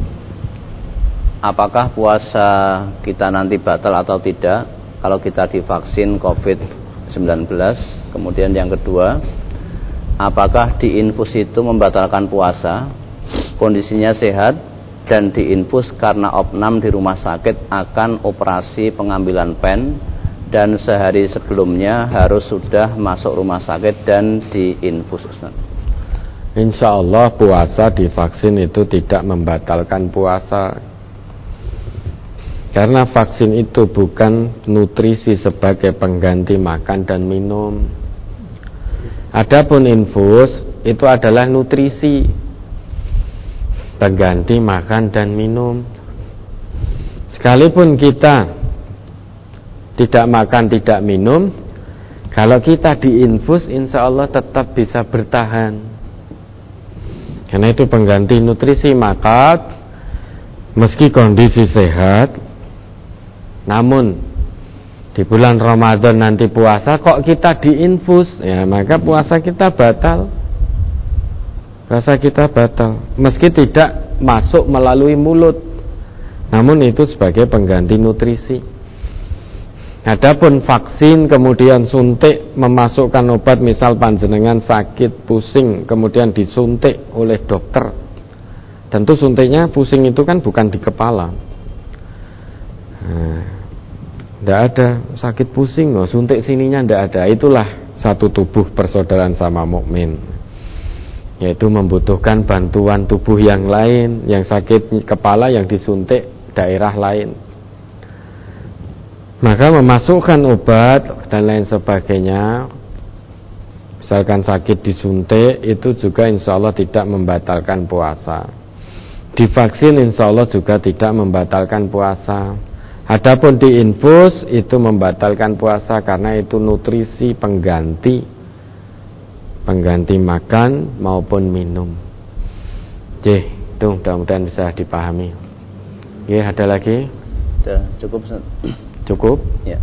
apakah puasa kita nanti batal atau tidak kalau kita divaksin COVID-19? Kemudian yang kedua, apakah diinfus itu membatalkan puasa? Kondisinya sehat dan diinfus karena opnam di rumah sakit akan operasi pengambilan pen, dan sehari sebelumnya harus sudah masuk rumah sakit dan diinfus. Insya Allah puasa divaksin itu tidak membatalkan puasa, karena vaksin itu bukan nutrisi sebagai pengganti makan dan minum. Adapun infus itu adalah nutrisi, pengganti makan dan minum. Sekalipun kita tidak makan, tidak minum, kalau kita diinfus insya Allah tetap bisa bertahan, karena itu pengganti nutrisi. Maka meski kondisi sehat, namun di bulan Ramadan nanti puasa kok kita diinfus, ya maka puasa kita batal. Puasa kita batal meski tidak masuk melalui mulut, namun itu sebagai pengganti nutrisi. Adapun vaksin kemudian suntik memasukkan obat, misal panjenengan sakit pusing kemudian disuntik oleh dokter, tentu suntiknya pusing itu kan bukan di kepala. Tidak ada sakit pusing, suntik sininya tidak ada. Itulah satu tubuh persaudaraan sama mukmin, yaitu membutuhkan bantuan tubuh yang lain. Yang sakit kepala yang disuntik daerah lain, maka memasukkan obat dan lain sebagainya, misalkan sakit disuntik, itu juga insya Allah tidak membatalkan puasa. Divaksin insya Allah juga tidak membatalkan puasa. Adapun diinfus itu membatalkan puasa, karena itu nutrisi pengganti makan maupun minum. Itu mudah-mudahan bisa dipahami. Ada lagi? Sudah cukup. Cukup? Ya.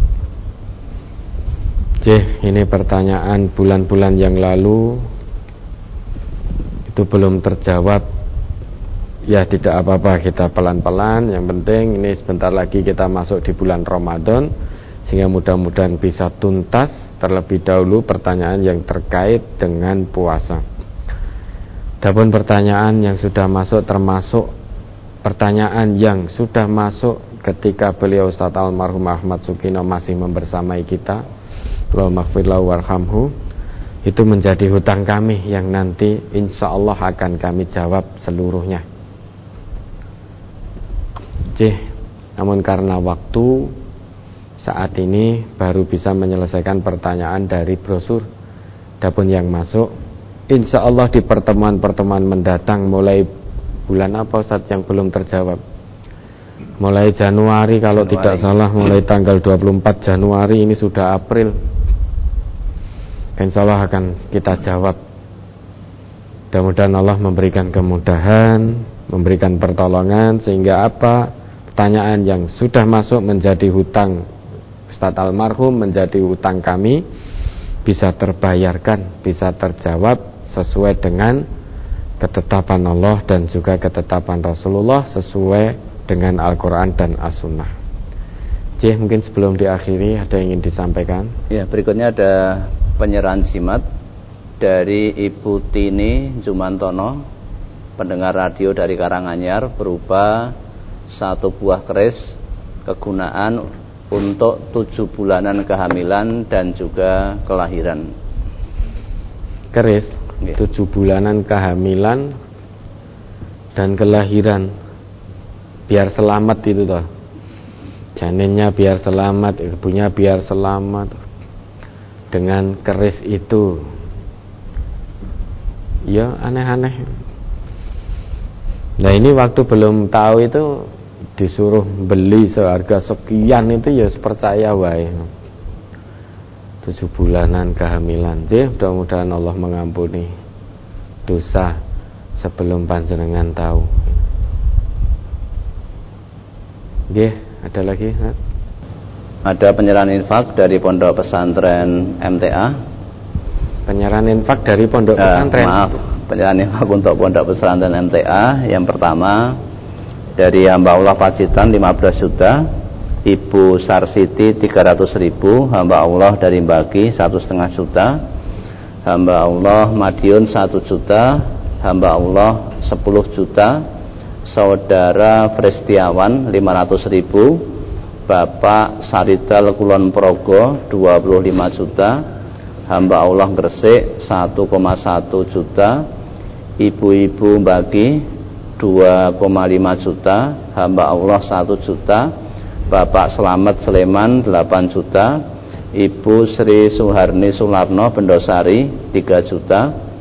Ini pertanyaan bulan-bulan yang lalu itu belum terjawab. Ya tidak apa-apa, kita pelan-pelan. Yang penting ini sebentar lagi kita masuk di bulan Ramadan, sehingga mudah-mudahan bisa tuntas terlebih dahulu pertanyaan yang terkait dengan puasa. Adapun pertanyaan yang sudah masuk, termasuk pertanyaan yang sudah masuk ketika beliau Ustaz almarhum Ahmad Sukino masih membersamai kita, Allahumma ighfirlahu warhamhu, itu menjadi hutang kami yang nanti insya Allah akan kami jawab seluruhnya. Namun karena waktu, saat ini baru bisa menyelesaikan pertanyaan dari brosur. Adapun yang masuk, insya Allah di pertemuan-pertemuan mendatang, mulai bulan apa Ustaz yang belum terjawab? Mulai Januari kalau tidak salah, mulai tanggal 24 Januari, ini sudah April. Insya Allah akan kita jawab. Mudah-mudahan Allah memberikan kemudahan, memberikan pertolongan, sehingga apa? Pertanyaan yang sudah masuk menjadi hutang Ustadz almarhum, menjadi hutang kami, bisa terbayarkan, bisa terjawab sesuai dengan ketetapan Allah dan juga ketetapan Rasulullah, sesuai dengan Al-Quran dan As-Sunnah. Mungkin sebelum diakhiri ada yang ingin disampaikan? Ya, berikutnya ada penyerahan jimat dari Ibu Tini Jumantono, pendengar radio dari Karanganyar, berupa 1 buah keris kegunaan untuk 7 bulanan kehamilan dan juga kelahiran. Keris 7 bulanan kehamilan dan kelahiran, biar selamat itu toh. Janinnya biar selamat, ibunya biar selamat. Dengan keris itu, ya aneh-aneh. Nah ini waktu belum tahu itu disuruh beli seharga sekian, itu ya percaya wae. 7 bulanan kehamilan. Mudah-mudahan Allah mengampuni dosa sebelum panjenengan tahu. Ada lagi? Ada penyerahan infak dari Pondok Pesantren MTA. Penyerahan infak dari Pondok Pesantren. Penyerahan infak untuk Pondok Pesantren MTA. Yang pertama dari hamba Allah Pacitan 15 juta, Ibu Sarsiti 300.000, hamba Allah dari Bagi 1,5 juta, hamba Allah Madiun 1 juta, hamba Allah 10 juta, Saudara Prestiawan 500.000, Bapak Saridal Kulon Progo 25 juta, hamba Allah Gresik 1,1 juta, ibu-ibu Bagi 2,5 juta, hamba Allah 1 juta, Bapak Selamat Sleman 8 juta, Ibu Sri Suharni Sularno Bendosari 3 juta,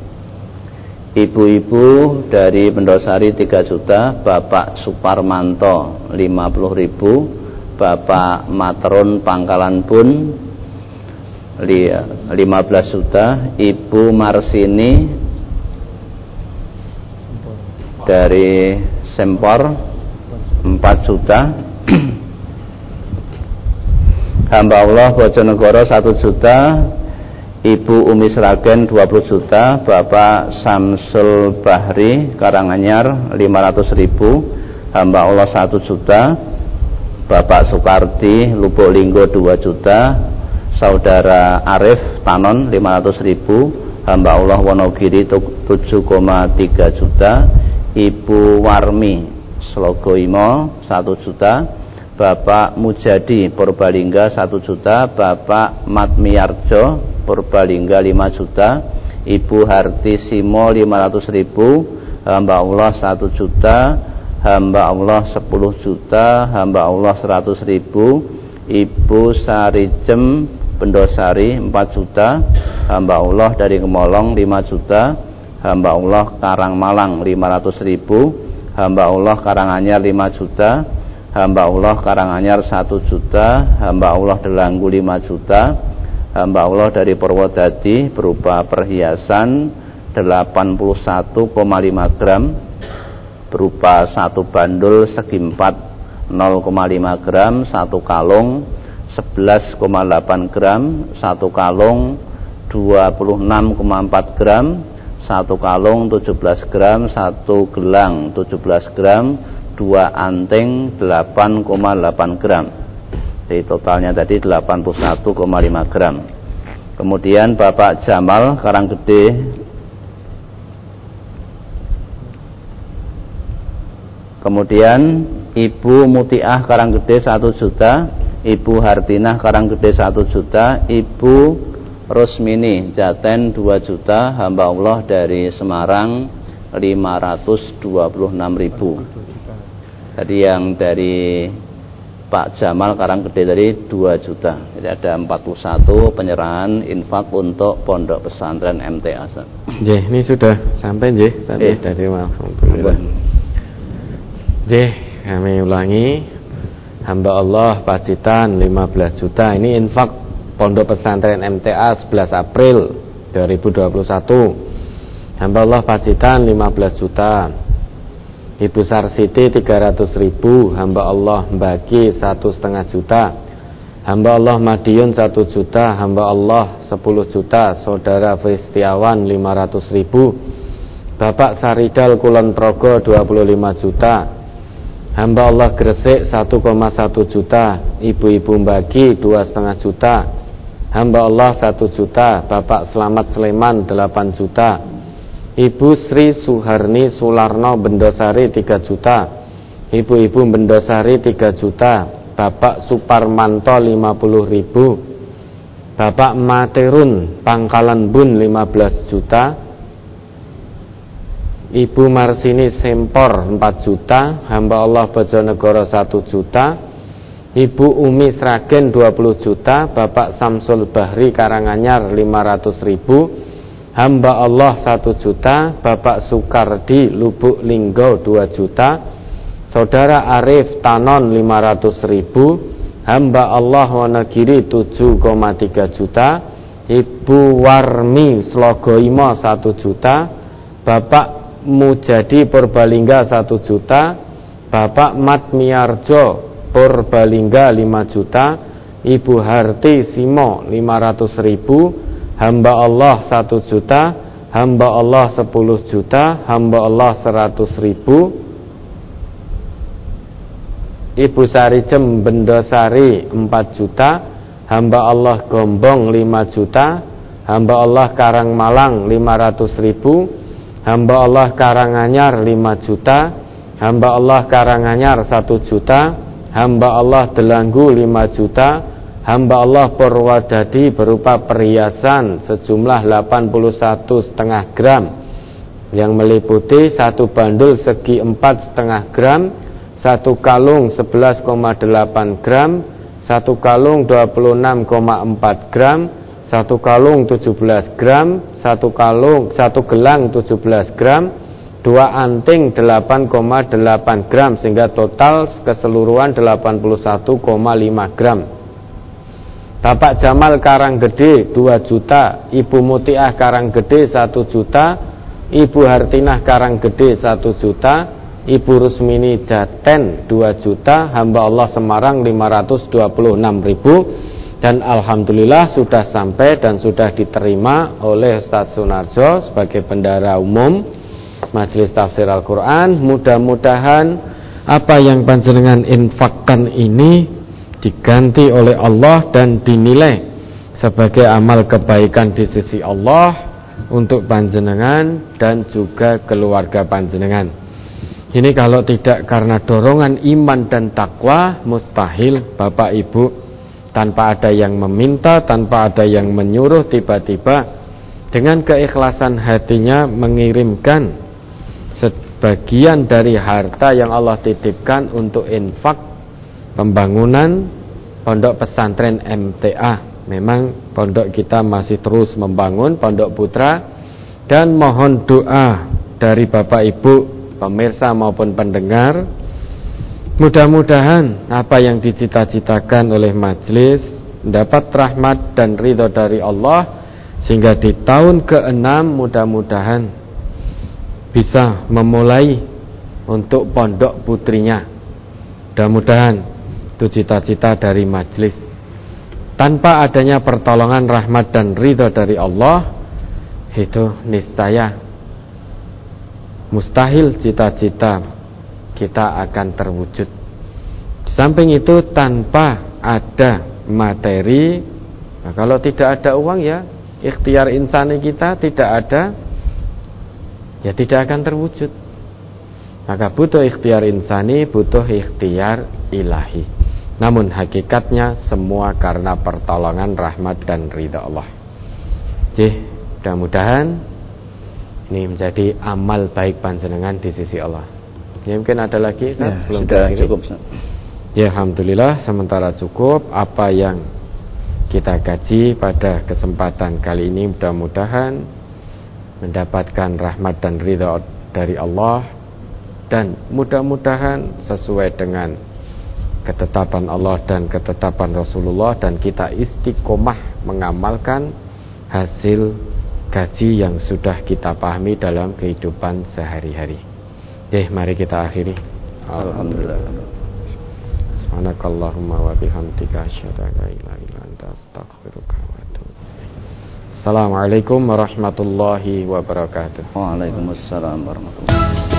ibu-ibu dari Bendosari 3 juta, Bapak Suparmanto 50.000, Bapak Matron Pangkalan Bun 15 juta, Ibu Marsini dari Sempor 4 juta, hamba Allah Bojonegoro 1 juta, Ibu Umi Sragen 20 juta, Bapak Samsul Bahri Karanganyar 500.000, hamba Allah 1 juta, Bapak Soekardi Lubuk Linggo 2 juta, Saudara Arif Tanon 500.000, hamba Allah Wonogiri 7,3 juta, Ibu Warmi Slogoimo 1 juta, Bapak Mujadi Purbalingga 1 juta, Bapak Matmiarjo Purbalingga 5 juta, Ibu Harti Simo 500.000, hamba Allah 1 juta, hamba Allah 10 juta, hamba Allah 100.000, Ibu Sarijem Bendosari 4 juta, hamba Allah dari Kemolong 5 juta, hamba Allah Karangmalang 500.000, hamba Allah Karanganyar 5 juta, hamba Allah Karanganyar 1 juta, hamba Allah Delanggu 5 juta, hamba Allah dari Purwodadi berupa perhiasan 81,5 gram, berupa 1 bandul segi 4 0,5 gram, 1 kalung 11,8 gram, 1 kalung 26,4 gram, 1 kalung 17 gram, 1 gelang 17 gram, 2 anting 8,8 gram. Jadi totalnya tadi 81,5 gram. Kemudian Bapak Jamal Karanggede, kemudian Ibu Mutiah Karanggede 1 juta, Ibu Hartinah Karanggede 1 juta, Ibu Rusmini Jaten 2 juta, hamba Allah dari Semarang 526.000. Tadi yang dari Pak Jamal Karanggede tadi 2 juta. Jadi ada 41 penyerahan infak untuk pondok pesantren MTA. Nggih, ini sudah sampai nggih, sampai dari alhamdulillah. Nggih, kami ulangi. Hamba Allah Pacitan 15 juta. Ini infak pondok pesantren MTA 11 April 2021. Hamba Allah Pacitan 15 juta. Ibu Sarsiti 300.000, hamba Allah Mbaki 1,5 juta, hamba Allah Madiun 1 juta, hamba Allah 10 juta, saudara Fristiawan 500.000, Bapak Saridal Kulon Progo 25 juta, hamba Allah Gresik 1,1 juta, ibu-ibu Mbaki 2,5 juta, hamba Allah 1 juta, Bapak Selamat Sleman 8 juta, Ibu Sri Suharni Sularno Bendosari 3 juta, ibu-ibu Bendosari 3 juta, Bapak Suparmanto 50.000, Bapak Materun Pangkalan Bun 15 juta, Ibu Marsini Sempor 4 juta, hamba Allah Bojonegoro 1 juta, Ibu Umi Sragen 20 juta, Bapak Samsul Bahri Karanganyar 500.000, hamba Allah 1 juta, Bapak Sukardi Lubuk Linggo 2 juta, saudara Arif Tanon 500.000, hamba Allah Wonogiri 7,3 juta, Ibu Warmi Slogoimo 1 juta, Bapak Mujadi Purbalingga 1 juta, Bapak Matmiarjo Purbalingga 5 juta, Ibu Harti Simo 500.000, hamba Allah 1 juta, hamba Allah 10 juta, hamba Allah 100.000, Ibu Sarijem Bendosari 4 juta, hamba Allah Gombong 5 juta, hamba Allah Karangmalang 500.000, hamba Allah Karanganyar 5 juta, hamba Allah Karanganyar 1 juta, hamba Allah Delanggu 5 juta, hamba Allah Purwadadi berupa perhiasan sejumlah 81,5 gram yang meliputi 1 bandul segi 4,5 gram, 1 kalung 11,8 gram, 1 kalung 26,4 gram, 1 kalung 17 gram, 1 gelang 17 gram, 2 anting 8,8 gram sehingga total keseluruhan 81,5 gram. Bapak Jamal Karanggede 2 juta, Ibu Mutiah Karanggede 1 juta, Ibu Hartinah Karanggede 1 juta, Ibu Rusmini Jaten 2 juta, hamba Allah Semarang 526.000, dan alhamdulillah sudah sampai dan sudah diterima oleh Ustaz Sunarjo sebagai bendahara umum Majelis Tafsir Al-Quran. Mudah-mudahan apa yang panjenengan infakkan ini diganti oleh Allah dan dinilai sebagai amal kebaikan di sisi Allah untuk panjenengan dan juga keluarga panjenengan. Ini kalau tidak karena dorongan iman dan takwa, mustahil Bapak Ibu tanpa ada yang meminta, tanpa ada yang menyuruh, tiba-tiba dengan keikhlasan hatinya mengirimkan sebagian dari harta yang Allah titipkan untuk infak pembangunan pondok pesantren MTA. Memang pondok kita masih terus membangun, Pondok Putra, dan mohon doa dari Bapak Ibu pemirsa maupun pendengar, mudah-mudahan apa yang dicita-citakan oleh majelis mendapat rahmat dan ridho dari Allah, sehingga di tahun ke-6 mudah-mudahan bisa memulai untuk pondok putrinya. Mudah-mudahan itu cita-cita dari majelis. Tanpa adanya pertolongan rahmat dan ridho dari Allah, itu niscaya mustahil cita-cita kita akan terwujud. Di samping itu tanpa ada materi, nah kalau tidak ada uang ya ikhtiar insani kita tidak ada, ya tidak akan terwujud. Maka butuh ikhtiar insani, butuh ikhtiar ilahi. Namun hakikatnya semua karena pertolongan rahmat dan ridha Allah. Jadi mudah-mudahan ini menjadi amal baik panjenengan di sisi Allah. Ya, mungkin ada lagi Ustaz, Ya, sudah cukup. Ya, alhamdulillah sementara cukup. Apa yang kita kaji pada kesempatan kali ini mudah-mudahan mendapatkan rahmat dan ridha dari Allah, dan mudah-mudahan sesuai dengan ketetapan Allah dan ketetapan Rasulullah, dan kita istiqomah mengamalkan hasil kaji yang sudah kita pahami dalam kehidupan sehari-hari. Mari kita akhiri. Alhamdulillah. Subhanakallahumma wa bihamdika asyhadu an la ilaha illa anta astaghfiruka wa atubu ilaik. Assalamualaikum warahmatullahi wabarakatuh. Waalaikumsalam warahmatullahi wabarakatuh.